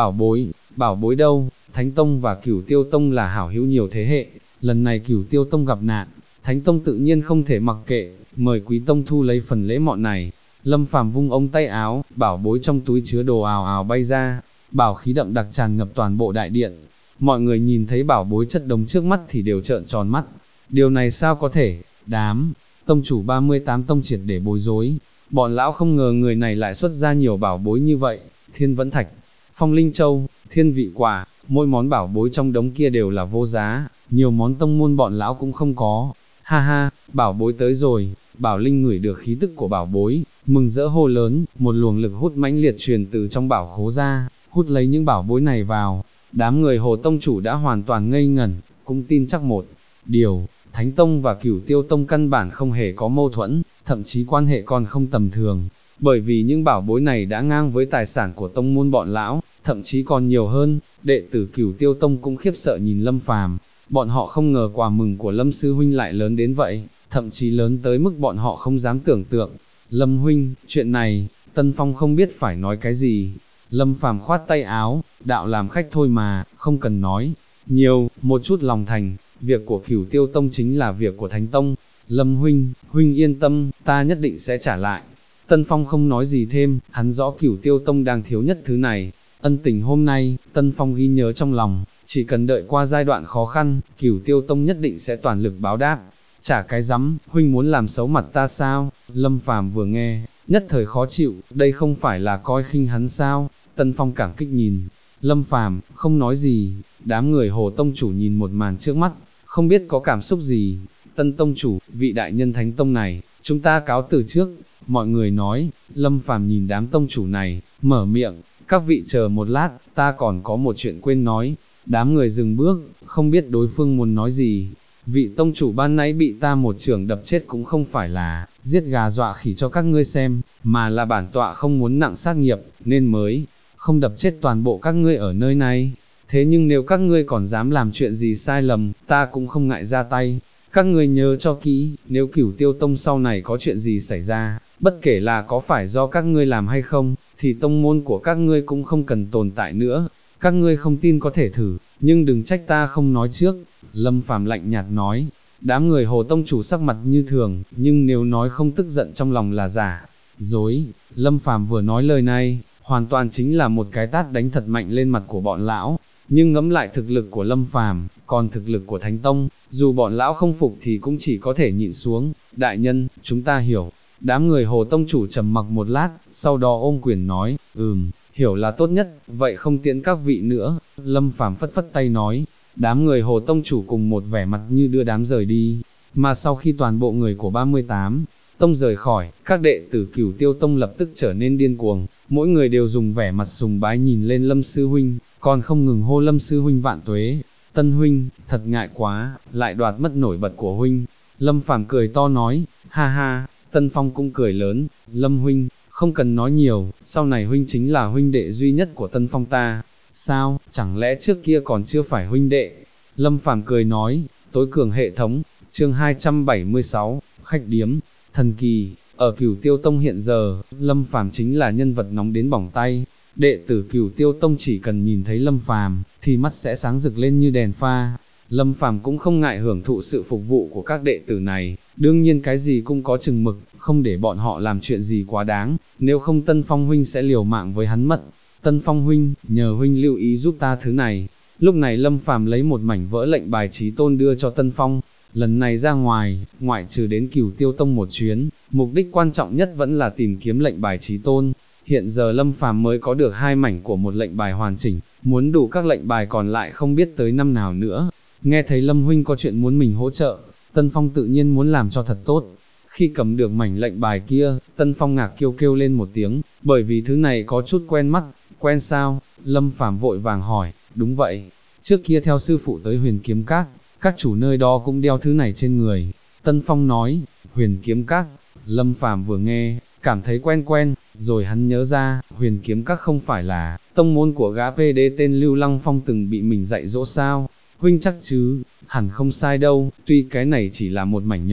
Bảo bối đâu? Thánh Tông và Cửu Tiêu Tông là hảo hữu nhiều thế hệ, lần này Cửu Tiêu Tông gặp nạn, Thánh Tông tự nhiên không thể mặc kệ, mời Quý Tông thu lấy phần lễ mọn này. Lâm Phàm vung ống tay áo, bảo bối trong túi chứa đồ ào ào bay ra, bảo khí đậm đặc tràn ngập toàn bộ đại điện. Mọi người nhìn thấy bảo bối chất đống trước mắt thì đều trợn tròn mắt. Điều này sao có thể? Đám tông chủ 38 tông triệt để bối rối. Bọn lão không ngờ người này lại xuất ra nhiều bảo bối như vậy. Thiên Vẫn Thạch, Phong Linh Châu, Thiên Vị Quả, mỗi món bảo bối trong đống kia đều là vô giá, nhiều món tông môn bọn lão cũng không có. Ha ha, bảo bối tới rồi. Bảo Linh ngửi được khí tức của bảo bối, mừng rỡ hô lớn, một luồng lực hút mãnh liệt truyền từ trong bảo khố ra, hút lấy những bảo bối này vào. Đám người Hồ Tông chủ đã hoàn toàn ngây ngẩn, cũng tin chắc một điều, Thánh Tông và Cửu Tiêu Tông căn bản không hề có mâu thuẫn, thậm chí quan hệ còn không tầm thường, bởi vì những bảo bối này đã ngang với tài sản của tông môn bọn lão, thậm chí còn nhiều hơn. Đệ tử Cửu Tiêu Tông cũng khiếp sợ nhìn Lâm Phàm, bọn họ không ngờ quà mừng của Lâm sư huynh lại lớn đến vậy, thậm chí lớn tới mức bọn họ không dám tưởng tượng. Lâm huynh, chuyện này, Tân Phong không biết phải nói cái gì. Lâm Phàm khoát tay áo, đạo làm khách thôi mà, không cần nói nhiều, một chút lòng thành, việc của Cửu Tiêu Tông chính là việc của Thánh Tông. Lâm huynh, huynh yên tâm, ta nhất định sẽ trả lại. Tân Phong không nói gì thêm, hắn rõ Cửu Tiêu Tông đang thiếu nhất thứ này. Ân tình hôm nay, Tân Phong ghi nhớ trong lòng, chỉ cần đợi qua giai đoạn khó khăn, Cửu Tiêu Tông nhất định sẽ toàn lực báo đáp. Trả cái rắm, huynh muốn làm xấu mặt ta sao? Lâm Phàm vừa nghe, nhất thời khó chịu, đây không phải là coi khinh hắn sao? Tân Phong cảm kích nhìn Lâm Phàm, không nói gì. Đám người Hồ Tông chủ nhìn một màn trước mắt, không biết có cảm xúc gì. Tân Tông chủ, vị đại nhân Thánh Tông này, chúng ta cáo từ trước. Mọi người nói. Lâm Phàm nhìn đám tông chủ này, mở miệng, các vị chờ một lát, ta còn có một chuyện quên nói. Đám người dừng bước, không biết đối phương muốn nói gì. Vị tông chủ ban nãy bị ta một chưởng đập chết cũng không phải là giết gà dọa khỉ cho các ngươi xem, mà là bản tọa không muốn nặng sát nghiệp, nên mới không đập chết toàn bộ các ngươi ở nơi này. Thế nhưng nếu các ngươi còn dám làm chuyện gì sai lầm, ta cũng không ngại ra tay. Các ngươi nhớ cho kỹ, nếu Cửu Tiêu Tông sau này có chuyện gì xảy ra, bất kể là có phải do các ngươi làm hay không, thì tông môn của các ngươi cũng không cần tồn tại nữa. Các ngươi không tin có thể thử, nhưng đừng trách ta không nói trước. Lâm Phàm lạnh nhạt nói. Đám người Hồ Tông chủ sắc mặt như thường, nhưng nếu nói không tức giận trong lòng là giả dối. Lâm Phàm vừa nói lời này, hoàn toàn chính là một cái tát đánh thật mạnh lên mặt của bọn lão. Nhưng ngẫm lại thực lực của Lâm Phàm, còn thực lực của Thánh Tông, dù bọn lão không phục thì cũng chỉ có thể nhịn xuống. Đại nhân, chúng ta hiểu. Đám người Hồ Tông chủ trầm mặc một lát, sau đó ôm quyền nói, hiểu là tốt nhất, vậy không tiễn các vị nữa. Lâm Phàm phất phất tay nói. Đám người Hồ Tông chủ cùng một vẻ mặt như đưa đám rời đi, mà sau khi toàn bộ người của 38 tông rời khỏi, các đệ tử Cửu Tiêu Tông lập tức trở nên điên cuồng, mỗi người đều dùng vẻ mặt sùng bái nhìn lên Lâm sư huynh, còn không ngừng hô Lâm sư huynh vạn tuế. Tân huynh, thật ngại quá, lại đoạt mất nổi bật của huynh. Lâm Phàm cười to nói, ha ha. Tân Phong cũng cười lớn, Lâm huynh, không cần nói nhiều, sau này huynh chính là huynh đệ duy nhất của Tân Phong ta. Sao, chẳng lẽ trước kia còn chưa phải huynh đệ? Lâm Phàm cười nói, tối cường hệ thống, chương 276, khách điếm, thần kỳ. Ở Cửu Tiêu Tông hiện giờ, Lâm Phàm chính là nhân vật nóng đến bỏng tay. Đệ tử Cửu Tiêu Tông chỉ cần nhìn thấy Lâm Phàm thì mắt sẽ sáng rực lên như đèn pha. Lâm Phàm cũng không ngại hưởng thụ sự phục vụ của các đệ tử này, đương nhiên cái gì cũng có chừng mực, không để bọn họ làm chuyện gì quá đáng, nếu không Tân Phong huynh sẽ liều mạng với hắn mất. Tân Phong huynh, nhờ huynh lưu ý giúp ta thứ này. Lúc này Lâm Phàm lấy một mảnh vỡ lệnh bài chí tôn đưa cho Tân Phong. Lần này ra ngoài, ngoại trừ đến Cửu Tiêu Tông một chuyến, mục đích quan trọng nhất vẫn là tìm kiếm lệnh bài chí tôn. Hiện giờ Lâm Phàm mới có được 2 mảnh của một lệnh bài hoàn chỉnh, muốn đủ các lệnh bài còn lại không biết tới năm nào nữa. Nghe thấy Lâm huynh có chuyện muốn mình hỗ trợ, Tân Phong tự nhiên muốn làm cho thật tốt. Khi cầm được mảnh lệnh bài kia, Tân Phong ngạc kêu lên một tiếng, bởi vì thứ này có chút quen mắt. Quen sao? Lâm Phàm vội vàng hỏi. Đúng vậy, trước kia theo sư phụ tới Huyền Kiếm Các, các chủ nơi đó cũng đeo thứ này trên người. Tân Phong nói. Huyền Kiếm Các. Lâm Phàm vừa nghe, cảm thấy quen quen, rồi hắn nhớ ra, Huyền Kiếm Các không phải là tông môn của gã PD tên Lưu Lăng Phong từng bị mình dạy dỗ sao? Huynh chắc chứ? Hẳn không sai đâu, tuy cái này chỉ là một mảnh nhỏ,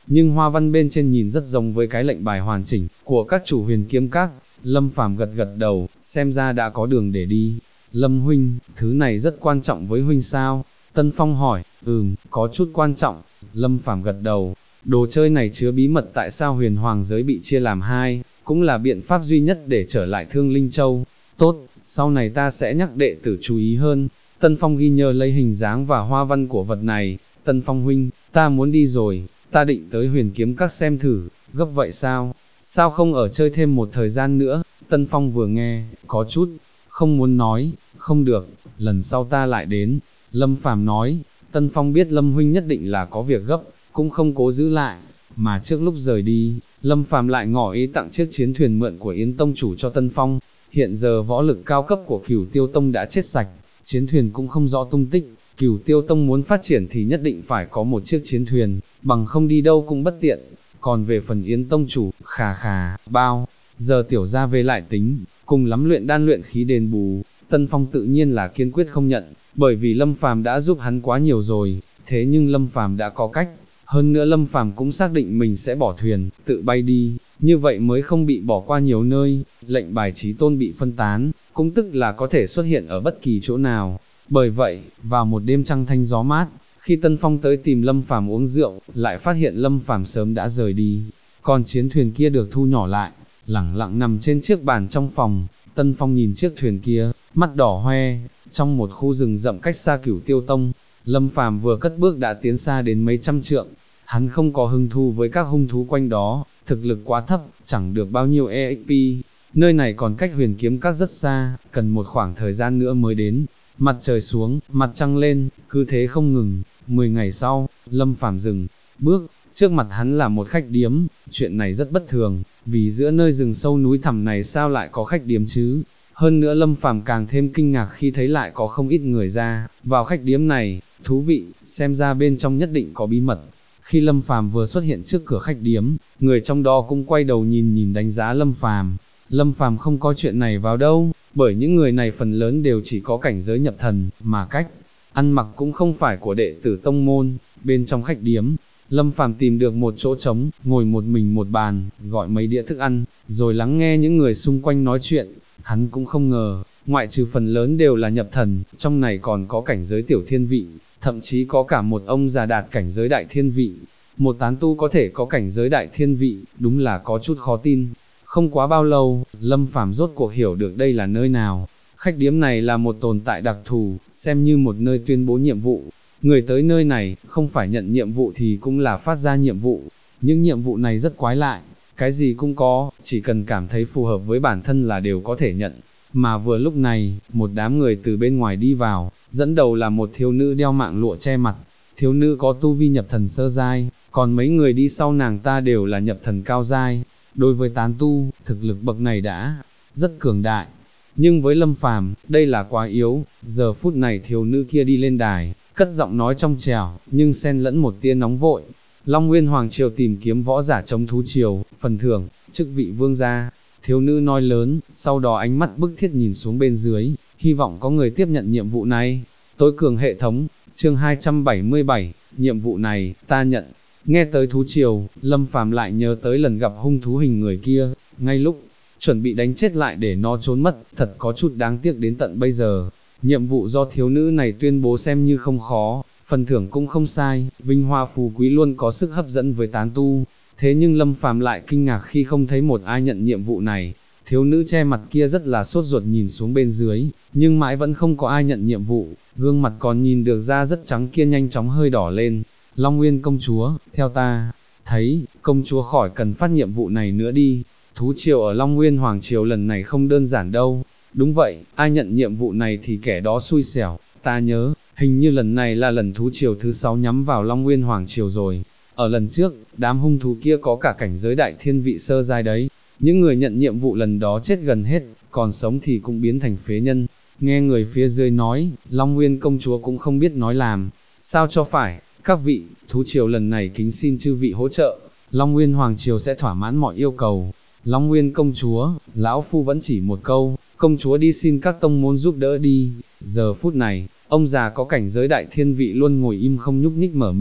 nhưng hoa văn bên trên nhìn rất giống với cái lệnh bài hoàn chỉnh của các chủ huyền kiếm các. Lâm Phàm gật gật đầu, xem ra đã có đường để đi. Lâm huynh, thứ này rất quan trọng với huynh sao? Tân Phong hỏi. Có chút quan trọng. Lâm Phàm gật đầu. Đồ chơi này chứa bí mật tại sao huyền hoàng giới bị chia làm hai, cũng là biện pháp duy nhất để trở lại Thương Linh Châu. Tốt, sau này ta sẽ nhắc đệ tử chú ý hơn. Tân Phong ghi nhớ lấy hình dáng và hoa văn của vật này. Tân Phong huynh, ta muốn đi rồi, ta định tới huyền kiếm các xem thử. Gấp vậy sao? Sao không ở chơi thêm một thời gian nữa? Tân Phong vừa nghe, có chút không muốn nói. Không được, lần sau ta lại đến. Lâm Phàm nói. Tân Phong biết Lâm huynh nhất định là có việc gấp, cũng không cố giữ lại, mà trước lúc rời đi, Lâm Phàm lại ngỏ ý tặng chiếc chiến thuyền mượn của Yến Tông chủ cho Tân Phong. Hiện giờ võ lực cao cấp của Cửu Tiêu Tông đã chết sạch, chiến thuyền cũng không rõ tung tích. Cửu Tiêu Tông muốn phát triển thì nhất định phải có một chiếc chiến thuyền, bằng không đi đâu cũng bất tiện. Còn về phần Yến Tông chủ, bao giờ tiểu gia về lại tính, cùng lắm luyện đan luyện khí đền bù. Tân Phong tự nhiên là kiên quyết không nhận, bởi vì Lâm Phàm đã giúp hắn quá nhiều rồi. Thế nhưng Lâm Phàm đã có cách, hơn nữa Lâm Phàm cũng xác định mình sẽ bỏ thuyền, tự bay đi, như vậy mới không bị bỏ qua nhiều nơi. Lệnh bài chí tôn bị phân tán, cũng tức là có thể xuất hiện ở bất kỳ chỗ nào. Bởi vậy, vào một đêm trăng thanh gió mát, khi Tân Phong tới tìm Lâm Phàm uống rượu, lại phát hiện Lâm Phàm sớm đã rời đi, còn chiến thuyền kia được thu nhỏ lại, lẳng lặng nằm trên chiếc bàn trong phòng. Tân Phong nhìn chiếc thuyền kia, mắt đỏ hoe. Trong một khu rừng rậm cách xa Cửu Tiêu Tông, Lâm Phàm vừa cất bước đã tiến xa đến mấy trăm trượng. Hắn không có hứng thú với các hung thú quanh đó, thực lực quá thấp, chẳng được bao nhiêu EXP. Nơi này còn cách huyền kiếm các rất xa, cần một khoảng thời gian nữa mới đến. Mặt trời xuống, mặt trăng lên, cứ thế không ngừng. 10 ngày sau, Lâm Phàm dừng bước, trước mặt hắn là một khách điếm. Chuyện này rất bất thường, vì giữa nơi rừng sâu núi thẳm này sao lại có khách điếm chứ? Hơn nữa Lâm Phàm càng thêm kinh ngạc khi thấy lại có không ít người ra vào khách điếm này. Thú vị, xem ra bên trong nhất định có bí mật. Khi Lâm Phàm vừa xuất hiện trước cửa khách điếm, người trong đó cũng quay đầu nhìn đánh giá Lâm Phàm. Lâm Phàm không có chuyện này vào đâu, bởi những người này phần lớn đều chỉ có cảnh giới nhập thần, mà cách ăn mặc cũng không phải của đệ tử tông môn. Bên trong khách điếm, Lâm Phàm tìm được một chỗ trống, ngồi một mình một bàn, gọi mấy đĩa thức ăn, rồi lắng nghe những người xung quanh nói chuyện. Hắn cũng không ngờ, ngoại trừ phần lớn đều là nhập thần, trong này còn có cảnh giới tiểu thiên vị, thậm chí có cả một ông già đạt cảnh giới đại thiên vị. Một tán tu có thể có cảnh giới đại thiên vị, đúng là có chút khó tin. Không quá bao lâu, Lâm Phàm rốt cuộc hiểu được đây là nơi nào. Khách điếm này là một tồn tại đặc thù, xem như một nơi tuyên bố nhiệm vụ. Người tới nơi này, không phải nhận nhiệm vụ thì cũng là phát ra nhiệm vụ. Những nhiệm vụ này rất quái lạ, cái gì cũng có, chỉ cần cảm thấy phù hợp với bản thân là đều có thể nhận. Mà vừa lúc này, một đám người từ bên ngoài đi vào, dẫn đầu là một thiếu nữ đeo mạng lụa che mặt. Thiếu nữ có tu vi nhập thần sơ giai, còn mấy người đi sau nàng ta đều là nhập thần cao giai. Đối với tán tu, thực lực bậc này đã rất cường đại. Nhưng với Lâm Phàm, đây là quá yếu. Giờ phút này thiếu nữ kia đi lên đài, cất giọng nói trong trẻo, nhưng xen lẫn một tia nóng vội. Long Nguyên Hoàng Triều tìm kiếm võ giả chống thú triều, phần thưởng, chức vị vương gia. Thiếu nữ nói lớn, sau đó ánh mắt bức thiết nhìn xuống bên dưới, hy vọng có người tiếp nhận nhiệm vụ này. Tối cường hệ thống, chương 277, nhiệm vụ này, ta nhận. Nghe tới thú triều, Lâm Phàm lại nhớ tới lần gặp hung thú hình người kia, ngay lúc chuẩn bị đánh chết lại để nó trốn mất, thật có chút đáng tiếc đến tận bây giờ. Nhiệm vụ do thiếu nữ này tuyên bố xem như không khó, phần thưởng cũng không sai, vinh hoa phú quý luôn có sức hấp dẫn với tán tu. Thế nhưng Lâm Phàm lại kinh ngạc khi không thấy một ai nhận nhiệm vụ này. Thiếu nữ che mặt kia rất là sốt ruột nhìn xuống bên dưới, nhưng mãi vẫn không có ai nhận nhiệm vụ, gương mặt còn nhìn được ra rất trắng kia nhanh chóng hơi đỏ lên. Long Nguyên công chúa, theo ta thấy, công chúa khỏi cần phát nhiệm vụ này nữa đi. Thú triều ở Long Nguyên Hoàng Triều lần này không đơn giản đâu. Đúng vậy, ai nhận nhiệm vụ này thì kẻ đó xui xẻo. Ta nhớ, hình như lần này là lần thú triều thứ 6 nhắm vào Long Nguyên Hoàng Triều rồi. Ở lần trước, đám hung thú kia có cả cảnh giới đại thiên vị sơ giai đấy. Những người nhận nhiệm vụ lần đó chết gần hết, còn sống thì cũng biến thành phế nhân. Nghe người phía dưới nói, Long Nguyên công chúa cũng không biết nói làm sao cho phải. Các vị, thú triều lần này kính xin chư vị hỗ trợ, Long Nguyên Hoàng Triều sẽ thỏa mãn mọi yêu cầu. Long Nguyên công chúa, lão phu vẫn chỉ một câu, công chúa đi xin các tông môn giúp đỡ đi. Giờ phút này, ông già có cảnh giới đại thiên vị luôn ngồi im không nhúc nhích mở miệng.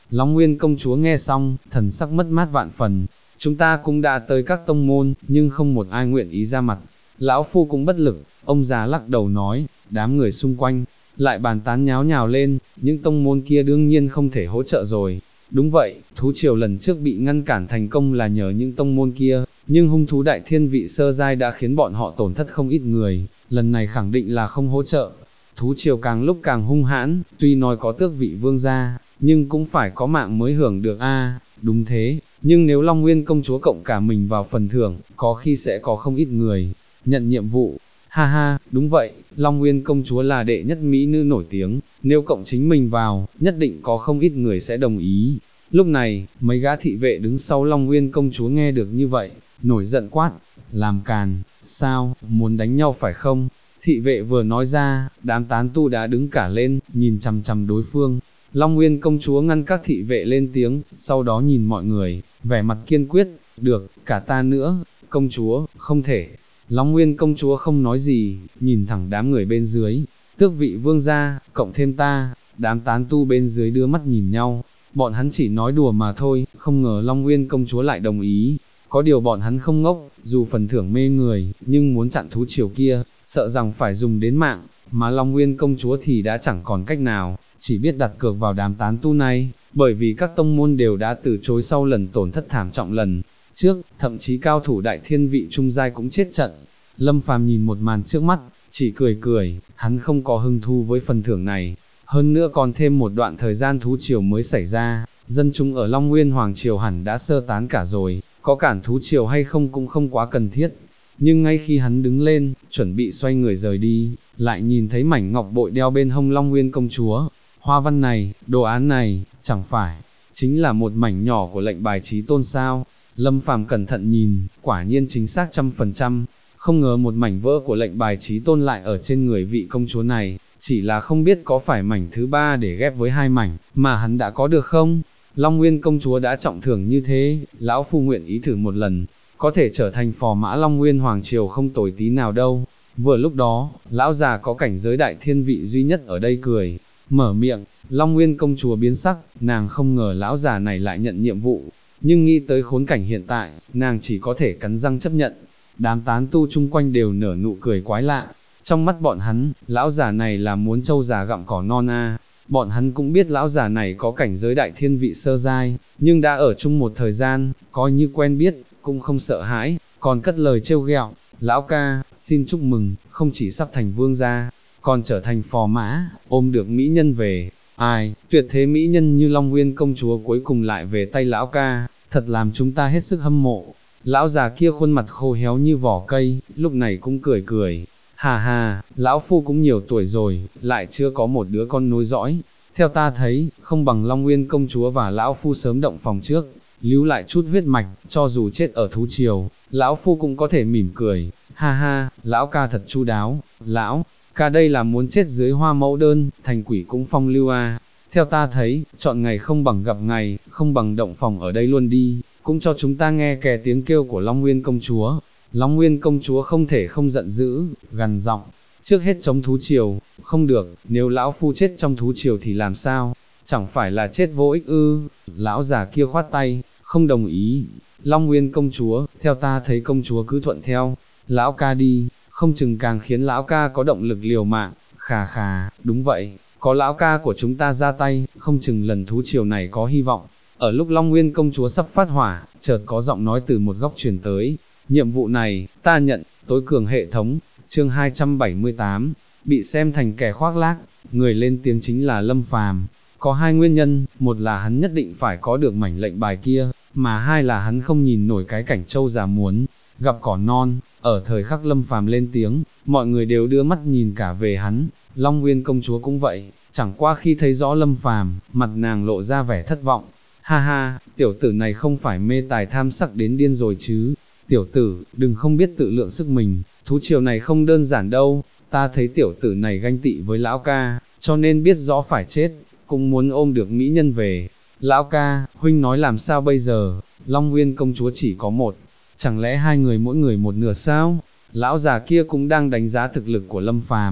Long Nguyên công chúa nghe xong, thần sắc mất mát vạn phần, chúng ta cũng đã tới các tông môn, nhưng không một ai nguyện ý ra mặt. Lão Phu cũng bất lực, ông già lắc đầu nói, đám người xung quanh, lại bàn tán nháo nhào lên, những tông môn kia đương nhiên không thể hỗ trợ rồi. Đúng vậy, thú triều lần trước bị ngăn cản thành công là nhờ những tông môn kia, nhưng hung thú đại thiên vị sơ giai đã khiến bọn họ tổn thất không ít người, lần này khẳng định là không hỗ trợ. Thú triều càng lúc càng hung hãn, tuy nói có tước vị vương gia, nhưng cũng phải có mạng mới hưởng được a. Đúng thế, nhưng nếu Long Nguyên công chúa cộng cả mình vào phần thưởng, có khi sẽ có không ít người nhận nhiệm vụ. Ha ha, đúng vậy, Long Nguyên công chúa là đệ nhất mỹ nữ nổi tiếng, nếu cộng chính mình vào, nhất định có không ít người sẽ đồng ý. Lúc này, mấy gã thị vệ đứng sau Long Nguyên công chúa nghe được như vậy, nổi giận quát, làm càn, sao, muốn đánh nhau phải không? Thị vệ vừa nói ra, đám tán tu đã đứng cả lên, nhìn chằm chằm đối phương. Long Nguyên công chúa ngăn các thị vệ lên tiếng, sau đó nhìn mọi người, vẻ mặt kiên quyết, được, cả ta nữa, công chúa, không thể. Long Nguyên công chúa không nói gì, nhìn thẳng đám người bên dưới, tước vị vương gia, cộng thêm ta, đám tán tu bên dưới đưa mắt nhìn nhau, bọn hắn chỉ nói đùa mà thôi, không ngờ Long Nguyên công chúa lại đồng ý. Có điều bọn hắn không ngốc, dù phần thưởng mê người, nhưng muốn chặn thú triều kia, sợ rằng phải dùng đến mạng, mà Long Nguyên công chúa thì đã chẳng còn cách nào, chỉ biết đặt cược vào đám tán tu này, bởi vì các tông môn đều đã từ chối sau lần tổn thất thảm trọng lần trước, thậm chí cao thủ đại thiên vị trung giai cũng chết trận. Lâm Phàm nhìn một màn trước mắt, chỉ cười cười, hắn không có hứng thú với phần thưởng này, hơn nữa còn thêm một đoạn thời gian thú triều mới xảy ra, dân chúng ở Long Nguyên Hoàng Triều hẳn đã sơ tán cả rồi, có cản thú triều hay không cũng không quá cần thiết. Nhưng ngay khi hắn đứng lên, chuẩn bị xoay người rời đi, lại nhìn thấy mảnh ngọc bội đeo bên hông Long Nguyên công chúa. Hoa văn này, đồ án này, chẳng phải, chính là một mảnh nhỏ của lệnh bài chí tôn sao. Lâm Phàm cẩn thận nhìn, quả nhiên chính xác 100%, không ngờ một mảnh vỡ của lệnh bài chí tôn lại ở trên người vị công chúa này, chỉ là không biết có phải mảnh thứ ba để ghép với hai mảnh, mà hắn đã có được không? Long Nguyên công chúa đã trọng thưởng như thế, lão phu nguyện ý thử một lần, có thể trở thành phò mã Long Nguyên Hoàng Triều không tồi tí nào đâu. Vừa lúc đó, lão già có cảnh giới đại thiên vị duy nhất ở đây cười, mở miệng. Long Nguyên công chúa biến sắc, nàng không ngờ lão già này lại nhận nhiệm vụ, nhưng nghĩ tới khốn cảnh hiện tại, nàng chỉ có thể cắn răng chấp nhận. Đám tán tu chung quanh đều nở nụ cười quái lạ, trong mắt bọn hắn, lão già này là muốn trâu già gặm cỏ non a. Bọn hắn cũng biết lão già này có cảnh giới đại thiên vị sơ giai, nhưng đã ở chung một thời gian, coi như quen biết, cũng không sợ hãi, còn cất lời trêu ghẹo, lão ca, xin chúc mừng, không chỉ sắp thành vương gia, còn trở thành phò mã, ôm được mỹ nhân về. Ai, tuyệt thế mỹ nhân như Long Nguyên công chúa cuối cùng lại về tay lão ca, thật làm chúng ta hết sức hâm mộ. Lão già kia khuôn mặt khô héo như vỏ cây, lúc này cũng cười cười. Hà hà, lão phu cũng nhiều tuổi rồi, lại chưa có một đứa con nối dõi. Theo ta thấy, không bằng Long Nguyên công chúa và lão phu sớm động phòng trước, lưu lại chút huyết mạch, cho dù chết ở thú triều, lão phu cũng có thể mỉm cười. Ha ha, lão ca thật chu đáo, lão ca đây là muốn chết dưới hoa mẫu đơn, thành quỷ cũng phong lưu à. Theo ta thấy, chọn ngày không bằng gặp ngày, không bằng động phòng ở đây luôn đi, cũng cho chúng ta nghe kè tiếng kêu của Long Nguyên công chúa. Long Nguyên công chúa không thể không giận dữ, gằn giọng, trước hết chống thú triều, không được, nếu lão phu chết trong thú triều thì làm sao, chẳng phải là chết vô ích ư? Lão già kia khoát tay, không đồng ý. Long Nguyên công chúa, theo ta thấy công chúa cứ thuận theo lão ca đi, không chừng càng khiến lão ca có động lực liều mạng. Khà khà, đúng vậy, có lão ca của chúng ta ra tay, không chừng lần thú triều này có hy vọng. Ở lúc Long Nguyên công chúa sắp phát hỏa, chợt có giọng nói từ một góc truyền tới, nhiệm vụ này, ta nhận. Tối cường hệ thống, chương 278, bị xem thành kẻ khoác lác, người lên tiếng chính là Lâm Phàm. Có hai nguyên nhân, một là hắn nhất định phải có được mảnh lệnh bài kia, mà hai là hắn không nhìn nổi cái cảnh trâu già muốn gặp cỏ non. Ở thời khắc Lâm Phàm lên tiếng, mọi người đều đưa mắt nhìn cả về hắn. Long Nguyên công chúa cũng vậy, chẳng qua khi thấy rõ Lâm Phàm, mặt nàng lộ ra vẻ thất vọng. Ha ha, tiểu tử này không phải mê tài tham sắc đến điên rồi chứ? Tiểu tử, đừng không biết tự lượng sức mình, thú triều này không đơn giản đâu, ta thấy tiểu tử này ganh tị với lão ca, cho nên biết rõ phải chết, cũng muốn ôm được mỹ nhân về. Lão ca, huynh nói làm sao bây giờ? Long Nguyên công chúa chỉ có một, chẳng lẽ hai người mỗi người một nửa sao? Lão già kia cũng đang đánh giá thực lực của Lâm Phàm.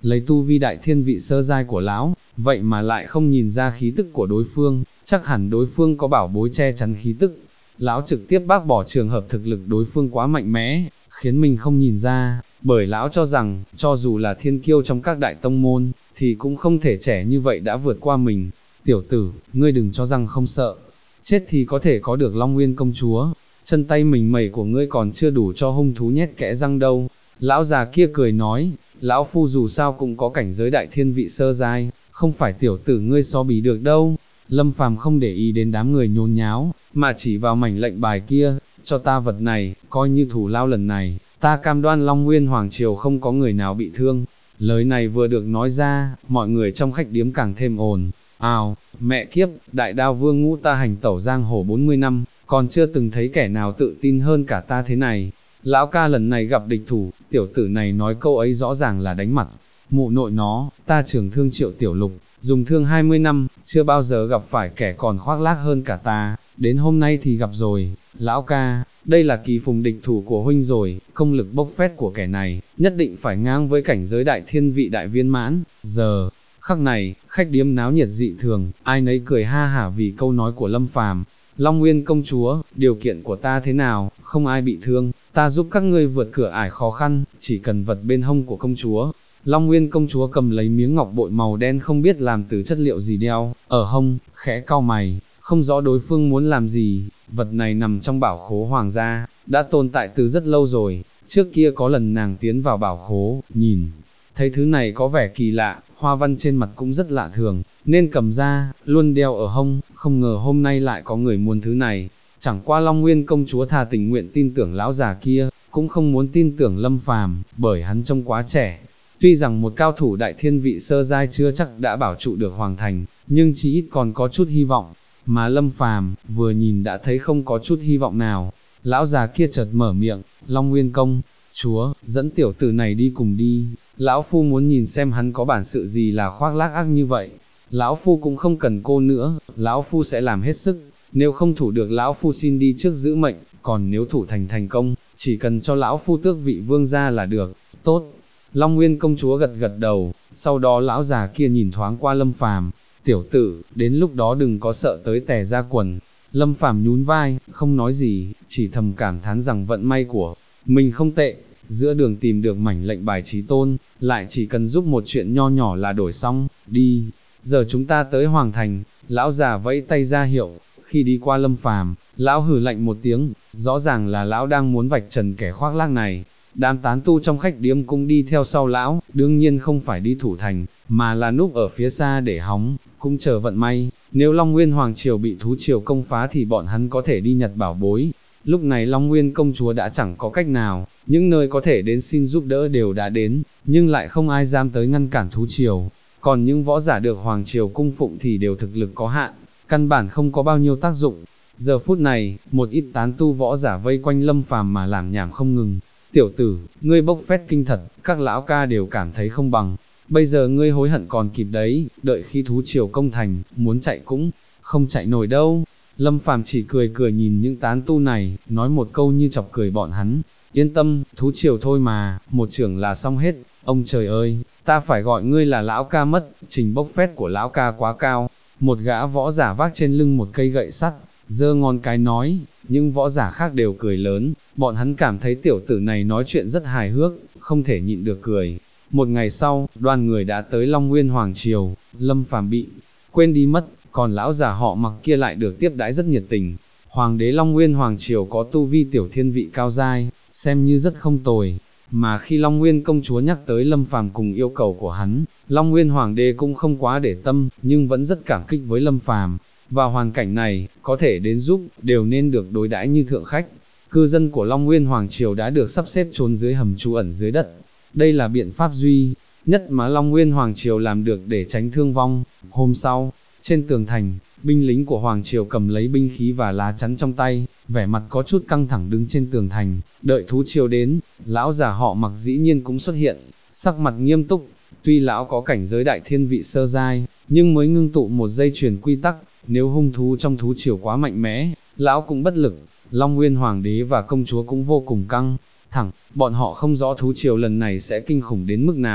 lấy tu vi đại thiên vị sơ giai của lão, vậy mà lại không nhìn ra khí tức của đối phương, chắc hẳn đối phương có bảo bối che chắn khí tức. Lão trực tiếp bác bỏ trường hợp thực lực đối phương quá mạnh mẽ, khiến mình không nhìn ra, bởi lão cho rằng, cho dù là thiên kiêu trong các đại tông môn, thì cũng không thể trẻ như vậy đã vượt qua mình. Tiểu tử, ngươi đừng cho rằng không sợ, chết thì có thể có được Long Nguyên công chúa, chân tay mình mẩy của ngươi còn chưa đủ cho hung thú nhét kẽ răng đâu. Lão già kia cười nói, lão phu dù sao cũng có cảnh giới đại thiên vị sơ giai, không phải tiểu tử ngươi so bì được đâu. Lâm Phàm không để ý đến đám người nhốn nháo, mà chỉ vào mảnh lệnh bài kia, cho ta vật này, coi như thủ lao lần này, ta cam đoan Long Nguyên Hoàng Triều không có người nào bị thương. Lời này vừa được nói ra, mọi người trong khách điếm càng thêm ồn ào. Mẹ kiếp, đại đao vương ngũ ta hành tẩu giang hồ 40 năm, còn chưa từng thấy kẻ nào tự tin hơn cả ta thế này. Lão ca lần này gặp địch thủ, tiểu tử này nói câu ấy rõ ràng là đánh mặt. Mụ nội nó, ta trưởng thương Triệu Tiểu Lục, dùng thương 20 năm, chưa bao giờ gặp phải kẻ còn khoác lác hơn cả ta, đến hôm nay thì gặp rồi. Lão ca, đây là kỳ phùng địch thủ của huynh rồi, công lực bốc phét của kẻ này, nhất định phải ngang với cảnh giới đại thiên vị đại viên mãn. Giờ khắc này, khách điếm náo nhiệt dị thường, ai nấy cười ha hả vì câu nói của Lâm Phàm. Long Nguyên công chúa, điều kiện của ta thế nào, không ai bị thương, ta giúp các ngươi vượt cửa ải khó khăn, chỉ cần vật bên hông của công chúa. Long Nguyên công chúa cầm lấy miếng ngọc bội màu đen không biết làm từ chất liệu gì đeo, ở hông, khẽ cau mày, không rõ đối phương muốn làm gì. Vật này nằm trong bảo khố hoàng gia, đã tồn tại từ rất lâu rồi, trước kia có lần nàng tiến vào bảo khố, nhìn thấy thứ này có vẻ kỳ lạ, hoa văn trên mặt cũng rất lạ thường, nên cầm ra, luôn đeo ở hông, không ngờ hôm nay lại có người muốn thứ này. Chẳng qua Long Nguyên công chúa thà tình nguyện tin tưởng lão già kia, cũng không muốn tin tưởng Lâm Phàm, bởi hắn trông quá trẻ. Tuy rằng một cao thủ đại thiên vị sơ giai chưa chắc đã bảo trụ được hoàng thành, nhưng chỉ ít còn có chút hy vọng, mà Lâm Phàm vừa nhìn đã thấy không có chút hy vọng nào. Lão già kia chợt mở miệng, Long Nguyên công chúa, dẫn tiểu tử này đi cùng đi, lão phu muốn nhìn xem hắn có bản sự gì là khoác lác ác như vậy. Lão phu cũng không cần cô nữa, lão phu sẽ làm hết sức, nếu không thủ được lão phu xin đi trước giữ mệnh, còn nếu thủ thành công, chỉ cần cho lão phu tước vị vương gia là được. Tốt. Long Nguyên công chúa gật gật đầu, sau đó lão già kia nhìn thoáng qua Lâm Phàm, tiểu tử, đến lúc đó đừng có sợ tới tè ra quần. Lâm Phàm nhún vai, không nói gì, chỉ thầm cảm thán rằng vận may của mình không tệ, giữa đường tìm được mảnh lệnh bài chí tôn, lại chỉ cần giúp một chuyện nho nhỏ là đổi xong, đi. Giờ chúng ta tới Hoàng Thành, lão già vẫy tay ra hiệu, khi đi qua Lâm Phàm, lão hừ lạnh một tiếng, rõ ràng là lão đang muốn vạch trần kẻ khoác lác này. Đám tán tu trong khách điếm cũng đi theo sau lão, đương nhiên không phải đi thủ thành, mà là núp ở phía xa để hóng, cũng chờ vận may, nếu Long Nguyên Hoàng Triều bị thú triều công phá thì bọn hắn có thể đi nhặt bảo bối. Lúc này Long Nguyên công chúa đã chẳng có cách nào, những nơi có thể đến xin giúp đỡ đều đã đến, nhưng lại không ai dám tới ngăn cản thú triều, còn những võ giả được Hoàng Triều cung phụng thì đều thực lực có hạn, căn bản không có bao nhiêu tác dụng. Giờ phút này, một ít tán tu võ giả vây quanh Lâm Phàm mà làm nhảm không ngừng. Tiểu tử, ngươi bốc phét kinh thật, các lão ca đều cảm thấy không bằng, bây giờ ngươi hối hận còn kịp đấy, đợi khi thú triều công thành, muốn chạy cũng không chạy nổi đâu. Lâm Phàm chỉ cười cười nhìn những tán tu này, nói một câu như chọc cười bọn hắn, yên tâm, thú triều thôi mà, một trưởng là xong hết. Ông trời ơi, ta phải gọi ngươi là lão ca mất, trình bốc phét của lão ca quá cao. Một gã võ giả vác trên lưng một cây gậy sắt, giơ ngón cái nói, những võ giả khác đều cười lớn, bọn hắn cảm thấy tiểu tử này nói chuyện rất hài hước, không thể nhịn được cười. Một ngày sau, đoàn người đã tới Long Nguyên Hoàng Triều, Lâm Phàm bị quên đi mất, còn lão già họ Mặc kia lại được tiếp đãi rất nhiệt tình. Hoàng đế Long Nguyên Hoàng Triều có tu vi tiểu thiên vị cao giai, xem như rất không tồi. Mà khi Long Nguyên công chúa nhắc tới Lâm Phàm cùng yêu cầu của hắn, Long Nguyên Hoàng đế cũng không quá để tâm, nhưng vẫn rất cảm kích với Lâm Phàm. Và hoàn cảnh này, có thể đến giúp, đều nên được đối đãi như thượng khách. Cư dân của Long Nguyên Hoàng Triều đã được sắp xếp trốn dưới hầm trú ẩn dưới đất. Đây là biện pháp duy nhất mà Long Nguyên Hoàng Triều làm được để tránh thương vong. Hôm sau, trên tường thành, binh lính của Hoàng Triều cầm lấy binh khí và lá chắn trong tay, vẻ mặt có chút căng thẳng đứng trên tường thành, đợi thú triều đến. Lão già họ Mặc dĩ nhiên cũng xuất hiện, sắc mặt nghiêm túc. Tuy lão có cảnh giới đại thiên vị sơ giai, nhưng mới ngưng tụ một dây chuyền quy tắc, nếu hung thú trong thú triều quá mạnh mẽ, lão cũng bất lực. Long Nguyên Hoàng đế và công chúa cũng vô cùng căng thẳng, bọn họ không rõ thú triều lần này sẽ kinh khủng đến mức nào.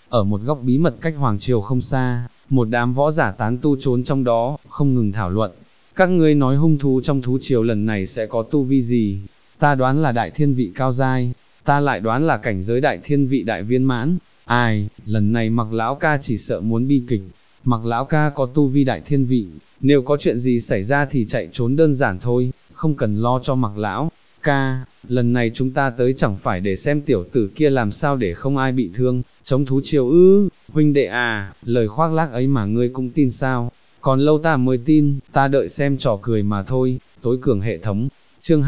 Ở một góc bí mật cách Hoàng Triều không xa, một đám võ giả tán tu trốn trong đó, không ngừng thảo luận. Các ngươi nói hung thú trong thú triều lần này sẽ có tu vi gì? Ta đoán là đại thiên vị cao giai, ta lại đoán là cảnh giới đại thiên vị đại viên mãn. Ai, lần này Mặc lão ca chỉ sợ muốn bi kịch. Mặc lão ca có tu vi đại thiên vị, nếu có chuyện gì xảy ra thì chạy trốn đơn giản thôi, không cần lo cho Mặc lão ca. Lần này chúng ta tới chẳng phải để xem tiểu tử kia làm sao để không ai bị thương, chống thú triều ư? Huynh đệ à, lời khoác lác ấy mà ngươi cũng tin sao? Còn lâu ta mới tin, ta đợi xem trò cười mà thôi. Tối cường hệ thống, chương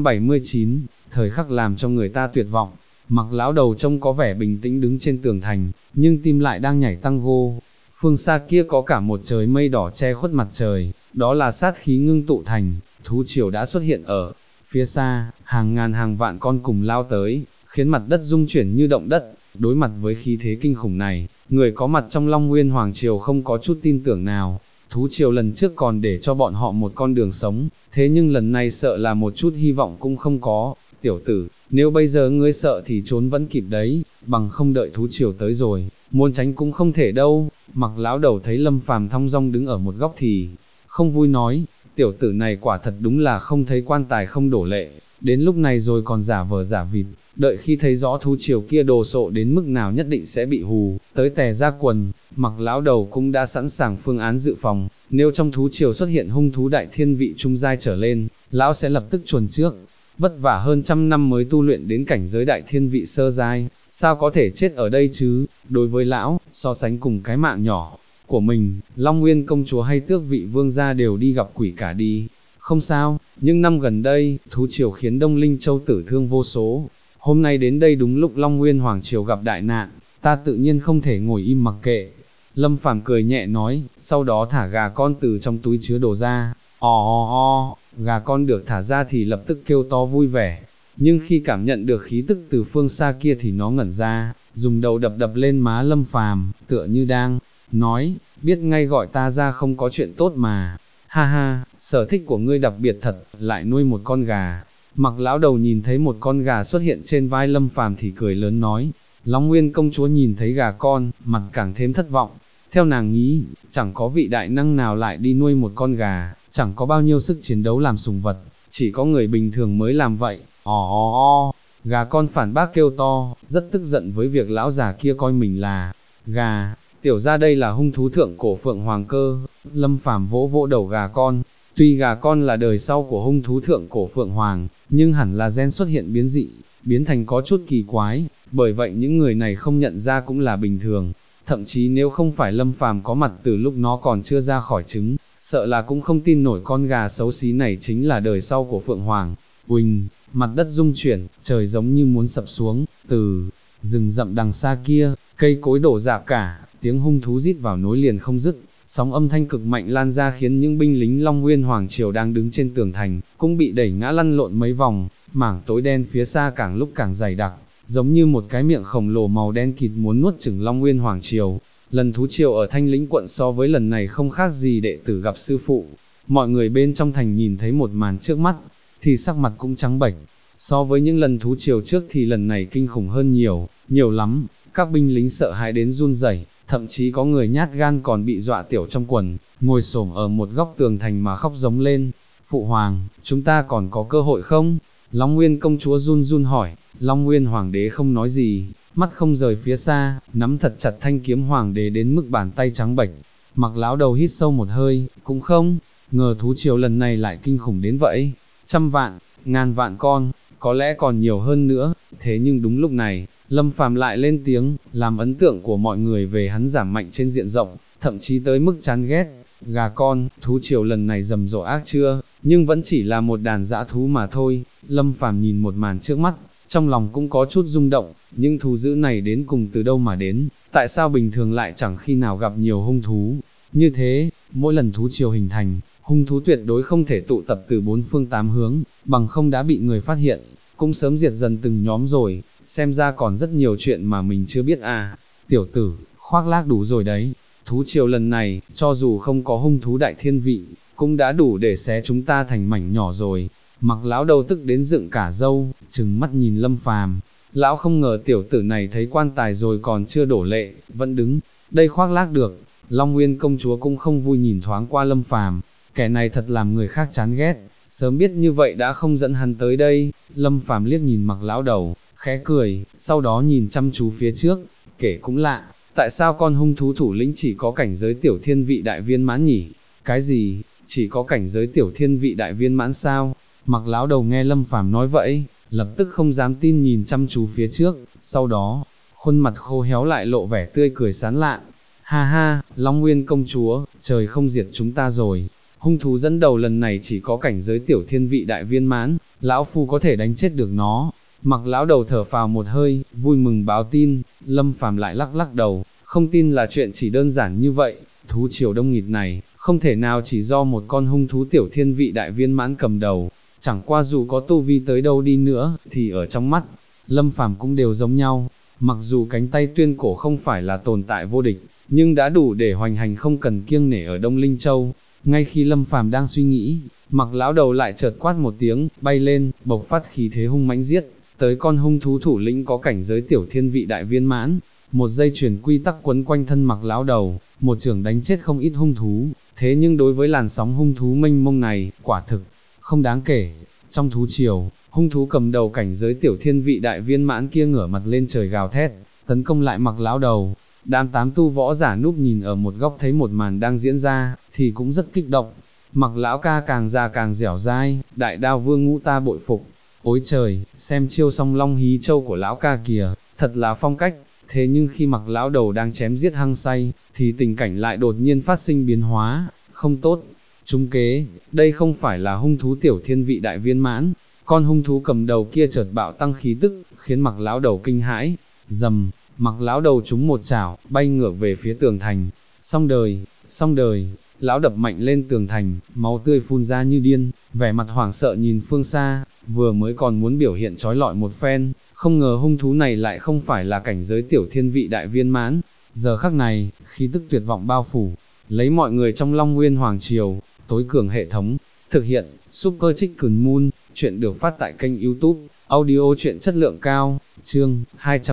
279, thời khắc làm cho người ta tuyệt vọng. Mặc lão đầu trông có vẻ bình tĩnh đứng trên tường thành, nhưng tim lại đang nhảy tango. Phương xa kia có cả một trời mây đỏ che khuất mặt trời, đó là sát khí ngưng tụ thành, thú triều đã xuất hiện ở phía xa, hàng ngàn hàng vạn con cùng lao tới, khiến mặt đất rung chuyển như động đất. Đối mặt với khí thế kinh khủng này, người có mặt trong Long Nguyên Hoàng Triều không có chút tin tưởng nào. Thú triều lần trước còn để cho bọn họ một con đường sống, thế nhưng lần này sợ là một chút hy vọng cũng không có. Tiểu tử, nếu bây giờ ngươi sợ thì trốn vẫn kịp đấy, bằng không đợi thú triều tới rồi, muốn tránh cũng không thể đâu. Mặc lão đầu thấy Lâm Phàm thong dong đứng ở một góc thì không vui nói, tiểu tử này quả thật đúng là không thấy quan tài không đổ lệ, đến lúc này rồi còn giả vờ giả vịt, đợi khi thấy rõ thú triều kia đồ sộ đến mức nào nhất định sẽ bị hù tới tè ra quần. Mặc lão đầu cũng đã sẵn sàng phương án dự phòng, nếu trong thú triều xuất hiện hung thú đại thiên vị trung giai trở lên, lão sẽ lập tức chuồn trước. Vất vả hơn trăm năm mới tu luyện đến cảnh giới đại thiên vị sơ giai, sao có thể chết ở đây chứ? Đối với lão, so sánh cùng cái mạng nhỏ của mình, Long Nguyên công chúa hay tước vị vương gia đều đi gặp quỷ cả đi. Không sao, những năm gần đây, thú triều khiến Đông Linh Châu tử thương vô số. Hôm nay đến đây đúng lúc Long Nguyên Hoàng Triều gặp đại nạn, ta tự nhiên không thể ngồi im mặc kệ. Lâm Phàm cười nhẹ nói, sau đó thả gà con từ trong túi chứa đồ ra. Gà con được thả ra thì lập tức kêu to vui vẻ. Nhưng khi cảm nhận được khí tức từ phương xa kia thì nó ngẩn ra, dùng đầu đập đập lên má Lâm Phàm, tựa như đang nói, biết ngay gọi ta ra không có chuyện tốt mà. Ha ha, sở thích của ngươi đặc biệt thật, lại nuôi một con gà. Mặc lão đầu nhìn thấy một con gà xuất hiện trên vai Lâm Phàm thì cười lớn nói. Long Nguyên công chúa nhìn thấy gà con, mặt càng thêm thất vọng. Theo nàng nghĩ, chẳng có vị đại năng nào lại đi nuôi một con gà, chẳng có bao nhiêu sức chiến đấu làm sùng vật, chỉ có người bình thường mới làm vậy. Gà con phản bác kêu to, rất tức giận với việc lão già kia coi mình là gà. Tiểu ra đây là hung thú thượng cổ Phượng Hoàng Cơ. Lâm Phàm vỗ vỗ đầu gà con. Tuy gà con là đời sau của hung thú thượng cổ Phượng Hoàng, nhưng hẳn là gen xuất hiện biến dị, biến thành có chút kỳ quái, bởi vậy những người này không nhận ra cũng là bình thường. Thậm chí nếu không phải Lâm Phàm có mặt từ lúc nó còn chưa ra khỏi trứng, sợ là cũng không tin nổi con gà xấu xí này chính là đời sau của Phượng Hoàng. Uỳnh, mặt đất rung chuyển, trời giống như muốn sập xuống, từ rừng rậm đằng xa kia, cây cối đổ rạp cả, tiếng hung thú rít vào nối liền không dứt, sóng âm thanh cực mạnh lan ra khiến những binh lính Long Nguyên Hoàng Triều đang đứng trên tường thành, cũng bị đẩy ngã lăn lộn mấy vòng, mảng tối đen phía xa càng lúc càng dày đặc, giống như một cái miệng khổng lồ màu đen kịt muốn nuốt chửng Long Nguyên Hoàng Triều. Lần thú triều ở Thanh Lĩnh quận so với lần này không khác gì đệ tử gặp sư phụ. Mọi người bên trong thành nhìn thấy một màn trước mắt, thì sắc mặt cũng trắng bệch. So với những lần thú triều trước thì lần này kinh khủng hơn nhiều, nhiều lắm. Các binh lính sợ hãi đến run rẩy, thậm chí có người nhát gan còn bị dọa tiểu trong quần, ngồi xổm ở một góc tường thành mà khóc giống lên. Phụ hoàng, chúng ta còn có cơ hội không? Long Nguyên công chúa run run hỏi. Long Nguyên hoàng đế không nói gì, mắt không rời phía xa, nắm thật chặt thanh kiếm hoàng đế đến mức bàn tay trắng bệch. Mặc lão đầu hít sâu một hơi, cũng không ngờ thú triều lần này lại kinh khủng đến vậy. Trăm vạn, ngàn vạn con, có lẽ còn nhiều hơn nữa. Thế nhưng đúng lúc này, Lâm Phàm lại lên tiếng, làm ấn tượng của mọi người về hắn giảm mạnh trên diện rộng, thậm chí tới mức chán ghét. Gà con, thú triều lần này rầm rộ ác chưa, nhưng vẫn chỉ là một đàn dã thú mà thôi. Lâm Phàm nhìn một màn trước mắt, trong lòng cũng có chút rung động, những thú dữ này đến cùng từ đâu mà đến, tại sao bình thường lại chẳng khi nào gặp nhiều hung thú. Như thế, mỗi lần thú triều hình thành, hung thú tuyệt đối không thể tụ tập từ bốn phương tám hướng, bằng không đã bị người phát hiện, cũng sớm diệt dần từng nhóm rồi, xem ra còn rất nhiều chuyện mà mình chưa biết à. Tiểu tử, khoác lác đủ rồi đấy, thú triều lần này, cho dù không có hung thú đại thiên vị, cũng đã đủ để xé chúng ta thành mảnh nhỏ rồi. Mặc lão đầu tức đến dựng cả râu, trừng mắt nhìn Lâm Phàm. Lão không ngờ tiểu tử này thấy quan tài rồi còn chưa đổ lệ, vẫn đứng, đây khoác lác được. Long Nguyên công chúa cũng không vui nhìn thoáng qua Lâm Phàm, kẻ này thật làm người khác chán ghét, sớm biết như vậy đã không dẫn hắn tới đây. Lâm Phàm liếc nhìn Mặc lão đầu, khẽ cười, sau đó nhìn chăm chú phía trước, kể cũng lạ, tại sao con hung thú thủ lĩnh chỉ có cảnh giới tiểu thiên vị đại viên mãn nhỉ? Cái gì, chỉ có cảnh giới tiểu thiên vị đại viên mãn sao? Mặc lão đầu nghe Lâm Phàm nói vậy, lập tức không dám tin nhìn chăm chú phía trước, sau đó, khuôn mặt khô héo lại lộ vẻ tươi cười sán lạn. Ha ha, Long Nguyên công chúa, trời không diệt chúng ta rồi. Hung thú dẫn đầu lần này chỉ có cảnh giới tiểu thiên vị đại viên mãn, lão phu có thể đánh chết được nó. Mặc lão đầu thở phào một hơi, vui mừng báo tin. Lâm Phàm lại lắc lắc đầu, không tin là chuyện chỉ đơn giản như vậy. Thú triều đông nghịt này, không thể nào chỉ do một con hung thú tiểu thiên vị đại viên mãn cầm đầu. Chẳng qua dù có tu vi tới đâu đi nữa, thì ở trong mắt, Lâm Phàm cũng đều giống nhau. Mặc dù cánh tay tuyên cổ không phải là tồn tại vô địch, nhưng đã đủ để hoành hành không cần kiêng nể ở Đông Linh Châu. Ngay khi Lâm Phàm đang suy nghĩ, Mặc lão đầu lại chợt quát một tiếng, bay lên, bộc phát khí thế hung mãnh giết tới con hung thú thủ lĩnh có cảnh giới tiểu thiên vị đại viên mãn. Một dây chuyền quy tắc quấn quanh thân Mặc lão đầu, một chưởng đánh chết không ít hung thú, thế nhưng đối với làn sóng hung thú mênh mông này, quả thực không đáng kể. Trong thú triều, hung thú cầm đầu cảnh giới tiểu thiên vị đại viên mãn kia ngửa mặt lên trời gào thét, tấn công lại Mặc lão đầu. Đám tám tu võ giả núp nhìn ở một góc thấy một màn đang diễn ra, thì cũng rất kích động. Mặc lão ca càng già càng dẻo dai, đại đao vương ngũ ta bội phục. Ôi trời, xem chiêu song long hí châu của lão ca kìa, thật là phong cách. Thế nhưng khi Mặc lão đầu đang chém giết hăng say, thì tình cảnh lại đột nhiên phát sinh biến hóa, không tốt. Trúng kế, đây không phải là hung thú tiểu thiên vị đại viên mãn, con hung thú cầm đầu kia chợt bạo tăng khí tức, khiến Mặc lão đầu kinh hãi. Dầm, Mặc lão đầu trúng một chảo, bay ngược về phía tường thành. Xong đời, lão đập mạnh lên tường thành, máu tươi phun ra như điên, vẻ mặt hoảng sợ nhìn phương xa, vừa mới còn muốn biểu hiện trói lọi một phen, không ngờ hung thú này lại không phải là cảnh giới tiểu thiên vị đại viên mãn. Giờ khắc này, khí tức tuyệt vọng bao phủ, lấy mọi người trong Long Nguyên Hoàng Triều, tối cường hệ thống, thực hiện, Super Chicken Moon, chuyện được phát tại kênh YouTube, audio chuyện chất lượng cao, chương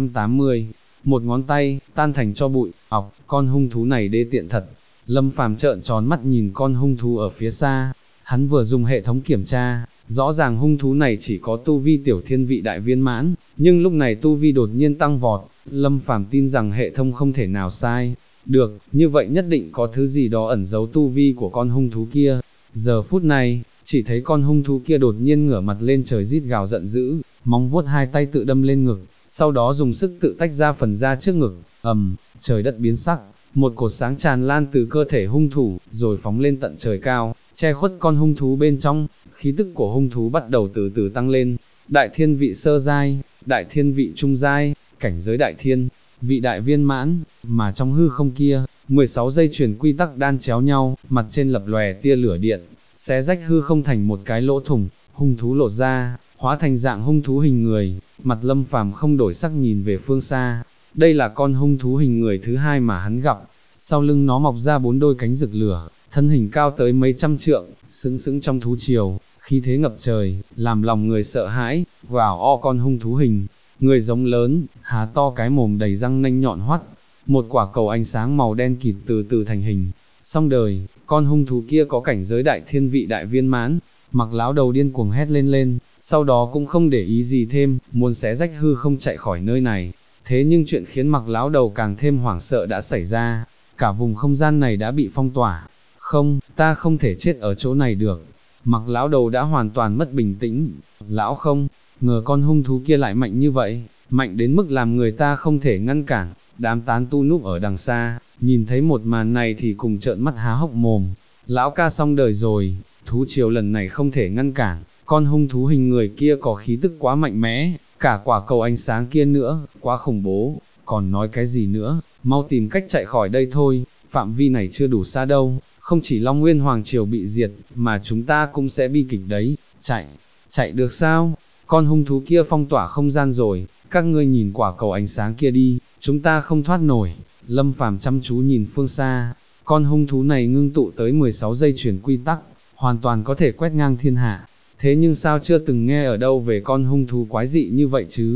280, một ngón tay, tan thành cho bụi, con hung thú này đê tiện thật. Lâm Phàm trợn tròn mắt nhìn con hung thú ở phía xa, hắn vừa dùng hệ thống kiểm tra, rõ ràng hung thú này chỉ có tu vi tiểu thiên vị đại viên mãn, nhưng lúc này tu vi đột nhiên tăng vọt, Lâm Phàm tin rằng hệ thống không thể nào sai. Được, như vậy nhất định có thứ gì đó ẩn giấu tu vi của con hung thú kia. Giờ phút này, chỉ thấy con hung thú kia đột nhiên ngửa mặt lên trời rít gào giận dữ, móng vuốt hai tay tự đâm lên ngực, sau đó dùng sức tự tách ra phần da trước ngực, trời đất biến sắc, một cột sáng tràn lan từ cơ thể hung thủ, rồi phóng lên tận trời cao, che khuất con hung thú bên trong. Khí tức của hung thú bắt đầu từ từ tăng lên, đại thiên vị sơ giai, đại thiên vị trung giai, cảnh giới đại thiên vị đại viên mãn, mà trong hư không kia, 16 dây chuyền quy tắc đan chéo nhau, mặt trên lập lòe tia lửa điện, xé rách hư không thành một cái lỗ thủng, hung thú lột ra, hóa thành dạng hung thú hình người. Mặt Lâm Phàm không đổi sắc nhìn về phương xa, đây là con hung thú hình người thứ hai mà hắn gặp, sau lưng nó mọc ra 4 đôi cánh rực lửa, thân hình cao tới mấy trăm trượng, sững sững trong thú triều, khí thế ngập trời, làm lòng người sợ hãi. Wow, con hung thú hình người giống lớn, há to cái mồm đầy răng nanh nhọn hoắt, một quả cầu ánh sáng màu đen kịt từ từ thành hình. Xong đời, con hung thú kia có cảnh giới đại thiên vị đại viên mãn. Mặc lão đầu điên cuồng hét lên, sau đó cũng không để ý gì thêm, muốn xé rách hư không chạy khỏi nơi này. Thế nhưng chuyện khiến Mặc lão đầu càng thêm hoảng sợ đã xảy ra, cả vùng không gian này đã bị phong tỏa. Không, ta không thể chết ở chỗ này được. Mặc lão đầu đã hoàn toàn mất bình tĩnh. Lão không ngờ con hung thú kia lại mạnh như vậy, mạnh đến mức làm người ta không thể ngăn cản. Đám tán tu núp ở đằng xa, nhìn thấy một màn này thì cùng trợn mắt há hốc mồm. Lão ca xong đời rồi, thú triều lần này không thể ngăn cản, con hung thú hình người kia có khí tức quá mạnh mẽ, cả quả cầu ánh sáng kia nữa, quá khủng bố, còn nói cái gì nữa, mau tìm cách chạy khỏi đây thôi, phạm vi này chưa đủ xa đâu, không chỉ Long Nguyên Hoàng Triều bị diệt, mà chúng ta cũng sẽ bi kịch đấy. Chạy được sao? Con hung thú kia phong tỏa không gian rồi, các ngươi nhìn quả cầu ánh sáng kia đi, chúng ta không thoát nổi. Lâm Phàm chăm chú nhìn phương xa, con hung thú này ngưng tụ tới 16 dây chuyền quy tắc, hoàn toàn có thể quét ngang thiên hạ. Thế nhưng sao chưa từng nghe ở đâu về con hung thú quái dị như vậy chứ?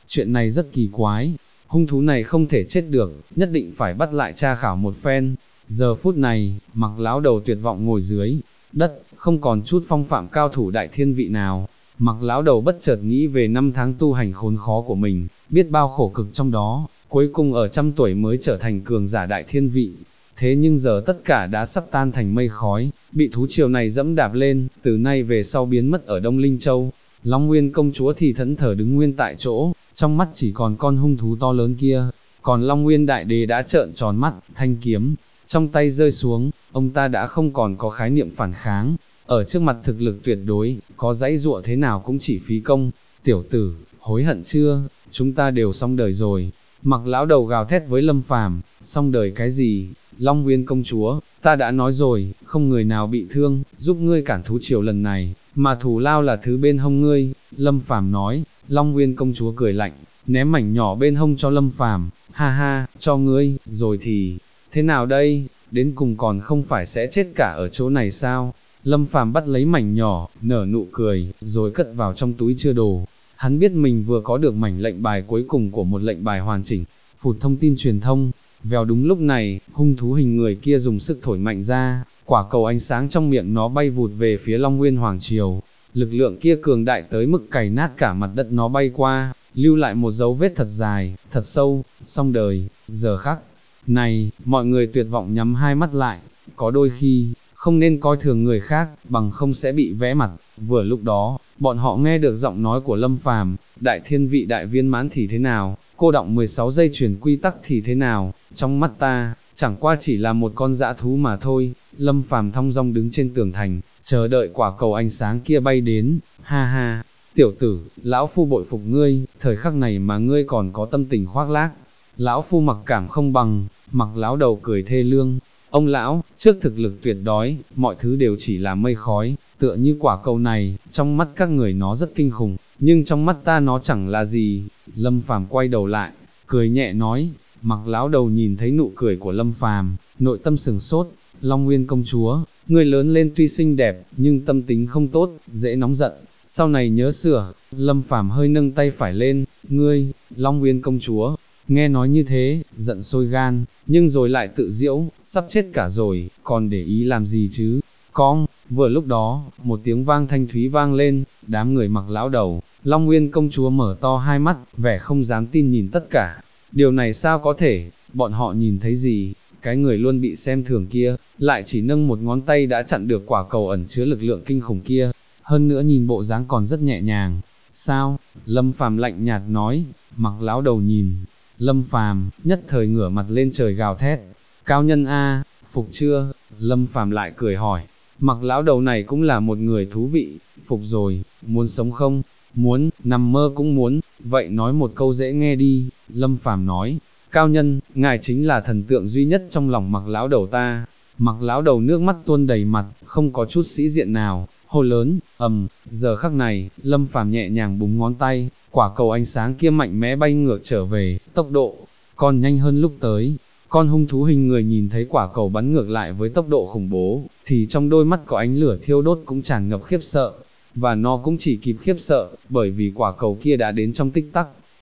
chuyện này rất kỳ quái, hung thú này không thể chết được, nhất định phải bắt lại tra khảo một phen. Giờ phút này, Mặc lão đầu tuyệt vọng ngồi dưới đất, không còn chút phong phạm cao thủ đại thiên vị nào. Mặc lão đầu bất chợt nghĩ về năm tháng tu hành khốn khó của mình, biết bao khổ cực trong đó, cuối cùng ở 100 tuổi mới trở thành cường giả đại thiên vị. Thế nhưng giờ tất cả đã sắp tan thành mây khói, bị thú triều này dẫm đạp lên, từ nay về sau biến mất ở Đông Linh Châu. Long Nguyên công chúa thì thẫn thờ đứng nguyên tại chỗ, trong mắt chỉ còn con hung thú to lớn kia, còn Long Nguyên đại đế đã trợn tròn mắt, thanh kiếm trong tay rơi xuống, ông ta đã không còn có khái niệm phản kháng, ở trước mặt thực lực tuyệt đối, có dãy dụa thế nào cũng chỉ phí công. Tiểu tử, hối hận chưa, chúng ta đều xong đời rồi. Mặc lão đầu gào thét với Lâm Phàm, xong đời cái gì, Long Nguyên công chúa, ta đã nói rồi, không người nào bị thương, giúp ngươi cản thú triều lần này, mà thù lao là thứ bên hông ngươi. Lâm Phàm nói. Long Nguyên công chúa cười lạnh, ném mảnh nhỏ bên hông cho Lâm Phàm, ha ha, cho ngươi, rồi thì, thế nào đây, đến cùng còn không phải sẽ chết cả ở chỗ này sao? Lâm Phàm bắt lấy mảnh nhỏ, nở nụ cười, rồi cất vào trong túi chứa đồ. Hắn biết mình vừa có được mảnh lệnh bài cuối cùng của một lệnh bài hoàn chỉnh, phụt thông tin truyền thông. Vào đúng lúc này, hung thú hình người kia dùng sức thổi mạnh ra, quả cầu ánh sáng trong miệng nó bay vụt về phía Long Nguyên Hoàng Triều. Lực lượng kia cường đại tới mức cày nát cả mặt đất nó bay qua, lưu lại một dấu vết thật dài, thật sâu, xong đời. Giờ khắc này, mọi người tuyệt vọng nhắm hai mắt lại, có đôi khi, không nên coi thường người khác, bằng không sẽ bị vẽ mặt. Vừa lúc đó, bọn họ nghe được giọng nói của Lâm Phàm, đại thiên vị đại viên mãn thì thế nào, cô đọng 16 giây truyền quy tắc thì thế nào, trong mắt ta, chẳng qua chỉ là một con dã thú mà thôi. Lâm Phàm thong dong đứng trên tường thành, chờ đợi quả cầu ánh sáng kia bay đến, ha ha, tiểu tử, lão phu bội phục ngươi, thời khắc này mà ngươi còn có tâm tình khoác lác, lão phu mặc cảm không bằng. Mặc lão đầu cười thê lương, ông lão, trước thực lực tuyệt đối, mọi thứ đều chỉ là mây khói, tựa như quả cầu này, trong mắt các người nó rất kinh khủng, nhưng trong mắt ta nó chẳng là gì. Lâm Phàm quay đầu lại, cười nhẹ nói. Mặc lão đầu nhìn thấy nụ cười của Lâm Phàm, nội tâm sừng sốt. Long Nguyên công chúa, người lớn lên tuy xinh đẹp, nhưng tâm tính không tốt, dễ nóng giận, sau này nhớ sửa. Lâm Phàm hơi nâng tay phải lên, ngươi, Long Nguyên công chúa, nghe nói như thế, giận sôi gan, nhưng rồi lại tự giễu, sắp chết cả rồi, còn để ý làm gì chứ? Con, vừa lúc đó, một tiếng vang thanh thúy vang lên, đám người Mặc lão đầu, Long Nguyên công chúa mở to hai mắt, vẻ không dám tin nhìn tất cả. Điều này sao có thể, bọn họ nhìn thấy gì? Cái người luôn bị xem thường kia, lại chỉ nâng một ngón tay đã chặn được quả cầu ẩn chứa lực lượng kinh khủng kia, hơn nữa nhìn bộ dáng còn rất nhẹ nhàng. Sao? Lâm Phàm lạnh nhạt nói. Mặc lão đầu nhìn Lâm Phàm, nhất thời ngửa mặt lên trời gào thét, cao nhân a, phục chưa? Lâm Phàm lại cười hỏi. Mặc lão đầu này cũng là một người thú vị, phục rồi, muốn sống không? Muốn, nằm mơ cũng muốn, vậy nói một câu dễ nghe đi. Lâm Phàm nói, cao nhân, ngài chính là thần tượng duy nhất trong lòng Mặc lão đầu ta. Mặc lão đầu nước mắt tuôn đầy mặt, không có chút sĩ diện nào, hô lớn, giờ khắc này, Lâm Phàm nhẹ nhàng búng ngón tay, quả cầu ánh sáng kia mạnh mẽ bay ngược trở về, tốc độ còn nhanh hơn lúc tới. Con hung thú hình người nhìn thấy quả cầu bắn ngược lại với tốc độ khủng bố, thì trong đôi mắt có ánh lửa thiêu đốt cũng tràn ngập khiếp sợ, và nó cũng chỉ kịp khiếp sợ, bởi vì quả cầu kia đã đến trong tích tắc,